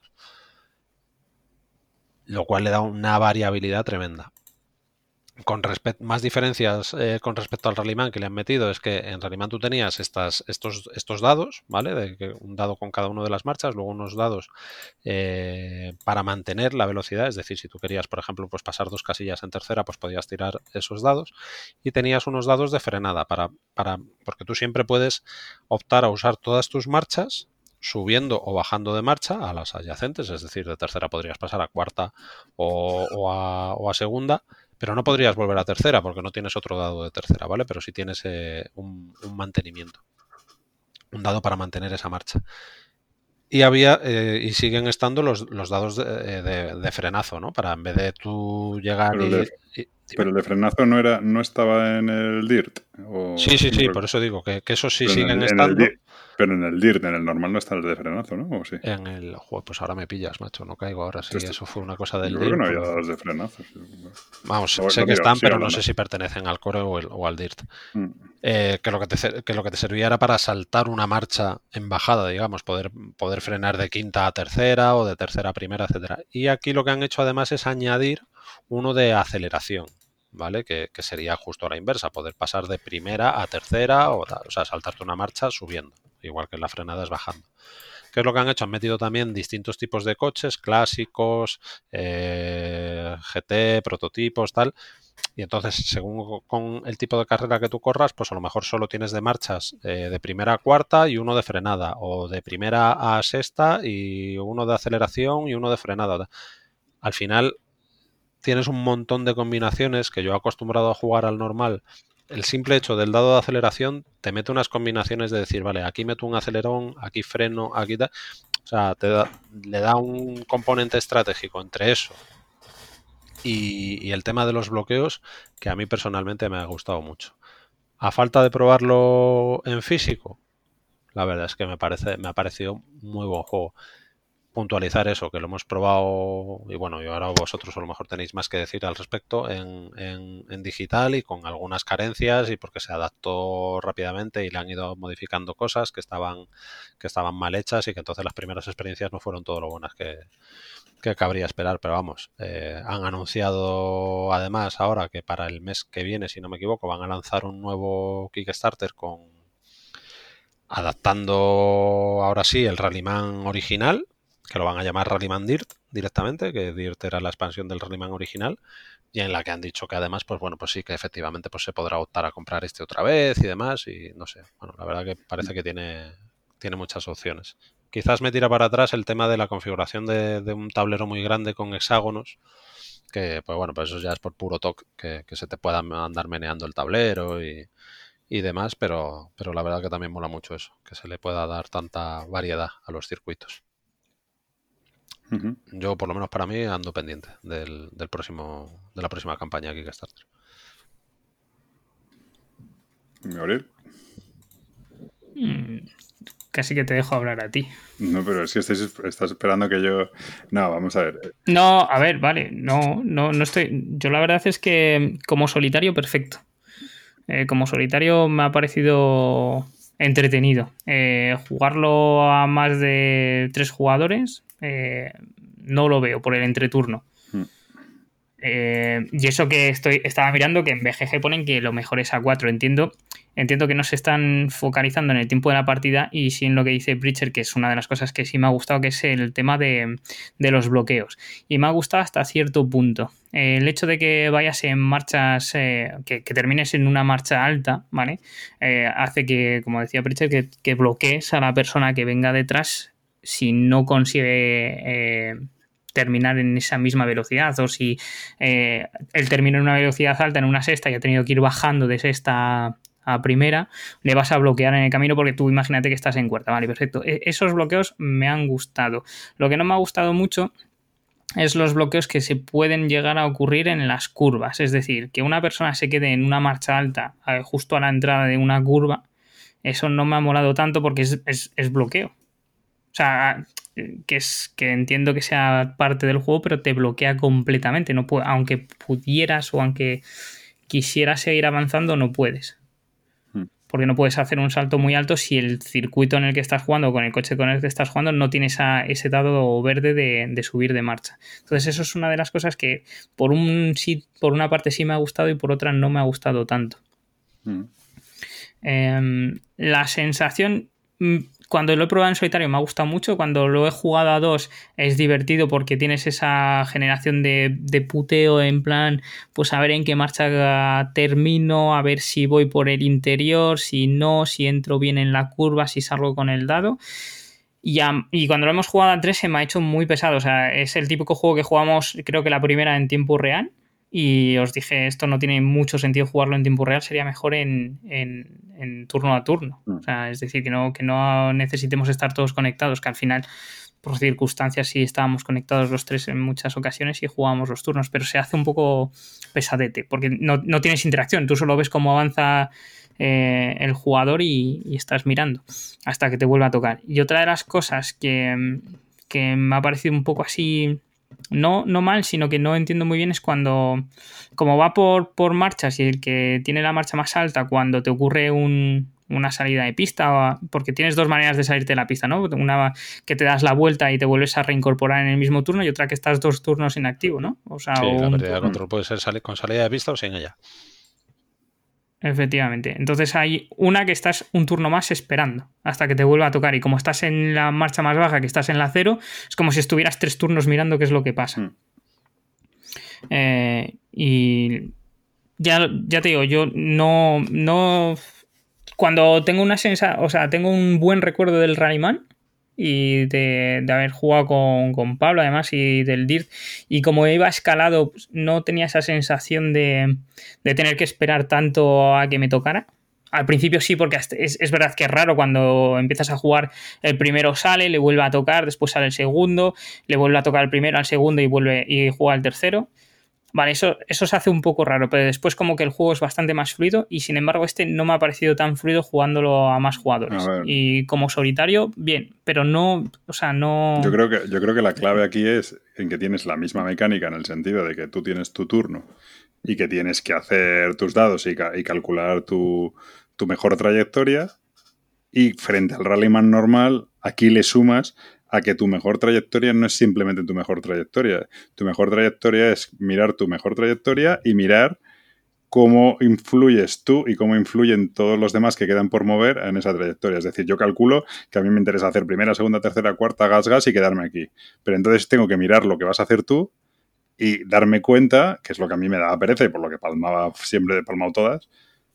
lo cual le da una variabilidad tremenda. Más diferencias con respecto al Rallyman que le han metido es que en Rallyman tú tenías estos dados, ¿vale? Un dado con cada una de las marchas, luego unos dados para mantener la velocidad. Es decir, si tú querías, por ejemplo, pues pasar 2 casillas en tercera, pues podías tirar esos dados, y tenías unos dados de frenada porque tú siempre puedes optar a usar todas tus marchas subiendo o bajando de marcha a las adyacentes. Es decir, de tercera podrías pasar a cuarta o a segunda, pero no podrías volver a tercera porque no tienes otro dado de tercera, ¿vale? Pero sí tienes un mantenimiento, un dado para mantener esa marcha. Y y siguen estando los dados de frenazo, ¿no? Para, en vez de tú llegar pero el de frenazo no estaba en el DIRT. Sí, por eso digo que esos sí siguen estando. Pero en el DIRT, en el normal, no está el de frenazo, ¿no? ¿O sí? En el juego, pues ahora me pillas, macho, no caigo ahora. Sí, eso fue una cosa del DIRT. Yo creo que no había dados de frenazo. Vamos, sé que están, pero no sé si pertenecen al core o al DIRT. Que lo que te servía era para saltar una marcha en bajada, digamos, poder frenar de quinta a tercera o de tercera a primera, etcétera. Y aquí lo que han hecho además es añadir uno de aceleración, ¿vale? Que sería justo a la inversa, poder pasar de primera a tercera, o sea, saltarte una marcha subiendo, igual que en la frenada es bajando. ¿Qué es lo que han hecho? Han metido también distintos tipos de coches, clásicos, GT, prototipos, tal. Y entonces, según con el tipo de carrera que tú corras, pues a lo mejor solo tienes de marchas de primera a cuarta y uno de frenada, o de primera a sexta y uno de aceleración y uno de frenada. Al final tienes un montón de combinaciones que yo he acostumbrado a jugar al normal. El simple hecho del dado de aceleración te mete unas combinaciones de decir, vale, aquí meto un acelerón, aquí freno, aquí tal. O sea, le da un componente estratégico entre eso y el tema de los bloqueos que a mí personalmente me ha gustado mucho. A falta de probarlo en físico, la verdad es que me ha parecido muy buen juego. Puntualizar eso, que lo hemos probado y bueno, y ahora vosotros a lo mejor tenéis más que decir al respecto en digital y con algunas carencias y porque se adaptó rápidamente y le han ido modificando cosas que estaban mal hechas y que entonces las primeras experiencias no fueron todo lo buenas que cabría esperar, pero vamos, han anunciado además ahora que para el mes que viene, si no me equivoco, van a lanzar un nuevo Kickstarter adaptando ahora sí el Rallyman original, que lo van a llamar Rallyman Dirt directamente, que Dirt era la expansión del Rallyman original, y en la que han dicho que además, pues bueno, pues sí, que efectivamente pues se podrá optar a comprar este otra vez y demás, y no sé, bueno, la verdad que parece que tiene muchas opciones. Quizás me tira para atrás el tema de la configuración de un tablero muy grande con hexágonos, que pues bueno, pues eso ya es por puro toque, que se te pueda andar meneando el tablero y demás, pero la verdad que también mola mucho eso, que se le pueda dar tanta variedad a los circuitos. Uh-huh. Yo, por lo menos para mí, ando pendiente de la próxima campaña Kickstarter. ¿Gabriel? Casi que te dejo hablar a ti. No, pero es que estás esperando que yo... No, vamos a ver. No, a ver, vale. No estoy... Yo la verdad es que como solitario, perfecto. Como solitario me ha parecido entretenido. Jugarlo a más de 3 jugadores no lo veo por el entreturno. Y eso que estaba mirando, que en BGG ponen que lo mejor es a 4. Entiendo que no se están focalizando en el tiempo de la partida y sí en lo que dice Breacher, que es una de las cosas que sí me ha gustado, que es el tema de los bloqueos. Y me ha gustado hasta cierto punto. El hecho de que vayas en marchas, que termines en una marcha alta, ¿vale? Hace que, como decía Breacher, que bloquees a la persona que venga detrás si no consigue... terminar en esa misma velocidad, o si él termina en una velocidad alta en una sexta y ha tenido que ir bajando de sexta a primera, le vas a bloquear en el camino porque tú imagínate que estás en cuarta. Vale, perfecto. Esos bloqueos me han gustado. Lo que no me ha gustado mucho es los bloqueos que se pueden llegar a ocurrir en las curvas, es decir, que una persona se quede en una marcha alta justo a la entrada de una curva. Eso no me ha molado tanto porque es bloqueo. O sea, que entiendo que sea parte del juego, pero te bloquea completamente. No puede, aunque pudieras o aunque quisieras seguir avanzando, no puedes. Porque no puedes hacer un salto muy alto si el circuito en el que estás jugando o con el coche con el que estás jugando no tiene ese dado verde de subir de marcha. Entonces eso es una de las cosas que por una parte sí me ha gustado y por otra no me ha gustado tanto. La sensación... Cuando lo he probado en solitario me ha gustado mucho. Cuando lo he jugado a 2 es divertido porque tienes esa generación de puteo en plan, pues a ver en qué marcha termino, a ver si voy por el interior, si no, si entro bien en la curva, si salgo con el dado. Y cuando lo hemos jugado a 3 se me ha hecho muy pesado. O sea, es el típico juego que jugamos, creo que la primera en tiempo real. Y os dije, esto no tiene mucho sentido jugarlo en tiempo real, sería mejor en turno a turno. O sea, es decir, que no necesitemos estar todos conectados, que al final, por circunstancias, sí estábamos conectados los 3 en muchas ocasiones y jugábamos los turnos, pero se hace un poco pesadete, porque no tienes interacción, tú solo ves cómo avanza el jugador y estás mirando hasta que te vuelva a tocar. Y otra de las cosas que me ha parecido un poco así... No mal, sino que no entiendo muy bien es cuando, como va por marchas y el que tiene la marcha más alta, cuando te ocurre una salida de pista, porque tienes 2 maneras de salirte de la pista, ¿no? Una que te das la vuelta y te vuelves a reincorporar en el mismo turno y otra que estás 2 turnos inactivo, ¿no? O sea, sí, la pérdida de control puede ser con salida de pista o sin ella. Efectivamente. Entonces hay una que estás un turno más esperando hasta que te vuelva a tocar. Y como estás en la marcha más baja, que estás en la 0, es como si estuvieras 3 turnos mirando qué es lo que pasa. Y ya te digo, yo no cuando tengo una sensación, o sea, tengo un buen recuerdo del Rallyman y de haber jugado con Pablo además y del Dirt, y como iba escalado pues, no tenía esa sensación de tener que esperar tanto a que me tocara. Al principio sí, porque es verdad que es raro cuando empiezas a jugar, el primero sale, le vuelve a tocar, después sale el segundo, le vuelve a tocar el primero, al segundo y vuelve y juega el tercero. Vale, eso se hace un poco raro, pero después como que el juego es bastante más fluido y sin embargo no me ha parecido tan fluido jugándolo a más jugadores. Y como solitario, bien, pero no, o sea, no... Yo creo que la clave aquí es en que tienes la misma mecánica en el sentido de que tú tienes tu turno y que tienes que hacer tus dados y calcular tu mejor trayectoria, y frente al Rallyman normal, aquí le sumas a que tu mejor trayectoria no es simplemente tu mejor trayectoria. Tu mejor trayectoria es mirar tu mejor trayectoria y mirar cómo influyes tú y cómo influyen todos los demás que quedan por mover en esa trayectoria. Es decir, yo calculo que a mí me interesa hacer primera, segunda, tercera, cuarta, gas y quedarme aquí. Pero entonces tengo que mirar lo que vas a hacer tú y darme cuenta, que es lo que a mí me daba pereza y por lo que siempre he palmado todas,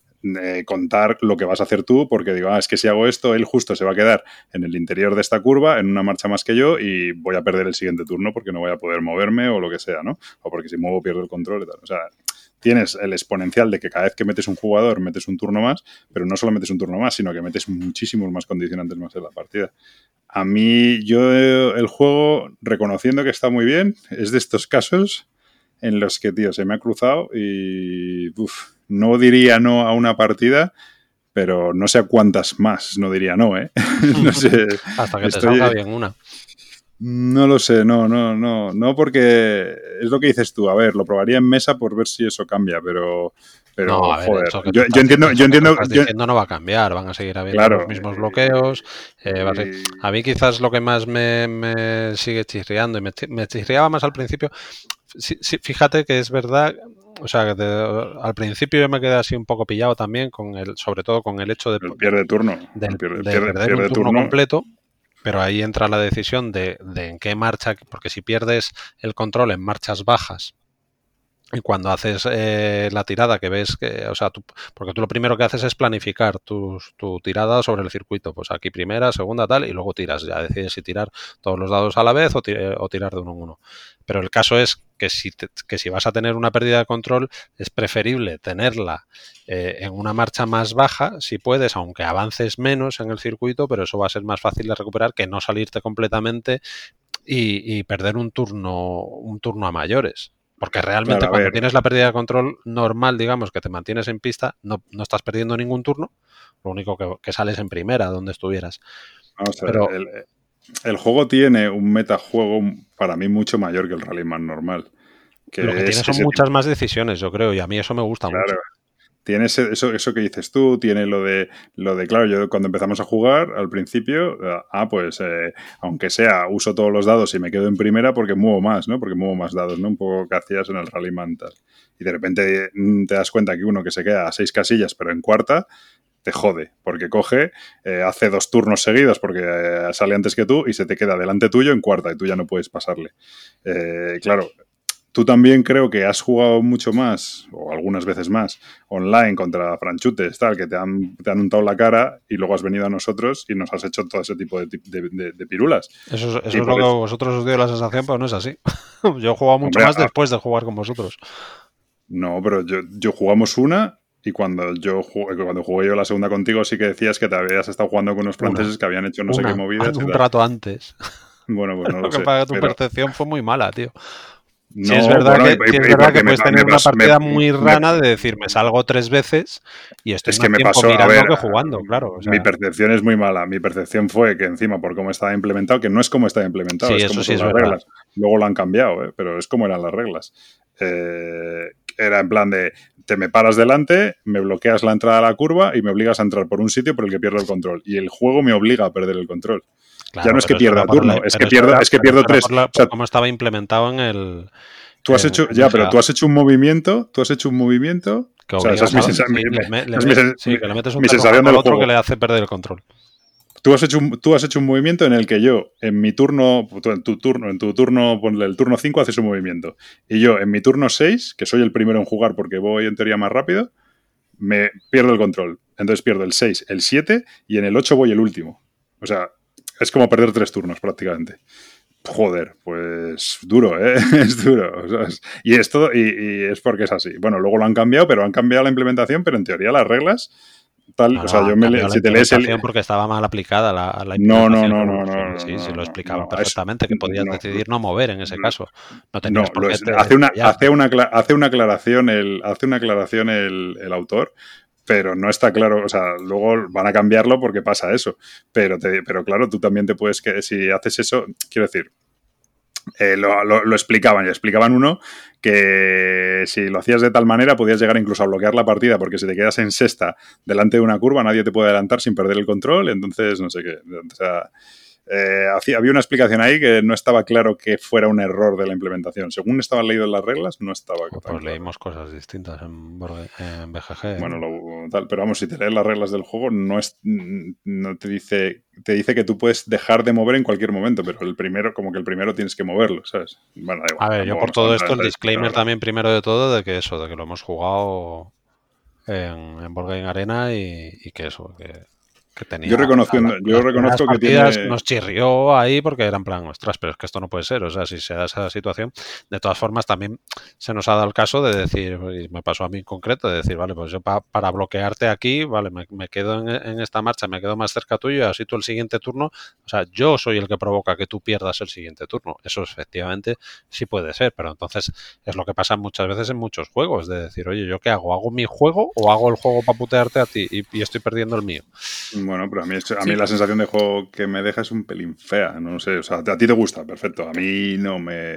contar lo que vas a hacer tú, porque digo, es que si hago esto, él justo se va a quedar en el interior de esta curva, en una marcha más que yo, y voy a perder el siguiente turno porque no voy a poder moverme o lo que sea, ¿no? O porque si muevo pierdo el control y tal. O sea, tienes el exponencial de que cada vez que metes un jugador metes un turno más, pero no solo metes un turno más, sino que metes muchísimos más condicionantes más en la partida. A mí, el juego, reconociendo que está muy bien, es de estos casos en los que, tío, se me ha cruzado y... no diría no a una partida, pero no sé a cuántas más no diría no, ¿eh? No sé. Hasta que te salga bien una. No lo sé, no, porque es lo que dices tú. A ver, lo probaría en mesa por ver si eso cambia, pero no, a ver, joder, eso que yo entiendo. Diciendo no va a cambiar, van a seguir habiendo los mismos bloqueos. A mí quizás lo que más me sigue chirriando, y me chirriaba más al principio. Sí, fíjate que es verdad. O sea, al principio yo me quedé así un poco pillado también, sobre todo con el hecho de pierde turno. Perder un turno completo, pero ahí entra la decisión de en qué marcha, porque si pierdes el control en marchas bajas y cuando haces la tirada que ves que, o sea, porque tú lo primero que haces es planificar tu tirada sobre el circuito, pues aquí primera, segunda, tal, y luego tiras, ya decides si tirar todos los dados a la vez o tirar de uno en uno. Pero el caso es que si vas a tener una pérdida de control, es preferible tenerla en una marcha más baja, si puedes, aunque avances menos en el circuito, pero eso va a ser más fácil de recuperar que no salirte completamente y perder un turno a mayores. Porque realmente claro, cuando tienes la pérdida de control normal, digamos, que te mantienes en pista, no estás perdiendo ningún turno, lo único que sales en primera, donde estuvieras. Vamos a ver, pero el juego tiene un metajuego para mí mucho mayor que el Rallyman normal. Lo que tiene son muchas más decisiones, yo creo, y a mí eso me gusta mucho. Tiene eso que dices tú, tiene lo de claro, yo cuando empezamos a jugar al principio, pues aunque sea, uso todos los dados y me quedo en primera porque muevo más, ¿no? Porque muevo más dados, ¿no? Un poco que hacías en el Rallyman tal. Y de repente te das cuenta que uno que se queda a 6 casillas pero en cuarta, te jode, porque coge, hace 2 turnos seguidos porque sale antes que tú y se te queda delante tuyo en cuarta y tú ya no puedes pasarle. Claro, tú también creo que has jugado mucho más, o algunas veces más, online contra franchutes, tal, que te han untado la cara y luego has venido a nosotros y nos has hecho todo ese tipo de pirulas. Eso es lo que a vosotros os dio la sensación, pero no es así. Yo he jugado mucho más después de jugar con vosotros. No, pero yo jugamos una y cuando jugué yo la segunda contigo sí que decías que te habías estado jugando con unos franceses que habían hecho no sé qué movidas. Un rato antes. Bueno, pues no lo sé. Tu percepción fue muy mala, tío. No, es verdad que puedes tener una partida muy rana de decir, me salgo 3 veces y estoy más tiempo mirando que jugando, claro. O sea, mi percepción es muy mala. Mi percepción fue que encima, por cómo estaba implementado, que no es como estaba implementado, sí, es como son las reglas. Luego lo han cambiado, pero es como eran las reglas. Era en plan de, te me paras delante, me bloqueas la entrada a la curva y me obligas a entrar por un sitio por el que pierdo el control. Y el juego me obliga a perder el control. Claro, ya no es que pierda turno, es que pierdo 3. O sea, como estaba implementado en el... Tú has hecho un movimiento Que obliga, o sea, esa es mi sensación. que le metes un sensación al otro juego. Que le hace perder el control. Tú has hecho un movimiento en el que yo, en mi turno, en tu turno, ponle el turno 5, haces un movimiento. Y yo, en mi turno 6, que soy el primero en jugar porque voy en teoría más rápido, me pierdo el control. Entonces pierdo el 6, el 7 y en el 8 voy el último. O sea, es como perder 3 turnos prácticamente. Joder, pues duro, ¿eh? Es duro. ¿Sabes? Y es porque es así. Bueno, luego lo han cambiado, pero han cambiado la implementación, pero en teoría las reglas... o sea, si te lees porque estaba mal aplicada la implementación. No. Sí, se lo explicaban perfectamente, que podías decidir no mover en ese caso. No tenías por qué hace una aclaración el autor, pero no está claro, o sea, luego van a cambiarlo porque pasa eso. Pero claro, tú también te puedes, que si haces eso, quiero decir, lo explicaban, y explicaban uno que si lo hacías de tal manera podías llegar incluso a bloquear la partida, porque si te quedas en sexta delante de una curva nadie te puede adelantar sin perder el control, entonces no sé qué, o sea, había una explicación ahí que no estaba claro que fuera un error de la implementación. Según estaban leídas las reglas, no estaba pues claro. Leímos cosas distintas en BGG. Bueno, pero vamos, si te lees las reglas del juego, no te dice que tú puedes dejar de mover en cualquier momento, pero el primero tienes que moverlo, ¿sabes? Bueno, da igual, a ver, yo por todo esto, el disclaimer también primero de todo, de que lo hemos jugado en Board Game Arena y que eso, que tenía... Yo reconozco que tiene... Nos chirrió ahí porque era en plan, ostras, pero es que esto no puede ser. O sea, si se da esa situación, de todas formas también se nos ha dado el caso de decir, y me pasó a mí en concreto, de decir, vale, pues yo para bloquearte aquí, vale, me quedo en esta marcha, me quedo más cerca tuyo y así tú el siguiente turno, o sea, yo soy el que provoca que tú pierdas el siguiente turno. Eso efectivamente sí puede ser, pero entonces es lo que pasa muchas veces en muchos juegos, de decir, oye, ¿yo qué hago? ¿Hago mi juego o hago el juego para putearte a ti y estoy perdiendo el mío? Bueno, pero a mí la sensación de juego que me deja es un pelín fea, no sé, o sea, a ti te gusta, perfecto, a mí no me...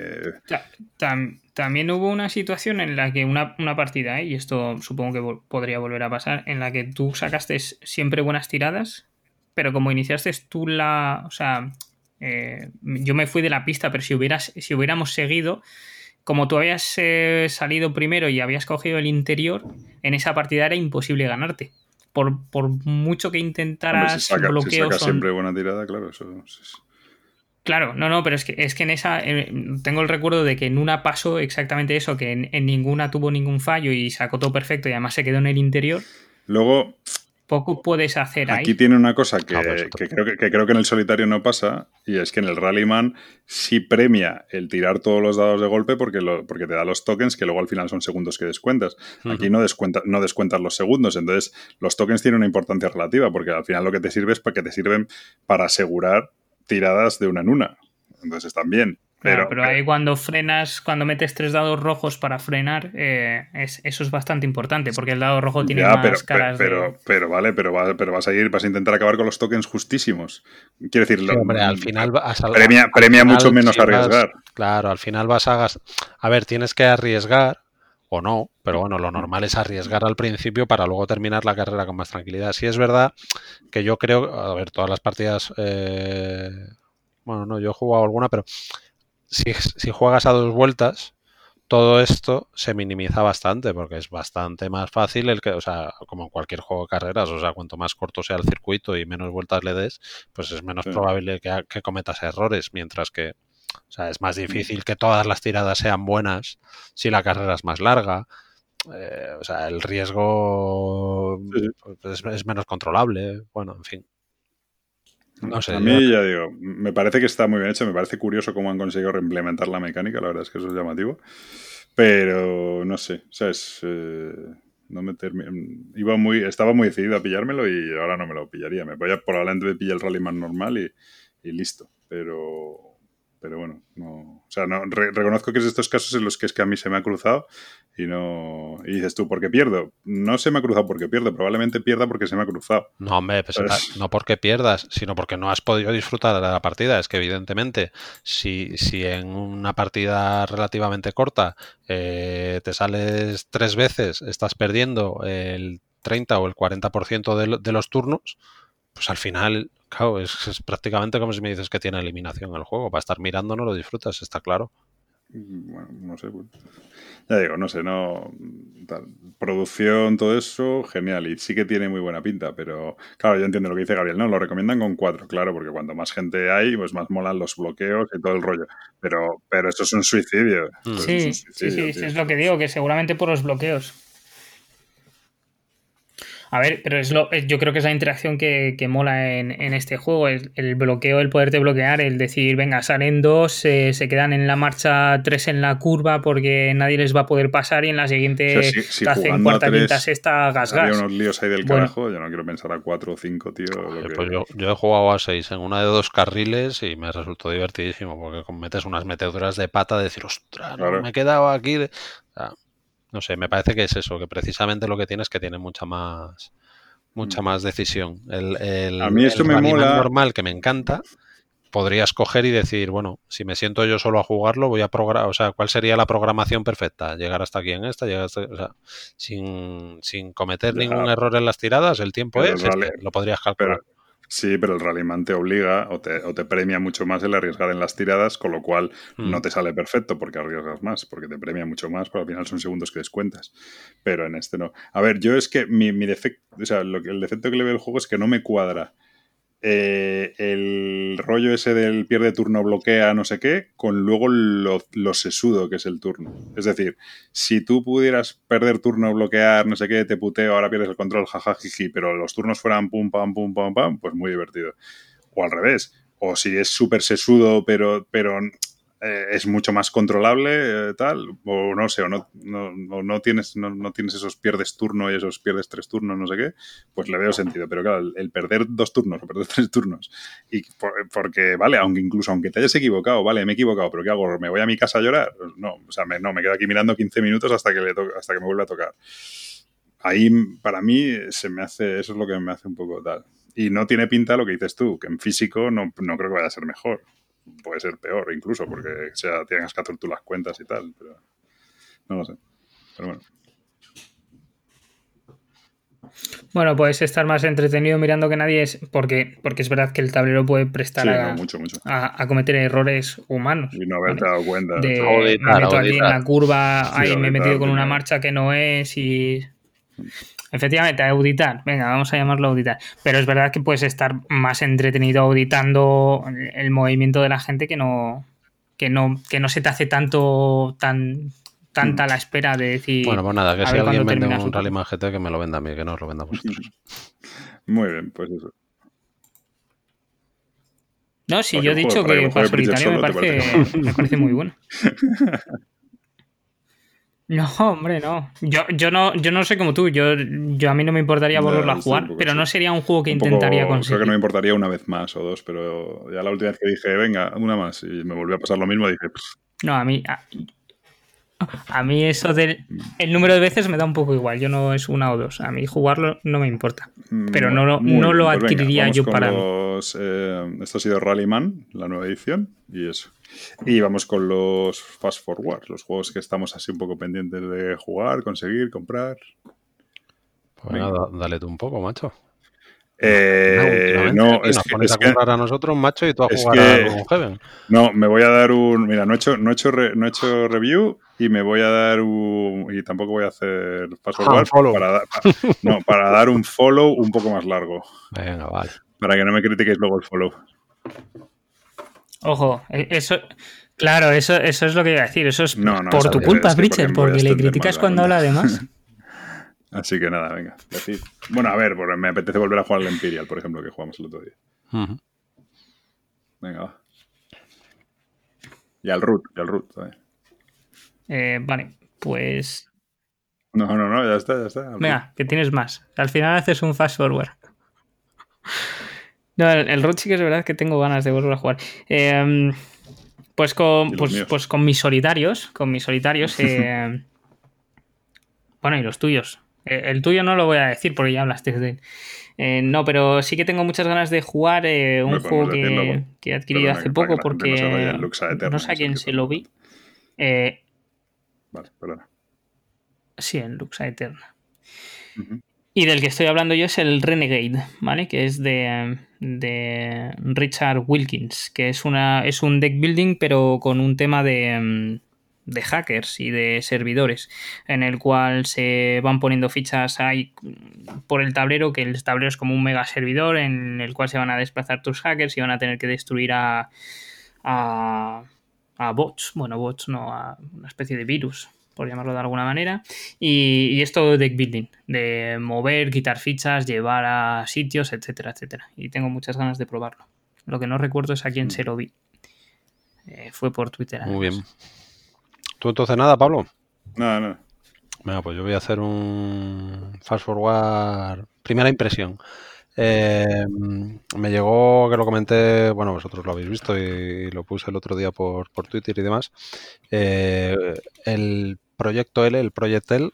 También hubo una situación en la que una partida, y esto supongo que podría volver a pasar, en la que tú sacaste siempre buenas tiradas, pero como iniciaste tú o sea, yo me fui de la pista, pero si hubiéramos seguido, como tú habías salido primero y habías cogido el interior, en esa partida era imposible ganarte. Por mucho que intentaras bloqueos. Si saca siempre buena tirada, claro, eso es... Claro, no, pero es que en esa tengo el recuerdo de que en una pasó exactamente eso, que en ninguna tuvo ningún fallo y sacó todo perfecto y además se quedó en el interior. Luego... Poco puedes hacer ahí. Aquí tiene una cosa que creo que en el solitario no pasa, y es que en el Rallyman sí premia el tirar todos los dados de golpe porque te da los tokens que luego al final son segundos que descuentas. Aquí no descuentas los segundos, entonces los tokens tienen una importancia relativa porque al final lo que te sirve es para que te sirven para asegurar tiradas de una en una. Entonces están bien. Pero ahí cuando frenas, cuando metes 3 dados rojos para frenar, eso es bastante importante, porque el dado rojo tiene más caras pero vas a intentar acabar con los tokens justísimos. Quiero decir, sí, hombre, al final premia mucho menos arriesgar. Claro, al final vas a gastar... A ver, tienes que arriesgar o no, pero bueno, lo normal es arriesgar al principio para luego terminar la carrera con más tranquilidad. Sí es verdad que yo creo, a ver, todas las partidas... Bueno, no, yo he jugado alguna, pero... Si juegas a 2 vueltas, todo esto se minimiza bastante porque es bastante más fácil o sea, como en cualquier juego de carreras, o sea, cuanto más corto sea el circuito y menos vueltas le des, pues es menos probable que cometas errores, mientras que, o sea, es más difícil que todas las tiradas sean buenas si la carrera es más larga. O sea, el riesgo es menos controlable. Bueno, en fin. No sé, a mí, ya digo, me parece que está muy bien hecho, me parece curioso cómo han conseguido reimplementar la mecánica, la verdad es que eso es llamativo, pero no sé, ¿sabes? Estaba muy decidido a pillármelo y ahora no me lo pillaría, probablemente me pille el Rallyman normal y listo, pero bueno, no, o sea, no, reconozco que es de estos casos en los que es que a mí se me ha cruzado y dices tú, ¿por qué pierdo? No se me ha cruzado porque pierdo, probablemente pierda porque se me ha cruzado. No, hombre, pues no porque pierdas, sino porque no has podido disfrutar de la partida. Es que evidentemente, si en una partida relativamente corta te sales 3 veces, estás perdiendo el 30 o el 40% de los turnos, pues al final... Claro, es prácticamente como si me dices que tiene eliminación el juego. Para estar mirando no lo disfrutas, está claro. Bueno, no sé. Ya digo, no sé, no. Tal. Producción, todo eso, genial. Y sí que tiene muy buena pinta, pero claro, yo entiendo lo que dice Gabriel. No, lo recomiendan con 4, claro, porque cuanto más gente hay, pues más molan los bloqueos y todo el rollo. Pero eso es un suicidio. Eso es un Sí, suicidio, tío. es lo que digo, que seguramente por los bloqueos. A ver, pero yo creo que es la interacción que mola en este juego, el bloqueo, el poderte bloquear, el decir, venga, salen 2, se quedan en la marcha 3 en la curva porque nadie les va a poder pasar y en la siguiente O sea, si te hacen jugando cuarta, a 3 quinta, sexta, gas. había unos líos ahí del Bueno, carajo, yo no quiero pensar a 4 o 5, tío. Pues yo he jugado a 6 en una de 2 carriles y me resultó divertidísimo porque metes unas meteduras de pata de decir, ostras, no, Claro. me he quedado aquí. O sea, no sé, me parece que es eso, que precisamente lo que tiene es que tiene mucha más decisión. A mí eso me rallyman mola. normal, que me encanta, podrías coger y decir, bueno, si me siento yo solo a jugarlo, voy a programar, o sea, ¿cuál sería la programación perfecta? Llegar hasta aquí en esta, llegar hasta, o sea, sin cometer ningún error en las tiradas, el tiempo Pero es este, lo podrías calcular. Sí, pero el Rallyman te obliga o te premia mucho más el arriesgar en las tiradas, con lo cual no te sale perfecto porque arriesgas más, porque te premia mucho más, pero al final son segundos que descuentas. Pero en este no. A ver, yo es que mi defecto, o sea, el defecto que le veo al juego es que no me cuadra el rollo ese del pierde turno, bloquea, no sé qué, con luego lo sesudo que es el turno. Es decir, si tú pudieras perder turno, bloquear, no sé qué, te puteo, ahora pierdes el control, jajajiji, pero los turnos fueran pum, pam, pum, pam, pam, pues muy divertido. O al revés. O si es súper sesudo, pero es mucho más controlable, tal, o no sé, o no tienes esos pierdes turno y esos pierdes 3 turnos, no sé qué, pues le veo sentido. Pero claro, el perder 2 turnos o perder 3 turnos, y porque, vale, aunque te hayas equivocado, vale, me he equivocado, pero ¿qué hago? ¿Me voy a mi casa a llorar? No, o sea, me quedo aquí mirando 15 minutos hasta que me vuelva a tocar. Ahí, para mí, eso es lo que me hace un poco tal. Y no tiene pinta lo que dices tú, que en físico no creo que vaya a ser mejor. Puede ser peor incluso, porque tienes que hacer tú las cuentas y tal, pero no lo sé. Pero bueno. Bueno, puedes estar más entretenido mirando que nadie, porque es verdad que el tablero puede prestar mucho. A cometer errores humanos. Y no haberte dado cuenta. Me meto aquí en la curva, ahí me he metido con una marcha que no es y... Efectivamente, auditar. Venga, vamos a llamarlo auditar. Pero es verdad que puedes estar más entretenido auditando el movimiento de la gente que no se te hace tanta la espera de decir... Bueno, pues nada, que si alguien vende un Rallyman GT, que me lo venda a mí, que no os lo venda a vosotros. Muy bien, pues eso. No, sí, yo he dicho que para solitario me parece muy bueno. No, hombre, no. Yo no sé como tú. Yo a mí no me importaría volverlo a jugar, pero no sería un juego que intentaría conseguir. Creo que no me importaría una vez más o 2, pero ya la última vez que dije, venga, una más, y me volvió a pasar lo mismo, dije... No, a mí eso del el número de veces me da un poco igual. Yo no es 1 o 2. A mí jugarlo no me importa. Pero no lo adquiriría yo para mí. Esto ha sido Rallyman, la nueva edición, y eso. Y vamos con los Fast Forward, los juegos que estamos así un poco pendientes de jugar, conseguir, comprar. Pues nada, dale tú un poco, macho. No, nos pones a comprar a nosotros, macho, y tú a jugar a Gloom Heaven. No, me voy a dar un... Mira, no he hecho review y me voy a dar un... Y tampoco voy a hacer Fast Forward para dar un follow un poco más largo. Venga, vale. Para que no me critiquéis luego el follow. Ojo, eso... Claro, eso es lo que iba a decir. Eso es por tu culpa, Bridget, porque le criticas cuando habla de más. Así que nada, venga. Decid. Bueno, a ver, me apetece volver a jugar al Imperial, por ejemplo, que jugamos el otro día. Venga, va. Y al Root. Vale, pues... No, ya está. Venga, que tienes más. Al final haces un fast forward. No, el Root sí que es verdad que tengo ganas de volver a jugar. Pues con mis solitarios. Bueno, y los tuyos. El tuyo no lo voy a decir porque ya hablaste de él. No, pero sí que tengo muchas ganas de jugar un juego que he adquirido hace poco porque no sé a quién se lo vi. Vale, perdona. Sí, en Luxa Eterna. Y del que estoy hablando yo es el Renegade, ¿vale? Que es de Richard Wilkins, que es un deck building, pero con un tema de de hackers y de servidores, en el cual se van poniendo fichas ahí por el tablero, que el tablero es como un mega servidor en el cual se van a desplazar tus hackers y van a tener que destruir a bots, bueno, bots no, a una especie de virus, por llamarlo de alguna manera, y es todo deck building, de mover, quitar fichas, llevar a sitios, etcétera, etcétera, y tengo muchas ganas de probarlo. Lo que no recuerdo es a quién se lo vi. Fue por Twitter. Muy bien. ¿Tú entonces nada, Pablo? No. Bueno, pues yo voy a hacer un fast forward. Primera impresión. Me llegó, que lo comenté, bueno, vosotros lo habéis visto y lo puse el otro día por Twitter y demás. El Proyecto L, el Project L,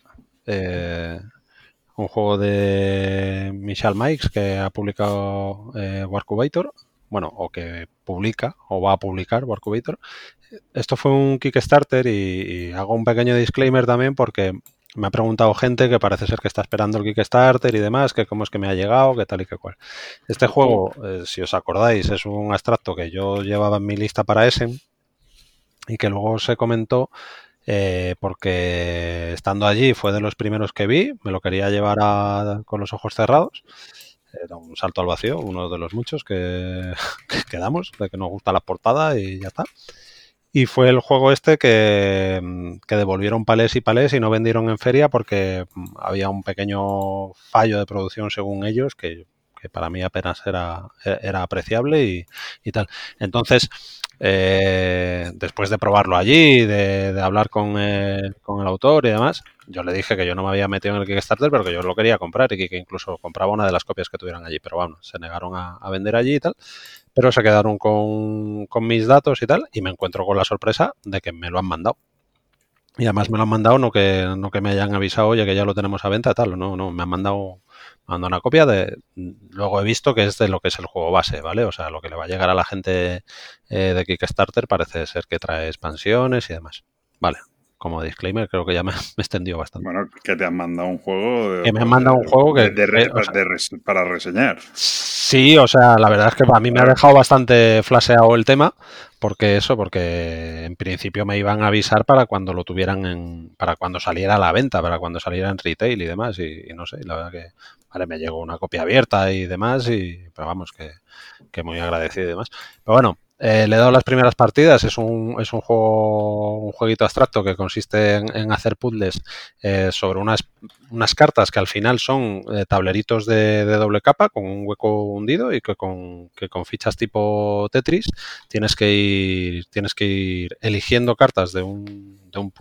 un juego de Michel Mikes que ha publicado Warcubator, bueno, o que publica o va a publicar Warcubator. Esto fue un Kickstarter y hago un pequeño disclaimer también porque me ha preguntado gente que parece ser que está esperando el Kickstarter y demás, que cómo es que me ha llegado, que tal y que cual. Este juego, si os acordáis, es un abstracto que yo llevaba en mi lista para Essen y que luego se comentó porque estando allí fue de los primeros que vi, me lo quería llevar con los ojos cerrados. Era un salto al vacío, uno de los muchos que damos, de que nos gusta la portada y ya está. Y fue el juego este que devolvieron palés y no vendieron en feria porque había un pequeño fallo de producción según ellos que para mí apenas era apreciable y tal. Entonces, después de probarlo allí, de hablar con el autor y demás, yo le dije que yo no me había metido en el Kickstarter, pero que yo lo quería comprar y que incluso compraba una de las copias que tuvieran allí. Pero bueno, se negaron a vender allí y tal. Pero se quedaron con mis datos y tal, y me encuentro con la sorpresa de que me lo han mandado. Y además me lo han mandado no que me hayan avisado, oye, que ya lo tenemos a venta, tal, no, me han mandado una copia de... Luego he visto que es de lo que es el juego base, ¿vale? O sea, lo que le va a llegar a la gente de Kickstarter parece ser que trae expansiones y demás. Vale, como disclaimer creo que ya me extendió bastante. Bueno, que te han mandado un juego... Que me han mandado un juego para reseñar. Sí, o sea, la verdad es que a mí me ha dejado bastante flaseado el tema, porque en principio me iban a avisar para cuando lo tuvieran para cuando saliera a la venta, para cuando saliera en retail y demás, y no sé, la verdad que vale, me llegó una copia abierta y demás, pero vamos, que muy agradecido y demás. Pero bueno, le he dado las primeras partidas, es un jueguito abstracto que consiste en hacer puzzles sobre unas cartas que al final son tableritos de doble capa con un hueco hundido y que con fichas tipo Tetris tienes que ir eligiendo cartas de un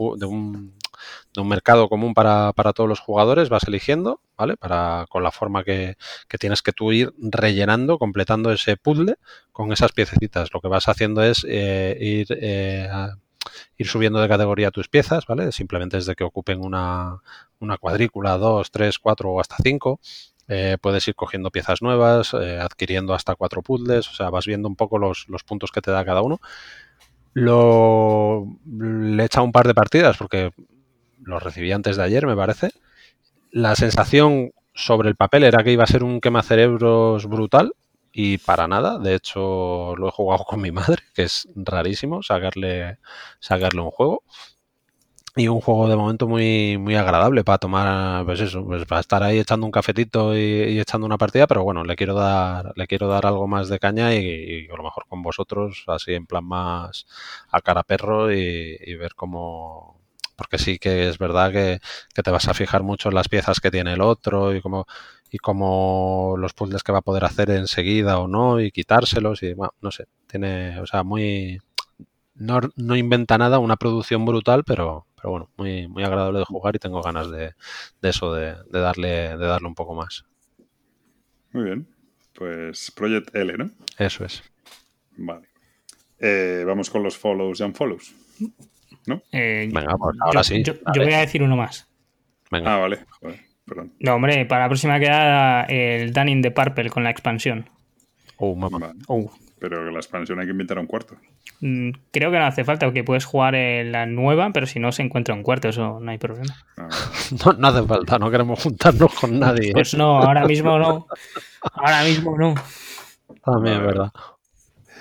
mercado común para todos los jugadores, vas eligiendo, ¿vale? Con la forma que tienes que tú ir rellenando, completando ese puzzle con esas piececitas. Lo que vas haciendo es ir subiendo de categoría tus piezas, ¿vale? Simplemente desde que ocupen una cuadrícula, 2, 3, 4 o hasta 5. Puedes ir cogiendo piezas nuevas, adquiriendo hasta 4 puzzles, o sea, vas viendo un poco los puntos que te da cada uno. Le he echado un par de partidas porque lo recibí antes de ayer, me parece. La sensación sobre el papel era que iba a ser un quemacerebros brutal y para nada. De hecho, lo he jugado con mi madre, que es rarísimo sacarle un juego. Y un juego de momento muy, muy agradable para tomar, pues eso, pues para estar ahí echando un cafetito y echando una partida, pero bueno, le quiero dar algo más de caña y a lo mejor con vosotros, así en plan más a cara perro y ver cómo... Porque sí que es verdad que te vas a fijar mucho en las piezas que tiene el otro y cómo los puzzles que va a poder hacer enseguida o no y quitárselos y bueno, no sé, tiene, o sea, muy... No inventa nada, una producción brutal, pero bueno, muy, muy agradable de jugar y tengo ganas de eso, de darle un poco más. Muy bien. Pues Project L, ¿no? Eso es. Vale. Vamos con los follows y unfollows, ¿no? Venga, pues ahora sí. Yo voy a decir uno más. Venga. Vale. Joder, perdón. No, hombre, para la próxima queda el Dan in the Purple con la expansión. Vale. Pero la expansión hay que inventar un cuarto. Creo que no hace falta, porque puedes jugar en la nueva, pero si no se encuentra un cuarto, eso no hay problema. No hace falta, no queremos juntarnos con nadie. Pues no, ahora mismo no. Ahora mismo no. También es verdad.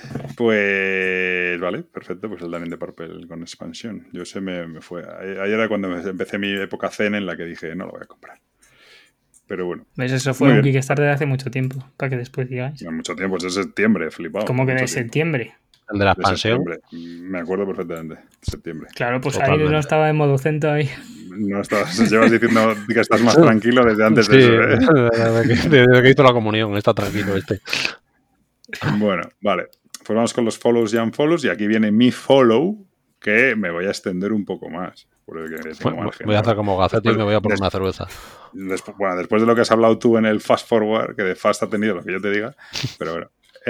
Pues vale, perfecto, pues el Danny de Purple con expansión. Yo sé, me fue. Ahí era cuando empecé mi época zen en la que dije, no lo voy a comprar. Pero bueno. ¿Ves? Eso fue un Kickstarter de hace mucho tiempo, para que después digáis. No, mucho tiempo, es de septiembre, flipado. ¿Cómo que de septiembre? El de la expansión. Me acuerdo perfectamente, septiembre. Claro, pues totalmente. Ahí no estaba en modo cento ahí. No estabas, llevas diciendo que estás más tranquilo desde antes de eso, ¿eh? Desde que hizo la comunión, está tranquilo este. Bueno, vale. Pues vamos con los follows y unfollows. Y aquí viene mi follow, que me voy a extender un poco más. Porque tengo margen, voy a hacer como Gacete y me voy a poner una cerveza. Después de lo que has hablado tú en el Fast Forward, que de Fast ha tenido lo que yo te diga, pero bueno.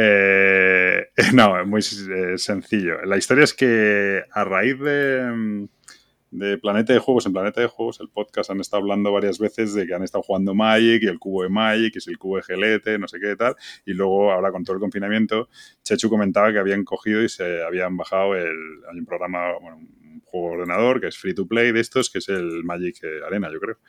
No, es muy sencillo. La historia es que a raíz de Planeta de Juegos, en Planeta de Juegos, el podcast han estado hablando varias veces de que han estado jugando Magic y el cubo de Magic, y es el cubo de gelete, no sé qué tal, y luego ahora con todo el confinamiento, Chechu comentaba que habían cogido y se habían bajado hay un programa, bueno, un juego de ordenador que es free to play de estos, que es el Magic Arena, yo creo.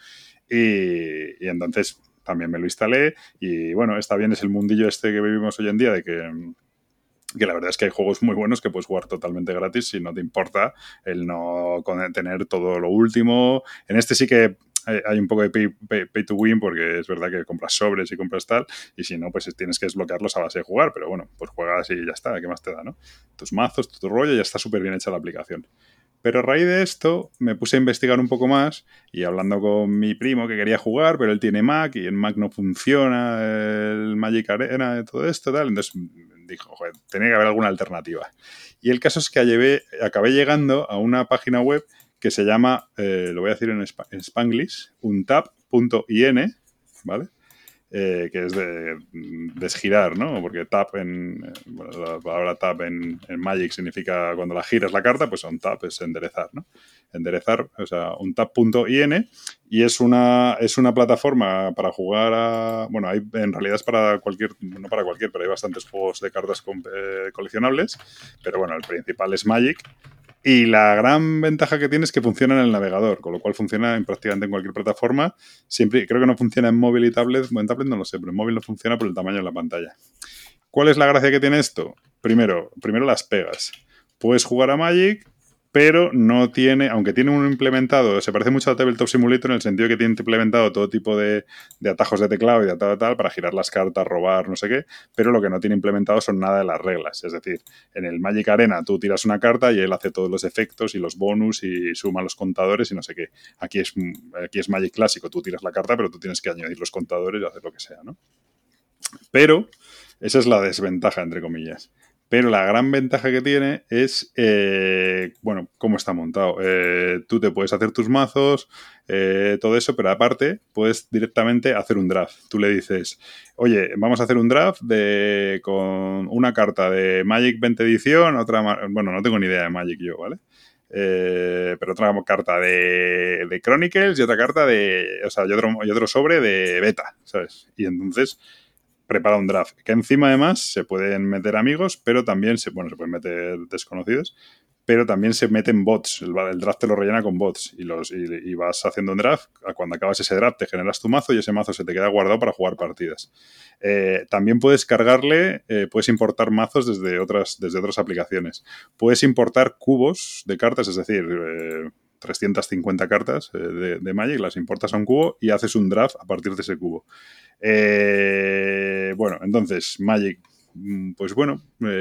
Y entonces también me lo instalé y bueno, está bien, es el mundillo este que vivimos hoy en día de que la verdad es que hay juegos muy buenos que puedes jugar totalmente gratis si no te importa el no tener todo lo último. En este sí que hay un poco de pay to win porque es verdad que compras sobres y compras tal y si no, pues tienes que desbloquearlos a base de jugar, pero bueno, pues juegas y ya está, ¿qué más te da, no? Tus mazos, tu rollo, ya está súper bien hecha la aplicación. Pero a raíz de esto me puse a investigar un poco más y hablando con mi primo que quería jugar, pero él tiene Mac y en Mac no funciona el Magic Arena y todo esto, tal. Entonces dijo, joder, tenía que haber alguna alternativa. Y el caso es que acabé llegando a una página web que se llama, lo voy a decir en Spanglish, untap.in, ¿vale? Que es de desgirar, ¿no? Porque tap bueno, la palabra tap en Magic significa cuando la giras la carta, pues un tap es enderezar, ¿no? Enderezar, o sea, un tap.in y es una plataforma para jugar bueno, en realidad es para no para cualquier, pero hay bastantes juegos de cartas coleccionables, pero bueno, el principal es Magic. Y la gran ventaja que tiene es que funciona en el navegador, con lo cual funciona prácticamente en cualquier plataforma. Siempre, creo que no funciona en móvil y tablet. Bueno, en tablet no lo sé, pero en móvil no funciona por el tamaño de la pantalla. ¿Cuál es la gracia que tiene esto? Primero las pegas. Puedes jugar a Magic, pero no tiene, aunque tiene un implementado, se parece mucho a Tabletop Simulator en el sentido que tiene implementado todo tipo de atajos de teclado y de tal para girar las cartas, robar, no sé qué, pero lo que no tiene implementado son nada de las reglas. Es decir, en el Magic Arena tú tiras una carta y él hace todos los efectos y los bonus y suma los contadores y no sé qué. Aquí es Magic clásico, tú tiras la carta, pero tú tienes que añadir los contadores y hacer lo que sea, ¿no? Pero esa es la desventaja, entre comillas. Pero la gran ventaja que tiene es, bueno, cómo está montado. Tú te puedes hacer tus mazos, todo eso, pero aparte puedes directamente hacer un draft. Tú le dices, oye, vamos a hacer un draft con una carta de Magic 20 edición, bueno, no tengo ni idea de Magic yo, ¿vale? Pero otra carta de Chronicles y otra carta y otro sobre de beta, ¿sabes? Y entonces prepara un draft, que encima además se pueden meter amigos, pero también se pueden meter desconocidos, pero también se meten bots. El draft te lo rellena con bots y vas haciendo un draft. Cuando acabas ese draft te generas tu mazo y ese mazo se te queda guardado para jugar partidas. También puedes cargarle, puedes importar mazos desde otras aplicaciones. Puedes importar cubos de cartas, es decir, 350 cartas de Magic, las importas a un cubo y haces un draft a partir de ese cubo. Bueno, entonces, Magic, pues bueno,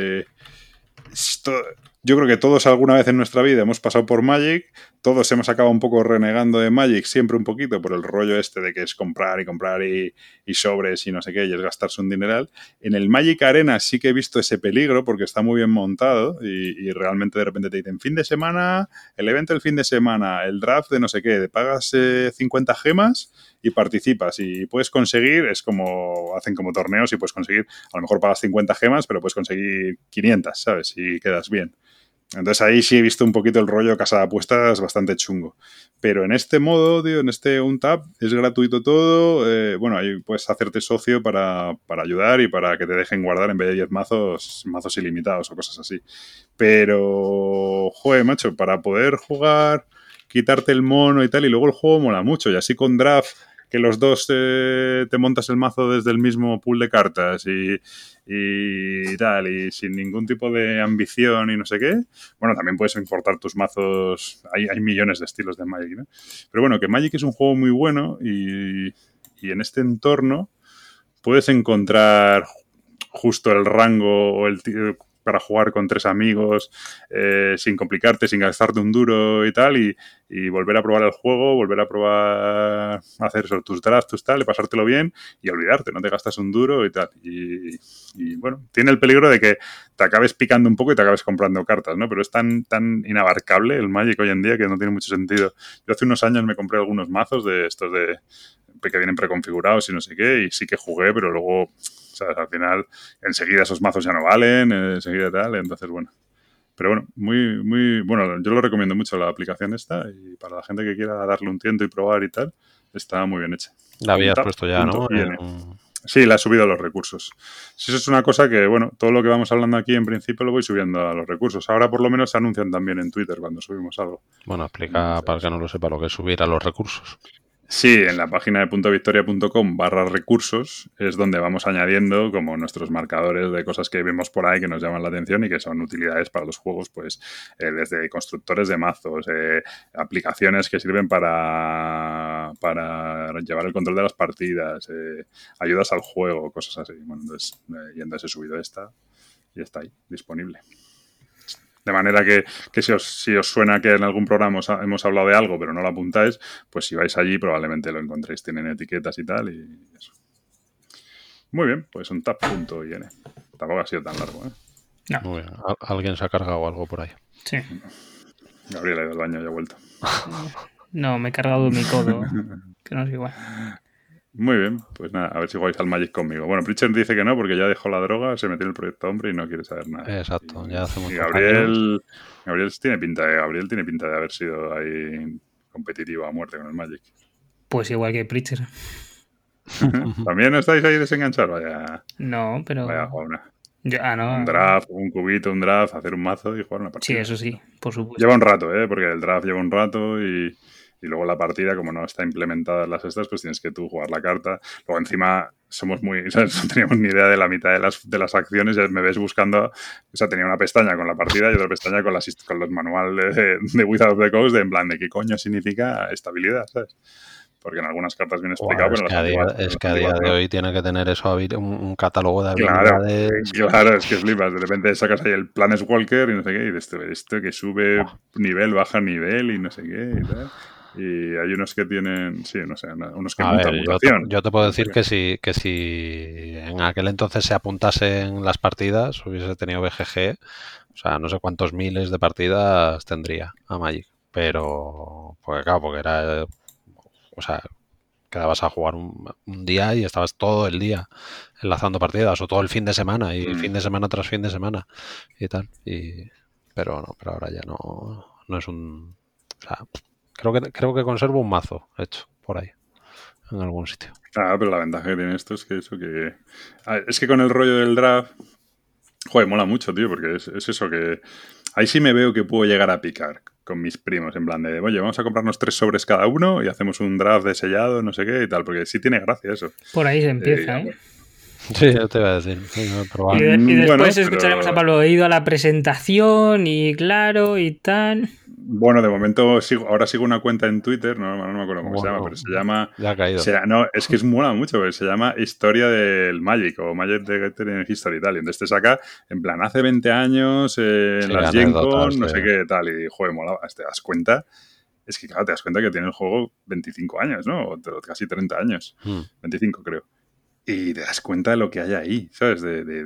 yo creo que todos alguna vez en nuestra vida hemos pasado por Magic, todos hemos acabado un poco renegando de Magic, siempre un poquito por el rollo este de que es comprar y sobres y no sé qué, y es gastarse un dineral. En el Magic Arena sí que he visto ese peligro porque está muy bien montado y realmente de repente te dicen fin de semana, el evento del fin de semana, el draft de no sé qué, te pagas 50 gemas y participas y puedes conseguir, hacen como torneos y puedes conseguir, a lo mejor pagas 50 gemas, pero puedes conseguir 500, ¿sabes? Y quedas bien. Entonces ahí sí he visto un poquito el rollo casa de apuestas bastante chungo. Pero en este modo, tío, en este Untap, es gratuito todo. Bueno, ahí puedes hacerte socio para ayudar y para que te dejen guardar en vez de 10 mazos ilimitados o cosas así. Pero, joder, macho, para poder jugar, quitarte el mono y tal, y luego el juego mola mucho. Y así con draft, que los dos te montas el mazo desde el mismo pool de cartas y tal, y sin ningún tipo de ambición y no sé qué. Bueno, también puedes importar tus mazos. Hay millones de estilos de Magic, ¿no? Pero bueno, que Magic es un juego muy bueno y en este entorno puedes encontrar justo el rango o el para jugar con 3 amigos sin complicarte, sin gastarte un duro y tal, y volver a probar el juego, volver a probar hacer eso, tus drafts, tus tal, y pasártelo bien y olvidarte, no te gastas un duro y tal. Y bueno, tiene el peligro de que te acabes picando un poco y te acabes comprando cartas, ¿no? Pero es tan inabarcable el Magic hoy en día que no tiene mucho sentido. Yo hace unos años me compré algunos mazos de estos que vienen preconfigurados y no sé qué, y sí que jugué, pero luego, o sea, al final enseguida esos mazos ya no valen, enseguida tal, entonces bueno. Pero bueno, muy bueno, yo lo recomiendo mucho la aplicación esta, y para la gente que quiera darle un tiento y probar y tal, está muy bien hecha. La habías puesto ya, ¿no? Sí, la he subido a los recursos. Sí, eso es una cosa que, bueno, todo lo que vamos hablando aquí en principio lo voy subiendo a los recursos. Ahora por lo menos se anuncian también en Twitter cuando subimos algo. Bueno, explica para el que no lo sepa lo que es subir a los recursos. Sí, en la página de puntovictoria.com/recursos es donde vamos añadiendo como nuestros marcadores de cosas que vemos por ahí que nos llaman la atención y que son utilidades para los juegos, pues desde constructores de mazos, aplicaciones que sirven para llevar el control de las partidas, ayudas al juego, cosas así. Bueno, entonces, y entonces he subido esta y está ahí, disponible. De manera que si os suena que en algún programa hemos hablado de algo, pero no lo apuntáis, pues si vais allí probablemente lo encontréis. Tienen etiquetas y tal, y eso. Muy bien, pues un tap.in. Tampoco ha sido tan largo, ¿eh? No. Muy bien. ¿Alguien se ha cargado algo por ahí? Sí. Gabriel ha ido al baño y ha vuelto. No, me he cargado mi codo, que no es igual. Muy bien, pues nada, a ver si jugáis al Magic conmigo. Bueno, Pritchard dice que no, porque ya dejó la droga, se metió en el proyecto Hombre y no quiere saber nada. Exacto, ya hace muchos años. Gabriel tiene pinta de haber sido ahí competitivo a muerte con el Magic. Pues igual que Pritchard. ¿También estáis ahí desenganchados? Vaya. No, pero... Vaya una. no. Un draft, un cubito, un draft, hacer un mazo y jugar una partida. Sí, eso sí, por supuesto. Lleva un rato, porque el draft lleva un rato y luego la partida, como no está implementada en las estas, pues tienes que tú jugar la carta. Luego encima somos muy... ¿sabes? No teníamos ni idea de la mitad de las acciones. Ya me ves buscando... O sea, tenía una pestaña con la partida y otra pestaña con los manuales de Wizard of the Coast, en plan de qué coño significa estabilidad, ¿sabes? Porque en algunas cartas viene explicado, pero es que a día de hoy tiene que tener eso un catálogo de habilidades. Claro, es que flipas. De repente sacas ahí el Planeswalker y no sé qué, y de esto que sube nivel, baja nivel y no sé qué y tal. Y hay unos que tienen, sí, no sé, unos que mutan mutación. Yo te puedo decir que si en aquel entonces se apuntase en las partidas, hubiese tenido BGG, o sea, no sé cuántos miles de partidas tendría a Magic. Pero, porque era... O sea, quedabas a jugar un día y estabas todo el día enlazando partidas o todo el fin de semana y fin de semana tras fin de semana y tal. Pero ahora ya no es un... O sea, creo que conservo un mazo hecho por ahí, en algún sitio. Claro, pero la ventaja que tiene esto es que es que con el rollo del draft, joder, mola mucho, tío, porque es eso que... Ahí sí me veo que puedo llegar a picar con mis primos, en plan de, oye, vamos a comprarnos 3 sobres cada uno y hacemos un draft de sellado, no sé qué y tal, porque sí tiene gracia eso. Por ahí se empieza, ¿eh? Sí, yo te iba a decir. Y después escucharemos a Pablo, he ido a la presentación y claro y tal. Bueno, de momento ahora sigo una cuenta en Twitter, no me acuerdo cómo se llama, pero se llama... Ya ha caído. No, es que mola mucho, porque se llama Historia del Magic o Magic the Gathering History y tal. Y entonces te saca, en plan, hace 20 años en las Gen Con, no sé qué tal. Y, joder, mola, te das cuenta... Es que, claro, te das cuenta que tiene el juego 25 años, ¿no? O casi 30 años. 25, creo. Y te das cuenta de lo que hay ahí, ¿sabes?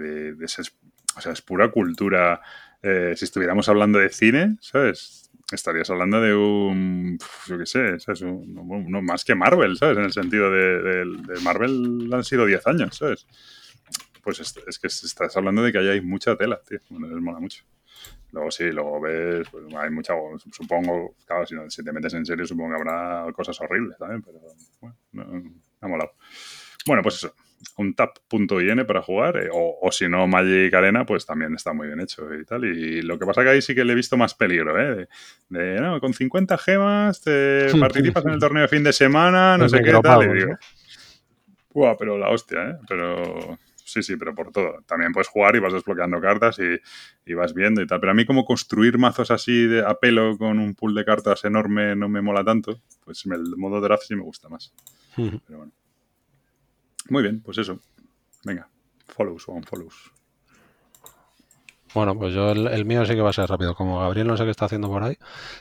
O sea, es pura cultura. Si estuviéramos hablando de cine, ¿sabes? Estarías hablando de yo qué sé, ¿sabes? No más que Marvel, ¿sabes? En el sentido de Marvel han sido 10 años, ¿sabes? Pues es que estás hablando de que ahí hay mucha tela, tío. Bueno, les mola mucho. Luego ves, pues hay mucha, supongo, claro, si te metes en serio, supongo que habrá cosas horribles también, pero bueno, ha molado. Bueno, pues eso. tap.in para jugar, o si no, Magic Arena, pues también está muy bien hecho y tal. Y lo que pasa que ahí sí que le he visto más peligro, ¿eh? No, con 50 gemas te participas en el torneo de fin de semana, no sé qué tal. Y digo, ¡buah! Pero la hostia, ¿eh? Pero... Sí, pero por todo. También puedes jugar y vas desbloqueando cartas y vas viendo y tal. Pero a mí como construir mazos así a pelo con un pool de cartas enorme no me mola tanto. Pues el modo draft sí me gusta más. Pero bueno. Muy bien, pues eso. Venga, follows o unfollows. Bueno, pues yo el mío sí que va a ser rápido. Como Gabriel no sé qué está haciendo por ahí,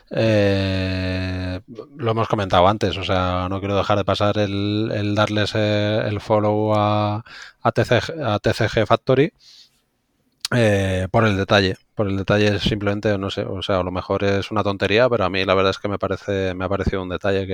lo hemos comentado antes. O sea, no quiero dejar de pasar el darles el follow a TCG Factory por el detalle. Por el detalle simplemente, no sé, o sea, a lo mejor es una tontería, pero a mí la verdad es que me ha parecido un detalle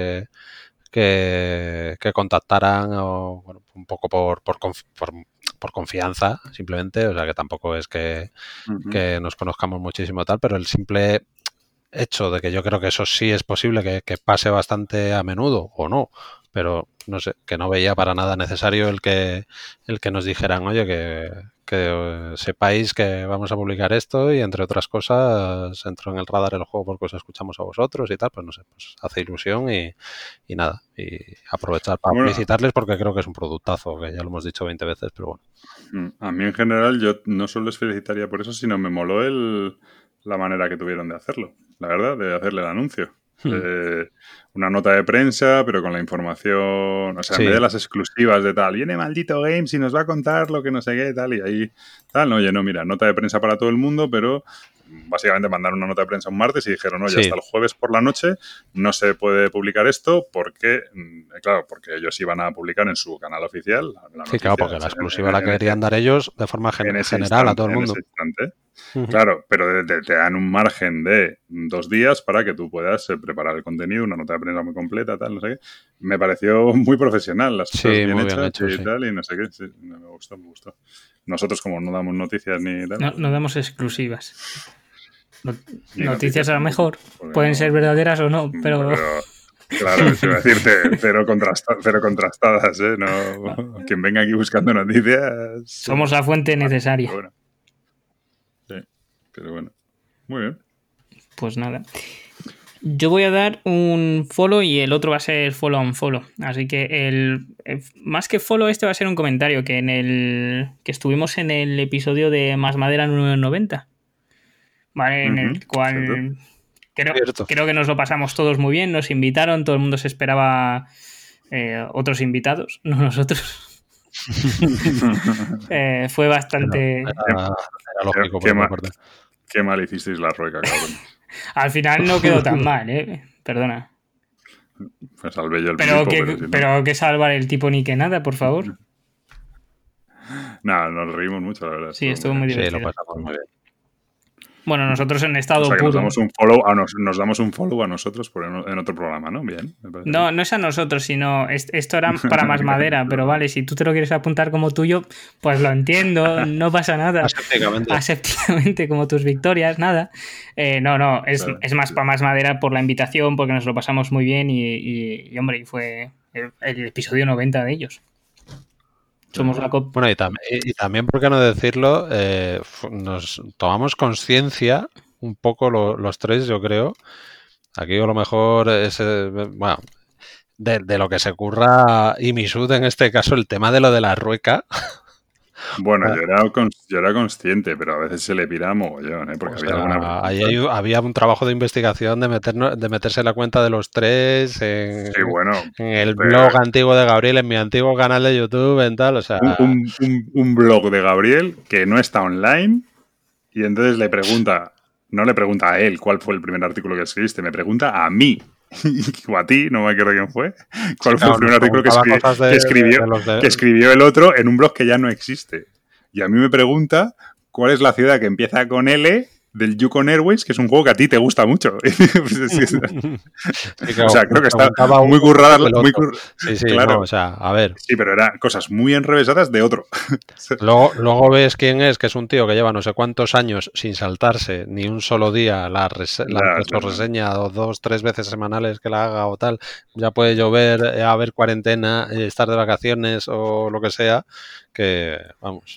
que contactaran o, bueno, un poco por confianza, simplemente, o sea que tampoco es que nos conozcamos muchísimo tal, pero el simple hecho de que yo creo que eso sí es posible que pase bastante a menudo o no, pero no sé, que no veía para nada necesario el que nos dijeran, oye, que sepáis que vamos a publicar esto y entre otras cosas entro en el radar del juego porque os escuchamos a vosotros y tal, pues no sé, pues hace ilusión y nada, y aprovechar para felicitarles porque creo que es un productazo, que ya lo hemos dicho 20 veces, pero bueno. A mí en general yo no solo les felicitaría por eso, sino me moló la manera que tuvieron de hacerlo, la verdad, de hacerle el anuncio. Una nota de prensa, pero con la información, o sea, en vez de las exclusivas de tal, viene Maldito Games y nos va a contar lo que no sé qué, tal, y ahí, tal, no, oye, no, mira, nota de prensa para todo el mundo, pero básicamente mandaron una nota de prensa un martes y dijeron, oye, hasta el jueves por la noche no se puede publicar esto porque, claro, porque ellos iban a publicar en su canal oficial. Sí, claro, porque la exclusiva la querían dar ellos de forma general a todo el mundo. Claro, pero te dan un margen de 2 días para que tú puedas preparar el contenido, una nota de prensa muy completa, tal, no sé qué. Me pareció muy profesional, las cosas bien hechas y tal, y no sé qué. Sí, me gustó. Nosotros, como no damos noticias ni tal... No damos exclusivas. Noticias a lo mejor pueden ser verdaderas o no, pero claro, eso iba a decirte, cero contrastadas, ¿eh? No, quien venga aquí buscando noticias... Somos la fuente necesaria. Pero bueno. Sí, pero bueno. Muy bien. Pues nada. Yo voy a dar un follow y el otro va a ser follow on follow. Así que más que follow, este va a ser un comentario que estuvimos en el episodio de Más Madera 990. ¿Vale? En el cual creo que nos lo pasamos todos muy bien, nos invitaron, todo el mundo se esperaba otros invitados, no nosotros. Fue bastante... Era lógico. Qué mal hicisteis la rueca, cabrón. Al final no quedó tan mal, perdona. Me salvé yo el pero que salvar el tipo ni que nada, por favor. Nada, nos reímos mucho, la verdad. Sí, estuvo muy divertido. Sí, lo pasamos muy bien. Bueno, nosotros en estado puro. Nos damos un follow a nosotros en otro programa, ¿no? Bien. No es a nosotros, sino esto era para Más Madera, pero vale, si tú te lo quieres apuntar como tuyo, pues lo entiendo, no pasa nada. Asépticamente, como tus victorias, nada. Es más para Más Madera por la invitación, porque nos lo pasamos muy bien y hombre, y fue el episodio 90 de ellos. Somos la COP. Bueno, y también, ¿por qué no decirlo? Nos tomamos conciencia un poco los tres, yo creo. Aquí a lo mejor es, bueno, de lo que se curra Imisud en este caso, el tema de lo de la rueca. Bueno, yo era consciente, pero a veces se le pira mogollón, ¿eh? Porque había un trabajo de investigación de meterse en la cuenta de los tres, en el blog antiguo de Gabriel, en mi antiguo canal de YouTube, en tal, o sea... Un blog de Gabriel que no está online y entonces no le pregunta a él cuál fue el primer artículo que escribiste, me pregunta a mí. O a ti, no me acuerdo quién fue. ¿Cuál fue el primer artículo que escribió el otro en un blog que ya no existe? Y a mí me pregunta cuál es la ciudad que empieza con L del Yukon Airways, que es un juego que a ti te gusta mucho. O sea, creo que está muy currada. Sí, claro. No, o sea, a ver. Sí, pero eran cosas muy enrevesadas de otro. Luego ves quién es, que es un tío que lleva no sé cuántos años sin saltarse ni un solo día la reseña o 2-3 veces semanales que la haga o tal. Ya puede llover, haber cuarentena, estar de vacaciones o lo que sea, que vamos.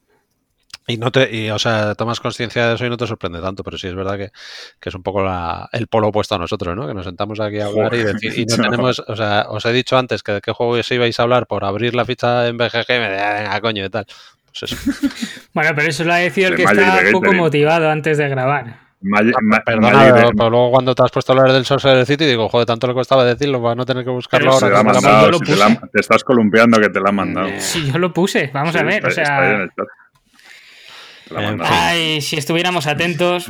O sea, tomas conciencia de eso y no te sorprende tanto, pero sí es verdad que es un poco el polo opuesto a nosotros, ¿no? Que nos sentamos aquí a hablar y decir, y no tenemos, o sea, os he dicho antes que de qué juego os ibais a hablar por abrir la ficha en BGG y me venga, coño, y tal. Pues eso. Bueno, pero eso lo ha decidido el que está poco motivado antes de grabar. Perdona, pero luego cuando te has puesto a hablar del Sorcerer City digo, joder, tanto le costaba decirlo para no tener que buscarlo pero ahora. Mandado, yo te estás columpiando que te la han mandado. Sí, yo lo puse, vamos a ver, o sea... Está ahí en el chat. Ay, si estuviéramos atentos.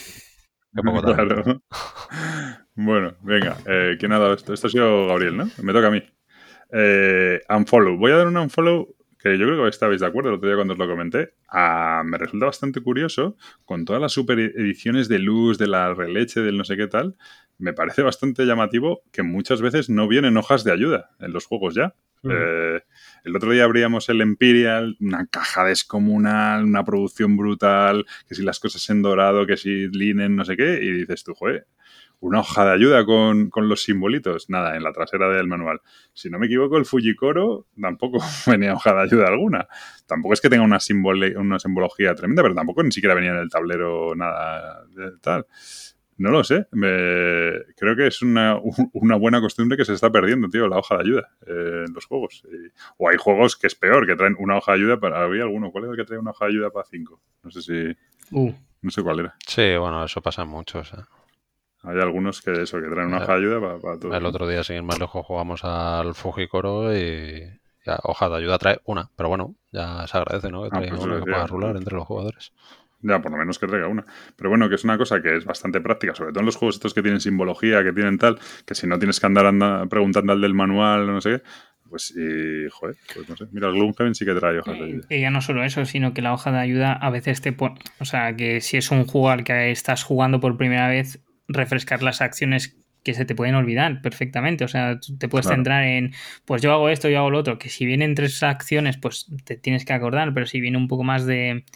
Claro. Bueno, venga, ¿quién ha dado esto? Esto ha sido Gabriel, ¿no? Me toca a mí. Unfollow. Voy a dar un unfollow que yo creo que estabais de acuerdo el otro día cuando os lo comenté. Me resulta bastante curioso con todas las super ediciones de luz, de la releche, del no sé qué tal. Me parece bastante llamativo que muchas veces no vienen hojas de ayuda en los juegos ya. El otro día abríamos el Imperial, una caja descomunal, una producción brutal, que si las cosas en dorado, que si linen, no sé qué, y dices tú, joder, una hoja de ayuda con los simbolitos. Nada, en la trasera del manual. Si no me equivoco, el Fujikoro tampoco venía hoja de ayuda alguna. Tampoco es que tenga una simbología tremenda, pero tampoco ni siquiera venía en el tablero nada de tal. No lo sé. Creo que es una buena costumbre que se está perdiendo, tío, la hoja de ayuda en los juegos. O hay juegos que es peor, que traen una hoja de ayuda para... ¿Había alguno? ¿Cuál era el que trae una hoja de ayuda para 5? No sé si... No sé cuál era. Sí, bueno, eso pasa mucho, o sea. Hay algunos que traen una hoja de ayuda para todo. El otro día, sin ir más lejos, jugamos al Fujikoro y ya, hoja de ayuda trae una, pero bueno, ya se agradece, ¿no? Que traiga una que pueda rular entre los jugadores. Ya, por lo menos que traiga una. Pero bueno, que es una cosa que es bastante práctica, sobre todo en los juegos estos que tienen simbología, que tienen tal, que si no tienes que andar preguntando al del manual, no sé qué, pues, joder, pues no sé. Mira, el Gloomhaven sí que trae hojas de ayuda. Y ya no solo eso, sino que la hoja de ayuda a veces te pone... O sea, que si es un juego al que estás jugando por primera vez, refrescar las acciones que se te pueden olvidar perfectamente. O sea, tú te puedes centrar en, pues yo hago esto, yo hago lo otro, que si vienen 3 acciones, pues te tienes que acordar, pero si viene un poco más de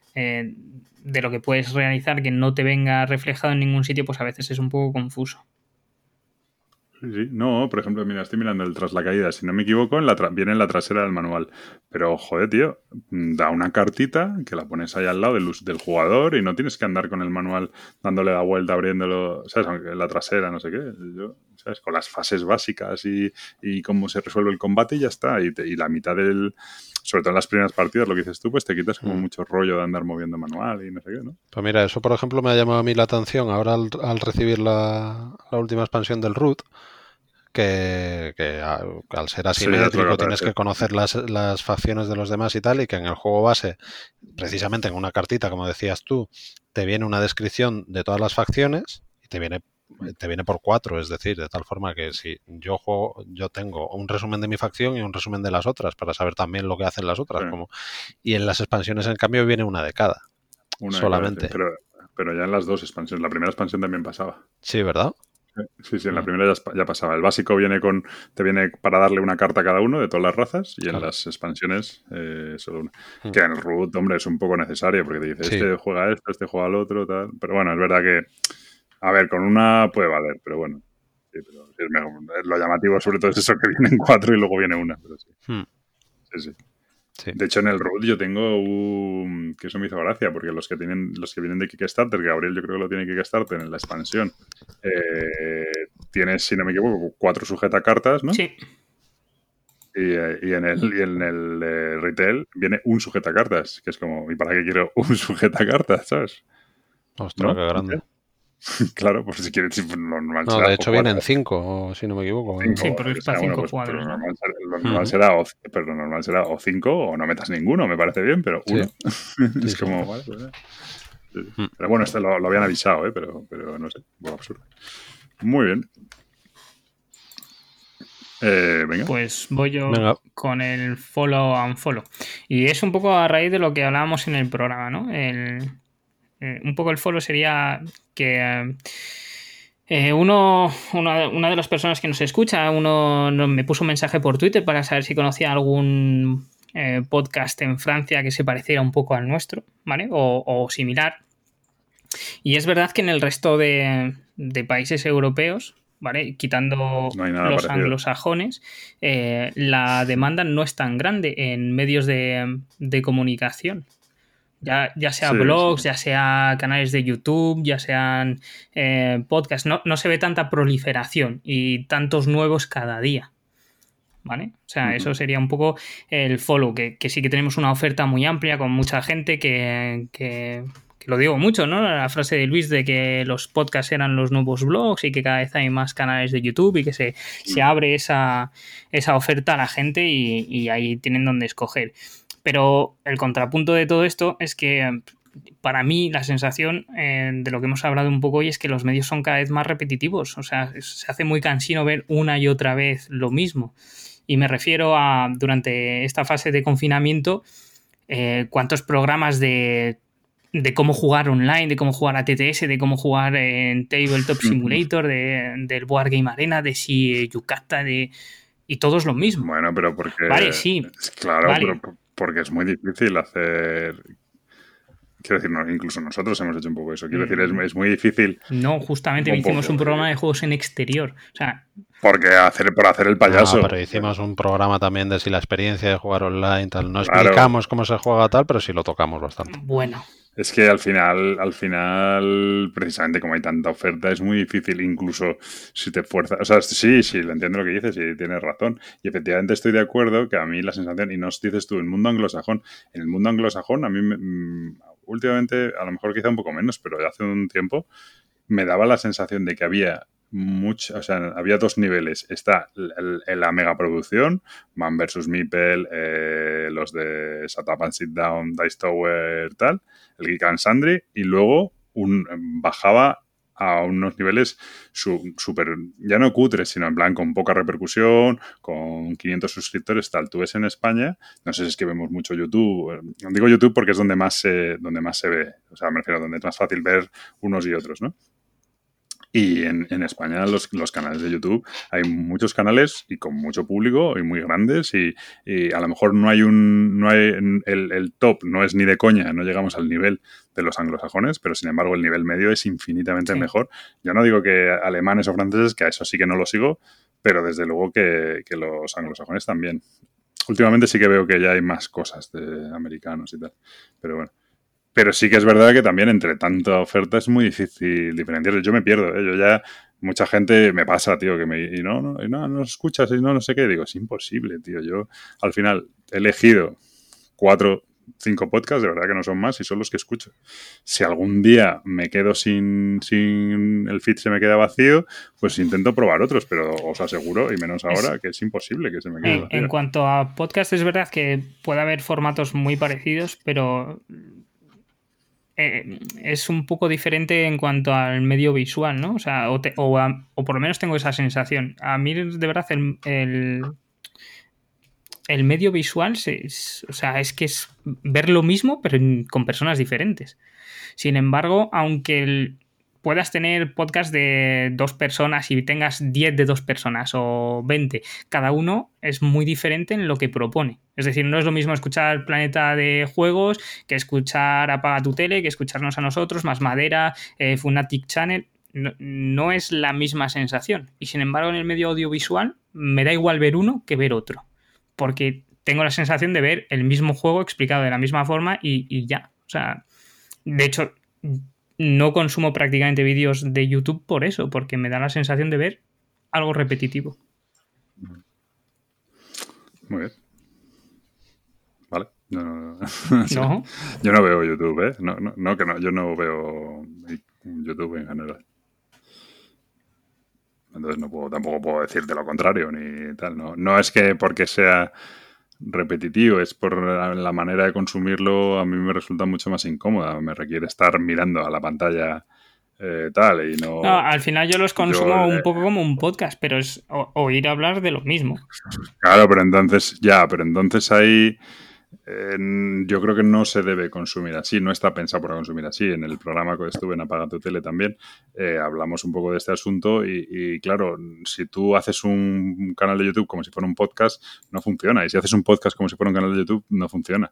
lo que puedes realizar que no te venga reflejado en ningún sitio, pues a veces es un poco confuso. Sí. No, por ejemplo, mira, estoy mirando el Tras la Caída. Si no me equivoco, viene en la trasera del manual. Pero, joder, tío, da una cartita que la pones ahí al lado del jugador y no tienes que andar con el manual dándole la vuelta, abriéndolo, ¿sabes? Aunque la trasera, no sé qué. ¿Sabes? Con las fases básicas y cómo se resuelve el combate y ya está. Y la mitad sobre todo en las primeras partidas, lo que dices tú, pues te quitas como mucho rollo de andar moviendo manual y no sé qué, ¿no? Pues mira, eso por ejemplo me ha llamado a mí la atención ahora al recibir la última expansión del Root, que al ser asimétrico tienes que conocer las facciones de los demás y tal, y que en el juego base, precisamente en una cartita, como decías tú, te viene una descripción de todas las facciones y te viene por 4, es decir, de tal forma que si yo juego, yo tengo un resumen de mi facción y un resumen de las otras para saber también lo que hacen las otras. Y en las expansiones, en cambio, viene una de cada. Solamente. Pero ya en las 2 expansiones. La primera expansión también pasaba. Sí, ¿verdad? Sí, en la primera ya pasaba. El básico te viene para darle una carta a cada uno de todas las razas y en las expansiones solo una. Que en el root, hombre, es un poco necesario porque te dice, este juega esto, este juega al otro, tal. Pero bueno, es verdad que, a ver, con una puede valer, pero bueno. Sí, pero sí es mejor. Lo llamativo sobre todo es eso, que vienen 4 y luego viene una. Pero sí. Sí. De hecho, en el root yo tengo que eso me hizo gracia, porque los que vienen de Kickstarter, que Gabriel yo creo que lo tiene Kickstarter en la expansión, tienes, si no me equivoco, 4 sujetacartas, ¿no? Sí. Y en el retail viene un sujetacartas, que es como, ¿y para qué quiero un sujetacartas, sabes? Ostras, qué grande. Claro, pues si quieres, normal será. No, de hecho vienen 5, si no me equivoco. 5, sí, porque es para 5 jugadores. Pero lo normal será o 5 o no metas ninguno, me parece bien, pero uno. Es como, vale, pues, Pero bueno, este lo habían avisado, pero no sé, un poco absurdo. Muy bien. Venga. Pues voy yo con el follow and follow. Y es un poco a raíz de lo que hablábamos en el programa, ¿no? un poco el follow sería que una de las personas que nos escucha, me puso un mensaje por Twitter para saber si conocía algún podcast en Francia que se pareciera un poco al nuestro, ¿vale? O similar. Y es verdad que en el resto de países europeos, ¿vale? Quitando los parecido. anglosajones, la demanda no es tan grande en medios de comunicación. Ya sea blogs, ya sea canales de YouTube, ya sean podcasts, no se ve tanta proliferación y tantos nuevos cada día, ¿vale? O sea, eso sería un poco el follow, que sí que tenemos una oferta muy amplia con mucha gente que lo digo mucho, ¿no? La frase de Luis de que los podcasts eran los nuevos blogs y que cada vez hay más canales de YouTube y que se abre esa oferta a la gente y ahí tienen donde escoger. Pero el contrapunto de todo esto es que para mí la sensación de lo que hemos hablado un poco hoy es que los medios son cada vez más repetitivos. O sea, se hace muy cansino ver una y otra vez lo mismo. Y me refiero a, durante esta fase de confinamiento, cuántos programas de cómo jugar online, de cómo jugar a TTS, de cómo jugar en Tabletop Simulator, del Board Game Arena, de si Yucata, y todo es lo mismo. Bueno, pero porque... Vale, sí. Claro, vale. Pero porque es muy difícil hacer... Quiero decir, incluso nosotros hemos hecho un poco eso. Quiero decir, es muy difícil... No, justamente hicimos un programa de juegos en exterior. O sea... Por hacer el payaso. No, pero hicimos un programa también de si la experiencia de jugar online, tal. No explicamos cómo se juega tal, pero sí lo tocamos bastante. Bueno... Es que al final, precisamente como hay tanta oferta, es muy difícil, incluso si te fuerzas. O sea, sí, le entiendo lo que dices y tienes razón. Y efectivamente estoy de acuerdo que a mí la sensación, y nos dices tú, en el mundo anglosajón, a mí últimamente, a lo mejor quizá un poco menos, pero hace un tiempo, me daba la sensación de que había había dos niveles. Está la megaproducción, Man vs. Meeple, los de Shut Up and Sit Down, Dice Tower, tal, el Geek and Sundry, y luego bajaba a unos niveles súper, ya no cutres, sino en plan con poca repercusión, con 500 suscriptores, tal. Tú ves en España, no sé si es que vemos mucho YouTube, digo YouTube porque es donde más se ve, o sea, me refiero, donde es más fácil ver unos y otros, ¿no? Y en España los canales de YouTube, hay muchos canales y con mucho público y muy grandes y a lo mejor no hay el top, no es ni de coña, no llegamos al nivel de los anglosajones, pero sin embargo el nivel medio es infinitamente mejor. Yo no digo que alemanes o franceses, que a eso sí que no lo sigo, pero desde luego que los anglosajones también. Últimamente sí que veo que ya hay más cosas de americanos y tal, pero bueno. Pero sí que es verdad que también entre tanta oferta es muy difícil diferenciar. Yo me pierdo, ¿eh? Yo ya, mucha gente me pasa, tío, que no escuchas y no sé qué. Digo, es imposible, tío. Yo al final he elegido 4, 5 podcasts, de verdad que no son más, y son los que escucho. Si algún día me quedo sin el feed se me queda vacío, pues intento probar otros, pero os aseguro, y menos ahora, que es imposible que se me quede vacío. En cuanto a podcast, es verdad que puede haber formatos muy parecidos, pero... es un poco diferente en cuanto al medio visual, ¿no? O sea, o por lo menos tengo esa sensación. A mí, de verdad, el medio visual, es que es ver lo mismo, pero con personas diferentes. Sin embargo, aunque puedas tener podcast de 2 personas y tengas 10 de 2 personas o 20, cada uno es muy diferente en lo que propone. Es decir, no es lo mismo escuchar Planeta de Juegos que escuchar Apaga tu Tele, que escucharnos a nosotros, Más Madera, Funatic Channel. No es la misma sensación. Y sin embargo, en el medio audiovisual me da igual ver uno que ver otro. Porque tengo la sensación de ver el mismo juego explicado de la misma forma y ya. O sea, de hecho... no consumo prácticamente vídeos de YouTube por eso, porque me da la sensación de ver algo repetitivo. Muy bien. Vale. No. Yo no veo YouTube, ¿eh? Yo no veo YouTube en general. Entonces tampoco puedo decirte lo contrario ni tal. No es que porque sea repetitivo, es por la manera de consumirlo. A mí me resulta mucho más incómoda, me requiere estar mirando a la pantalla tal y no, al final yo los consumo un poco como un podcast, pero es oír hablar de lo mismo. Claro, pero entonces ahí yo creo que no se debe consumir así, no está pensado para consumir así. En el programa que estuve en Apaga tu Tele también hablamos un poco de este asunto y claro, si tú haces un canal de YouTube como si fuera un podcast, no funciona. Y si haces un podcast como si fuera un canal de YouTube, no funciona.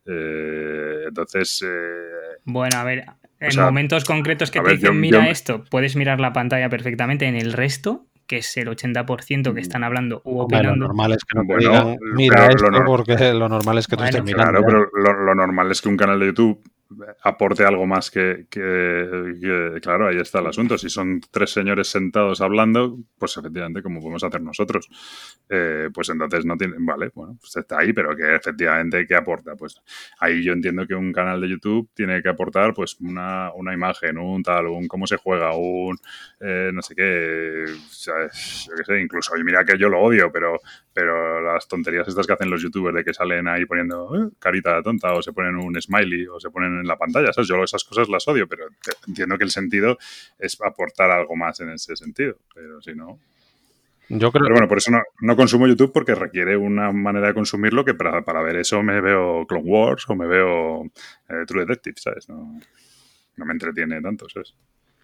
Entonces... bueno, a ver, en momentos concretos que te dicen, mira esto, puedes mirar la pantalla perfectamente. En el resto, que es el 80% que están hablando u opinando. Lo normal es que no digan, mira esto, porque lo normal es que tú estés mirando. Claro, pero lo normal es que un canal de YouTube aporte algo más que claro, ahí está el asunto. Si son 3 señores sentados hablando, pues efectivamente, como podemos hacer nosotros, pues entonces no tiene, vale, bueno, pues está ahí, pero que efectivamente, ¿qué aporta? Pues ahí yo entiendo que un canal de YouTube tiene que aportar pues una imagen, un tal, un cómo se juega, un no sé qué, ¿sabes? Yo qué sé, incluso, y mira que yo lo odio, pero las tonterías estas que hacen los youtubers de que salen ahí poniendo carita tonta o se ponen un smiley o se ponen en la pantalla, ¿sabes? Yo esas cosas las odio, pero entiendo que el sentido es aportar algo más en ese sentido, pero si no... Yo creo pero bueno, por eso no consumo YouTube porque requiere una manera de consumirlo que para ver eso me veo Clone Wars o me veo True Detective, ¿sabes? No me entretiene tanto, ¿sabes?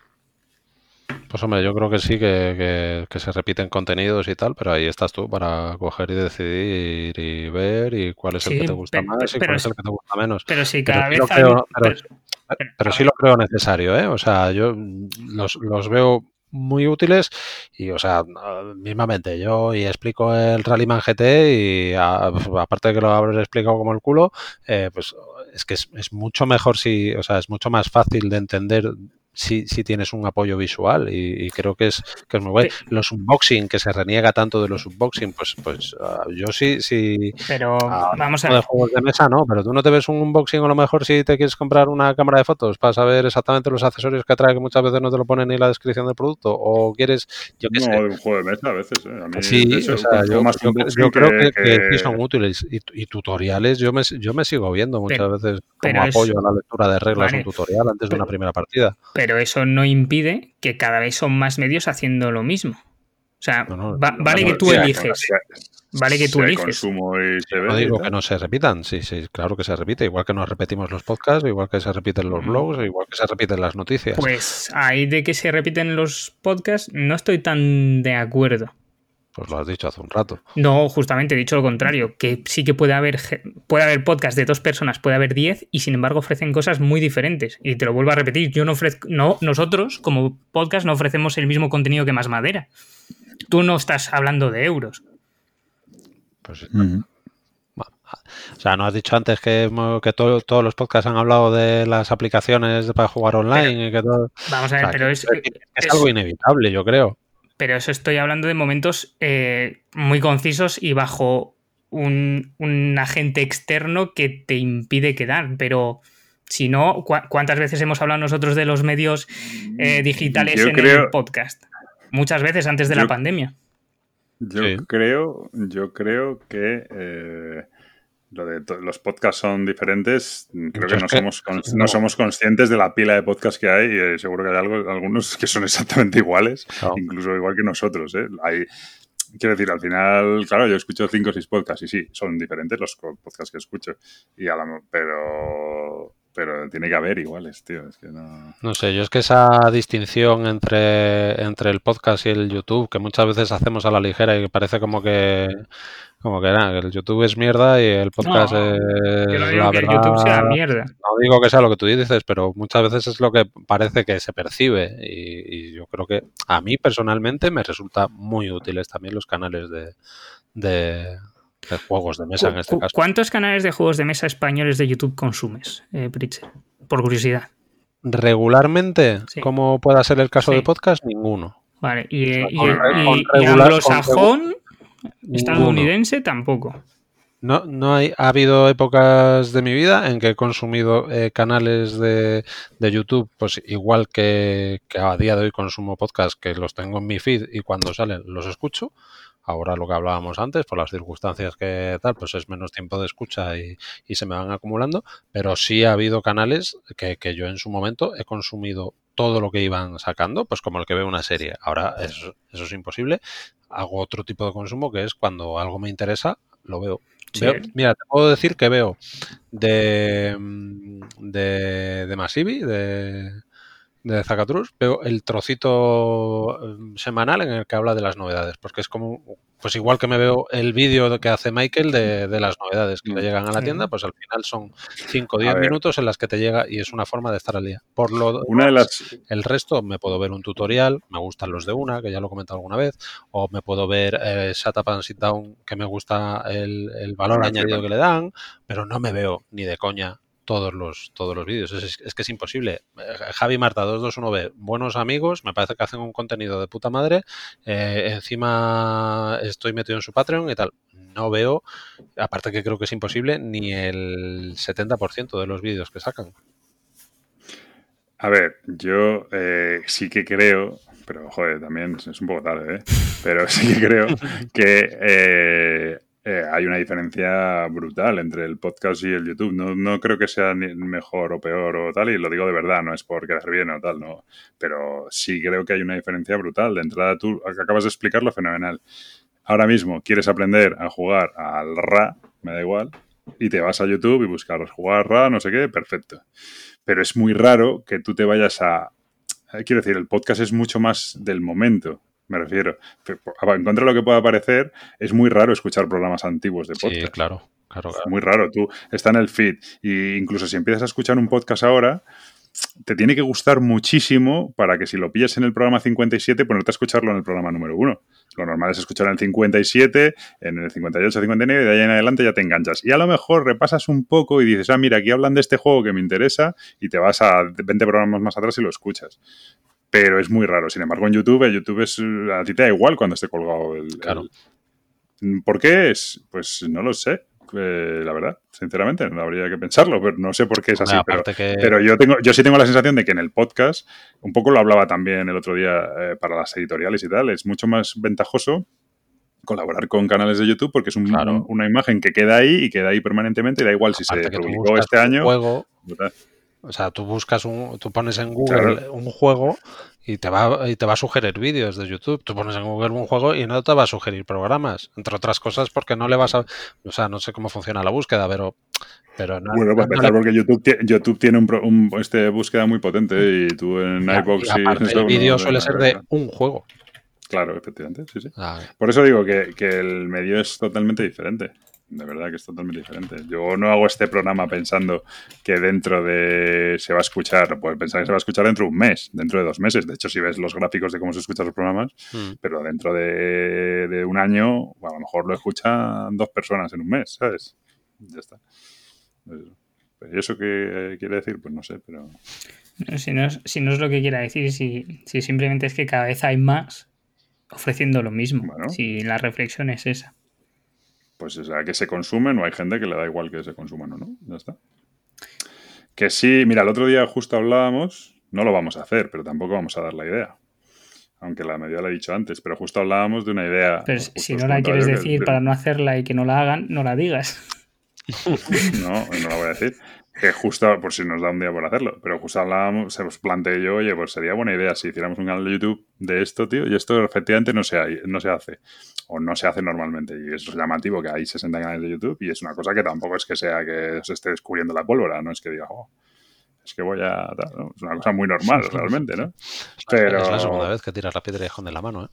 Pues hombre, yo creo que sí, que se repiten contenidos y tal, pero ahí estás tú para coger y decidir y ver y cuál es el que te gusta más y cuál es el que te gusta menos. Pero sí, cada vez pero sí lo creo necesario, ¿eh? O sea, yo los veo muy útiles y, o sea, mismamente yo y explico el Rallyman GT y aparte de que lo habré explicado como el culo, pues es que es mucho mejor o sea, es mucho más fácil de entender si tienes un apoyo visual y creo que es muy bueno. Los unboxing, que se reniega tanto de los unboxing, pues yo sí. Pero vamos a ver. De juegos de mesa no, pero tú no te ves un unboxing a lo mejor si te quieres comprar una cámara de fotos para saber exactamente los accesorios que trae, que muchas veces no te lo ponen ni la descripción del producto, o quieres, yo qué sé. No, de un juego de mesa a veces, ¿eh? A mí, sí, de hecho, o sea, yo creo que sí son útiles y tutoriales yo me sigo viendo muchas veces como apoyo a la lectura de reglas un tutorial antes de una primera partida. Pero eso no impide que cada vez son más medios haciendo lo mismo. O sea, vale que tú eliges. Vale que tú eliges. Consumo y se ve no digo que no se repitan, sí, claro que se repite. Igual que nos repetimos los podcasts, igual que se repiten los blogs, igual que se repiten las noticias. Pues ahí de que se repiten los podcasts no estoy tan de acuerdo. Pues lo has dicho hace un rato. No, justamente he dicho lo contrario, que sí que puede haber podcast de 2 personas, puede haber 10 y sin embargo ofrecen cosas muy diferentes. Y te lo vuelvo a repetir, nosotros como podcast no ofrecemos el mismo contenido que Más Madera. Tú no estás hablando de euros. Pues o sea, ¿no has dicho antes que todos los podcasts han hablado de las aplicaciones para jugar online? Vamos a ver, pero es algo inevitable, yo creo. Pero eso estoy hablando de momentos muy concisos y bajo un agente externo que te impide quedar. Pero si no, ¿cuántas veces hemos hablado nosotros de los medios digitales el podcast? Muchas veces antes de la pandemia. Yo creo que lo de los podcasts son diferentes. Creo que no somos conscientes de la pila de podcasts que hay y seguro que hay algunos que son exactamente iguales, incluso igual que nosotros. Quiero decir, al final, claro, yo escucho 5 o 6 podcasts y sí, son diferentes los podcasts que escucho. Pero tiene que haber iguales, tío. Es que no sé, yo es que esa distinción entre el podcast y el YouTube, que muchas veces hacemos a la ligera y que parece como que nada, que el YouTube es mierda y el podcast es yo no digo la que verdad. El YouTube sea mierda. No digo que sea lo que tú dices, pero muchas veces es lo que parece que se percibe y yo creo que a mí personalmente me resulta muy útiles también los canales de juegos de mesa en este caso. ¿Cuántos canales de juegos de mesa españoles de YouTube consumes, Pritchard? Por curiosidad. Regularmente, como pueda ser el caso de podcast, ninguno. Vale, y anglosajón, estadounidense, tampoco. No ha habido épocas de mi vida en que he consumido canales de YouTube, pues igual que a día de hoy consumo podcast, que los tengo en mi feed y cuando salen los escucho. Ahora lo que hablábamos antes, por las circunstancias que tal, pues es menos tiempo de escucha y se me van acumulando, pero sí ha habido canales que yo en su momento he consumido todo lo que iban sacando, pues como el que ve una serie. Ahora eso es imposible. Hago otro tipo de consumo que es cuando algo me interesa, lo veo. Sí. Mira, te puedo decir que veo de Masivi, de Zacatrus, veo el trocito semanal en el que habla de las novedades, porque es como, pues igual que me veo el vídeo que hace Michael de las novedades que le llegan a la tienda, pues al final son 5 o 10 minutos en las que te llega y es una forma de estar al día. Por lo demás, el resto me puedo ver un tutorial, me gustan los de una, que ya lo he comentado alguna vez, o me puedo ver Shut Up and Sit Down, que me gusta el valor añadido que le dan, pero no me veo ni de coña todos los vídeos. Es que es imposible. Javi y Marta, 221B, buenos amigos, me parece que hacen un contenido de puta madre. Encima estoy metido en su Patreon y tal. No veo, aparte que creo que es imposible, ni el 70% de los vídeos que sacan. A ver, yo sí que creo, pero joder, también es un poco tarde, ¿eh? Pero sí que creo que hay una diferencia brutal entre el podcast y el YouTube. No creo que sea ni mejor o peor o tal, y lo digo de verdad, no es por quedar bien o tal, no. Pero sí creo que hay una diferencia brutal. De entrada, tú acabas de explicarlo fenomenal. Ahora mismo quieres aprender a jugar al Ra, me da igual, y te vas a YouTube y buscas jugar Ra, no sé qué, perfecto. Pero es muy raro que tú te vayas a... Quiero decir, el podcast es mucho más del momento, me refiero. En contra de lo que pueda parecer, es muy raro escuchar programas antiguos de podcast. Sí, claro. Es muy raro. Tú está en el feed y incluso si empiezas a escuchar un podcast ahora, te tiene que gustar muchísimo para que si lo pillas en el programa 57, ponerte a escucharlo en el programa número 1. Lo normal es escuchar en el 57, en el 58, 59, y de ahí en adelante ya te enganchas. Y a lo mejor repasas un poco y dices, mira, aquí hablan de este juego que me interesa, y te vas a 20 programas más atrás y lo escuchas. Pero es muy raro. Sin embargo, en YouTube es, a ti te da igual cuando esté colgado ¿Por qué es? Pues no lo sé. La verdad, sinceramente, no habría que pensarlo, pero no sé por qué es así. Pero yo sí tengo la sensación de que en el podcast, un poco lo hablaba también el otro día para las editoriales y tal, es mucho más ventajoso colaborar con canales de YouTube porque es una imagen que queda ahí y queda ahí permanentemente y da igual si se publicó este año. O sea, tú pones en Google un juego y te va a sugerir vídeos de YouTube. Tú pones en Google un juego y no te va a sugerir programas, entre otras cosas porque no le vas a... O sea, no sé cómo funciona la búsqueda, pero no... Bueno, para empezar, porque YouTube tiene un búsqueda muy potente y tú en iVoox y el vídeo suele ser de un juego. Claro, efectivamente, sí. Por eso digo que el medio es totalmente diferente. De verdad que es totalmente diferente. Yo no hago este programa pensando que dentro de... se va a escuchar, pues pensar que se va a escuchar dentro de un mes, dentro de 2 meses. De hecho, si ves los gráficos de cómo se escuchan los programas, pero dentro de un año, a lo mejor lo escuchan 2 personas en un mes, ¿sabes? Ya está. ¿Y eso qué quiere decir? Pues no sé, pero... Si no es lo que quiera decir, si simplemente es que cada vez hay más ofreciendo lo mismo. Bueno, si la reflexión es esa. Pues o sea, que se consumen o hay gente que le da igual que se consuman o no. Ya está. Que sí, mira, el otro día justo hablábamos, no lo vamos a hacer, pero tampoco vamos a dar la idea. Aunque la media la he dicho antes, pero justo hablábamos de una idea. Pero si no la quieres decir para no hacerla y que no la hagan, no la digas. No la voy a decir. Que justo, por si nos da un día por hacerlo, pero justo hablábamos, se os planteé yo, oye, pues sería buena idea si hiciéramos un canal de YouTube de esto, tío, y esto efectivamente no se hace, o no se hace normalmente, y es llamativo que hay 60 canales de YouTube, y es una cosa que tampoco es que sea que se esté descubriendo la pólvora, no es que diga, es que voy a... ¿no? Es una cosa muy normal, realmente, ¿no? Pero... Es la segunda vez que tiras la piedra de la mano, ¿eh?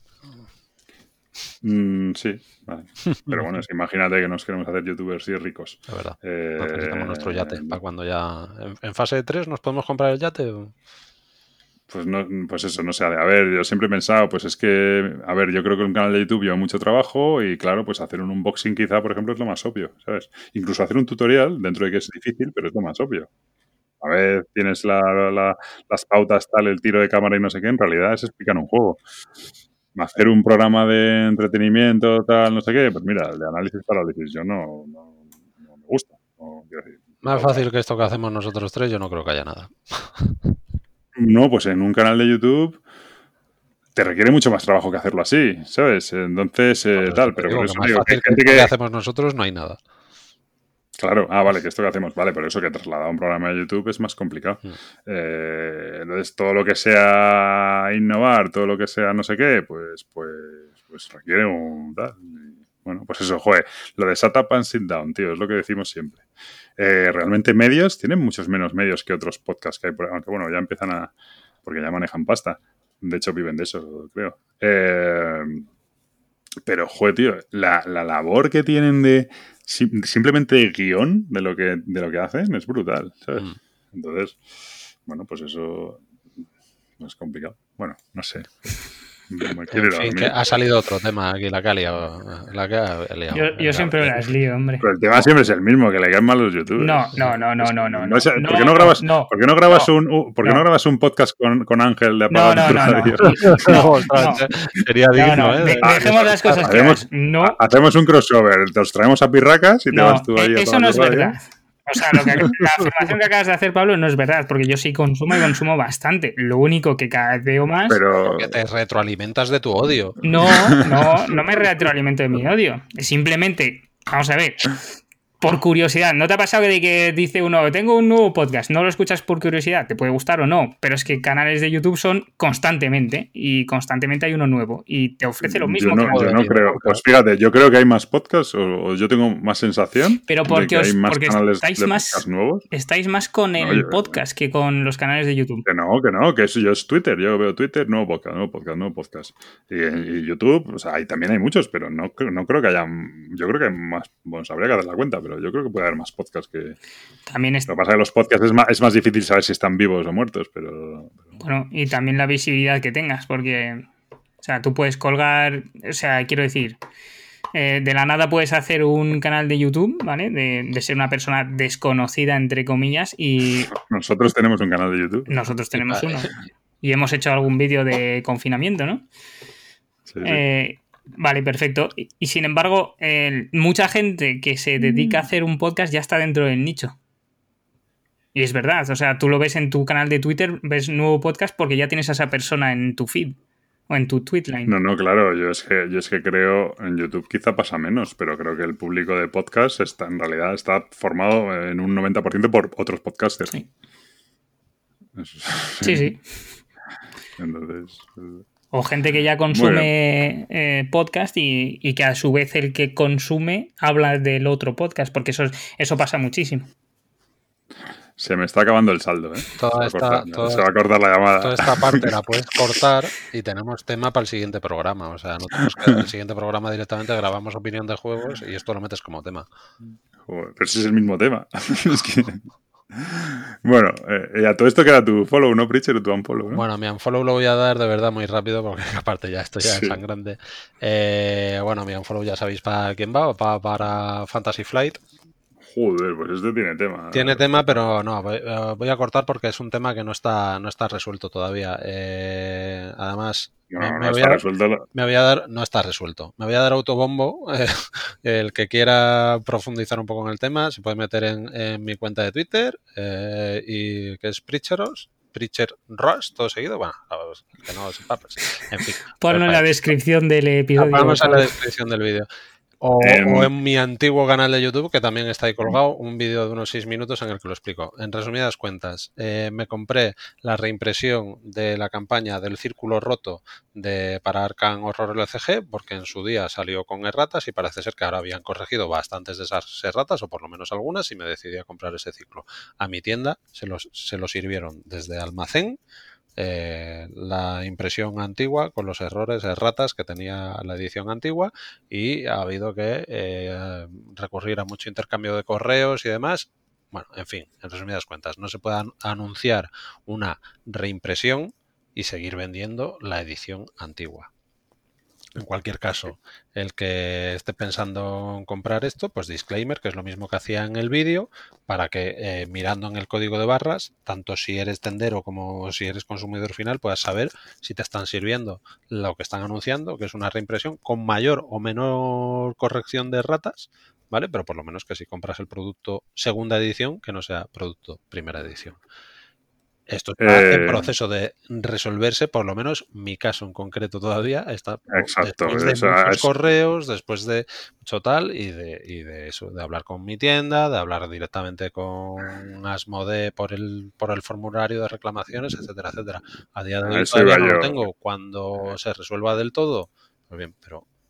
Sí, vale. Pero bueno, es que imagínate que nos queremos hacer youtubers y ricos. De verdad. Necesitamos nuestro yate para cuando ya... ¿En fase 3 nos podemos comprar el yate? Pues no, pues eso, no sé. A ver, yo siempre he pensado, pues es que, a ver, yo creo que un canal de YouTube lleva mucho trabajo y claro, pues hacer un unboxing quizá, por ejemplo, es lo más obvio, ¿sabes? Incluso hacer un tutorial, dentro de que es difícil, pero es lo más obvio. A ver, tienes las pautas, tal, el tiro de cámara y no sé qué, en realidad es explicar un juego. Hacer un programa de entretenimiento, tal, no sé qué, pues mira, el de análisis parálisis, yo no me gusta. Más fácil que esto que hacemos nosotros tres, yo no creo que haya nada. No, pues en un canal de YouTube te requiere mucho más trabajo que hacerlo así, ¿sabes? Entonces, tal, pero por eso más fácil que esto que hacemos nosotros no hay nada. Claro, vale, que esto que hacemos, vale, pero eso que trasladar un programa de YouTube es más complicado. Entonces, todo lo que sea innovar, todo lo que sea no sé qué, pues requiere un tal. Bueno, pues eso, joder, lo de shut up and sit down, tío, es lo que decimos siempre. Realmente medios, tienen muchos menos medios que otros podcasts que hay por ahí, aunque bueno, ya empiezan a... porque ya manejan pasta. De hecho, viven de eso, creo. Pero, joder, tío, la labor que tienen de simplemente de guión de lo que hacen es brutal, ¿sabes? Entonces, bueno, pues eso no es complicado. Bueno, no sé. En fin, que ha salido otro tema aquí, la que ha liado. Yo siempre las lío, hombre. Pero el tema siempre es el mismo, que le caen mal los youtubers. No. ¿Por qué no grabas un podcast con Ángel de Apagar tu Radio? No. Sería digno, ¿eh? Dejemos las cosas claras. Hacemos un crossover, te traemos a Pirracas y te vas tú ahí a eso no es verdad. O sea, la afirmación que acabas de hacer, Pablo, no es verdad, porque yo sí consumo y consumo bastante. Lo único que cada vez veo más... Pero que te retroalimentas de tu odio. No me retroalimento de mi odio. Simplemente, vamos a ver, por curiosidad. ¿No te ha pasado que dice uno, tengo un nuevo podcast? No lo escuchas por curiosidad, te puede gustar o no, pero es que canales de YouTube son constantemente y constantemente hay uno nuevo y te ofrece lo mismo. Yo no creo. Pues fíjate, yo creo que hay más podcasts o yo tengo más sensación pero porque de que hay más canales estáis de podcast nuevos. Estáis más con el podcast que con los canales de YouTube. Que eso yo es Twitter. Yo veo Twitter, nuevo podcast. Y YouTube, o sea, ahí también hay muchos, pero no creo que haya... Yo creo que hay más... Bueno, habría que dar la cuenta, pero yo creo que puede haber más podcasts que... También Lo que pasa es que los podcasts es más difícil saber si están vivos o muertos, pero... Bueno, y también la visibilidad que tengas, porque... O sea, tú puedes colgar... O sea, quiero decir... de la nada puedes hacer un canal de YouTube, ¿vale? De ser una persona desconocida, entre comillas, y... Nosotros tenemos un canal de YouTube. Nosotros tenemos uno. Y hemos hecho algún vídeo de confinamiento, ¿no? Sí. Vale, perfecto. Y sin embargo, mucha gente que se dedica a hacer un podcast ya está dentro del nicho. Y es verdad, o sea, tú lo ves en tu canal de Twitter, ves nuevo podcast porque ya tienes a esa persona en tu feed o en tu tweetline. No, claro, yo es que creo, en YouTube quizá pasa menos, pero creo que el público de podcast en realidad está formado en un 90% por otros podcasters. Sí. Sí. Entonces... O gente que ya consume podcast y que a su vez el que consume habla del otro podcast, porque eso pasa muchísimo. Se me está acabando el saldo, ¿eh? Se va a cortar la llamada. Toda esta parte la puedes cortar y tenemos tema para el siguiente programa. O sea, no tenemos que el siguiente programa directamente grabamos opinión de juegos y esto lo metes como tema. Joder, pero ese es el mismo tema. Es que... Bueno, y a todo esto queda tu follow, ¿no, Preacher? O tu unfollow, ¿no? Bueno, mi unfollow lo voy a dar de verdad muy rápido porque aparte ya esto ya es tan grande. Bueno, mi unfollow ya sabéis para quién va, para Fantasy Flight. Joder, pues este tiene tema. Tiene tema, pero no, voy a cortar porque es un tema que no está resuelto todavía. Además, no está resuelto. Me voy a dar autobombo. El que quiera profundizar un poco en el tema se puede meter en mi cuenta de Twitter, y que es Preacheros. Preacher Ross, todo seguido. Bueno, que no sepa, pues, en fin. Ponlo en la descripción del episodio. Vamos a la descripción del vídeo. O en mi antiguo canal de YouTube, que también está ahí colgado, un vídeo de unos 6 minutos en el que lo explico. En resumidas cuentas, me compré la reimpresión de la campaña del Círculo Roto para Arkham Horror LCG, porque en su día salió con erratas y parece ser que ahora habían corregido bastantes de esas erratas, o por lo menos algunas, y me decidí a comprar ese ciclo. A mi tienda se lo sirvieron desde almacén, la impresión antigua con los erratas que tenía la edición antigua, y ha habido que recurrir a mucho intercambio de correos y demás. Bueno, en fin, en resumidas cuentas, no se puede anunciar una reimpresión y seguir vendiendo la edición antigua. En cualquier caso, el que esté pensando en comprar esto, pues disclaimer, que es lo mismo que hacía en el vídeo, para que mirando en el código de barras, tanto si eres tendero como si eres consumidor final, puedas saber si te están sirviendo lo que están anunciando, que es una reimpresión con mayor o menor corrección de erratas, ¿vale? Pero por lo menos que si compras el producto segunda edición, que no sea producto primera edición. Esto está en proceso de resolverse, por lo menos mi caso en concreto todavía está. Exacto, después de muchos correos, después de mucho tal y de eso, de hablar con mi tienda, de hablar directamente con Asmodee por el formulario de reclamaciones, etcétera, etcétera. A día de hoy todavía no lo tengo. Cuando se resuelva del todo, pues bien, pero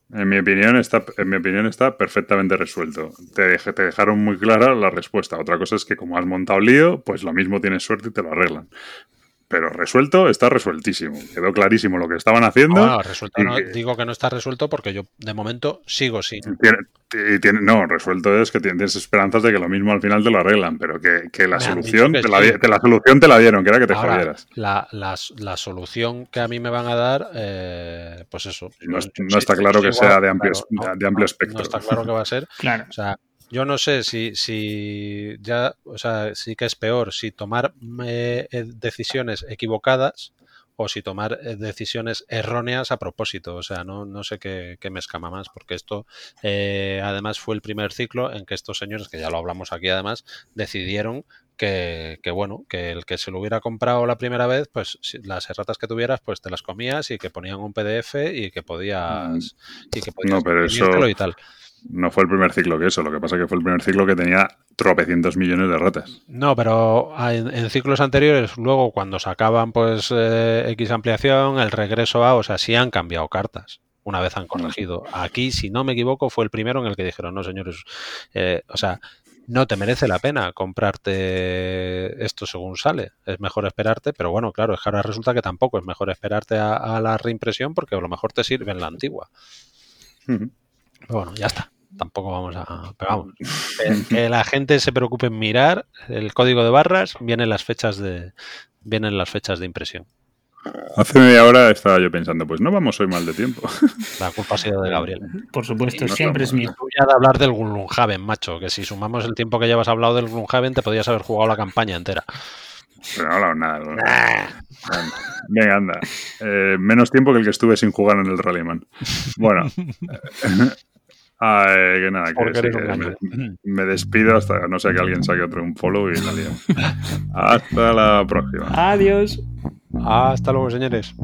En mi opinión está perfectamente resuelto. Te dejaron muy clara la respuesta. Otra cosa es que como has montado lío, pues lo mismo tienes suerte y te lo arreglan. Pero resuelto, está resueltísimo. Quedó clarísimo lo que estaban haciendo. No, resuelto no, digo que no está resuelto porque yo de momento sigo sin. No, resuelto es que tienes esperanzas de que lo mismo al final te lo arreglan, pero que la solución la solución te la dieron, que era que te jodieras. La solución que a mí me van a dar, pues eso. No está claro que sea de amplio espectro. No está claro que va a ser. Claro. O sea, yo no sé si ya, o sea, sí que es peor si tomar decisiones equivocadas o si tomar decisiones erróneas a propósito. O sea, no sé qué me escama más, porque esto además fue el primer ciclo en que estos señores, que ya lo hablamos aquí además, decidieron que bueno, que el que se lo hubiera comprado la primera vez, pues las erratas que tuvieras, pues te las comías y que ponían un PDF y que podías no, pero eso y tal. No fue el primer ciclo que eso, lo que pasa es que fue el primer ciclo que tenía tropecientos millones de ratas. No, pero en ciclos anteriores, luego cuando sacaban pues X ampliación, el regreso a, o sea, sí han cambiado cartas, una vez han corregido. Aquí, si no me equivoco, fue el primero en el que dijeron, no señores, o sea, no te merece la pena comprarte esto según sale, es mejor esperarte, pero bueno, claro, es que ahora resulta que tampoco es mejor esperarte a la reimpresión porque a lo mejor te sirve en la antigua. Pero bueno, ya está. Tampoco vamos a... Pero vamos, que la gente se preocupe en mirar el código de barras, vienen las fechas de impresión. Hace media hora estaba yo pensando, pues no vamos hoy mal de tiempo. La culpa ha sido de Gabriel. Por supuesto, siempre es mío. Tú ya de hablar del Gloomhaven, macho, que si sumamos el tiempo que llevas hablado del Gloomhaven te podías haber jugado la campaña entera. Pero no he hablado nada. Venga, anda. Menos tiempo que el que estuve sin jugar en el Rallyman. Bueno. Que nada, me despido hasta no sé que alguien saque otro un follow y la liamos. Hasta la próxima. Adiós. Hasta luego, señores.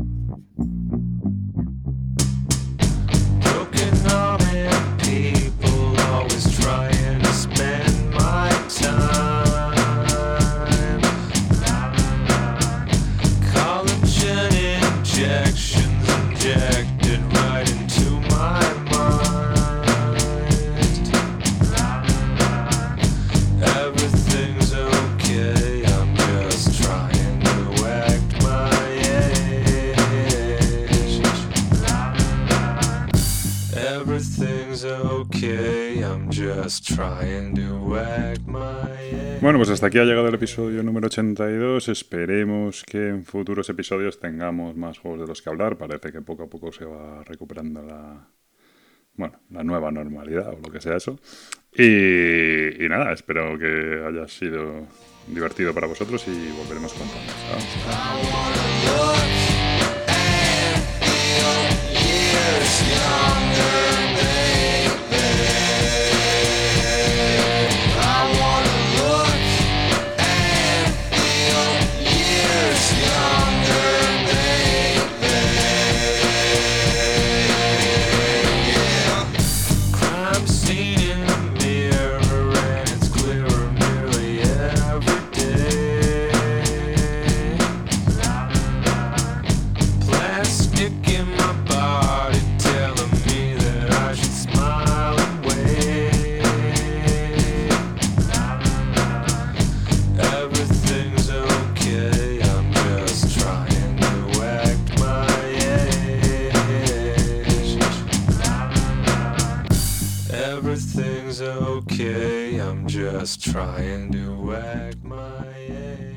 Bueno, pues hasta aquí ha llegado el episodio número 82. Esperemos que en futuros episodios tengamos más juegos de los que hablar. Parece que poco a poco se va recuperando la nueva normalidad o lo que sea eso. Y nada, espero que haya sido divertido para vosotros y volveremos con más. Everything's okay, I'm just trying to act my age.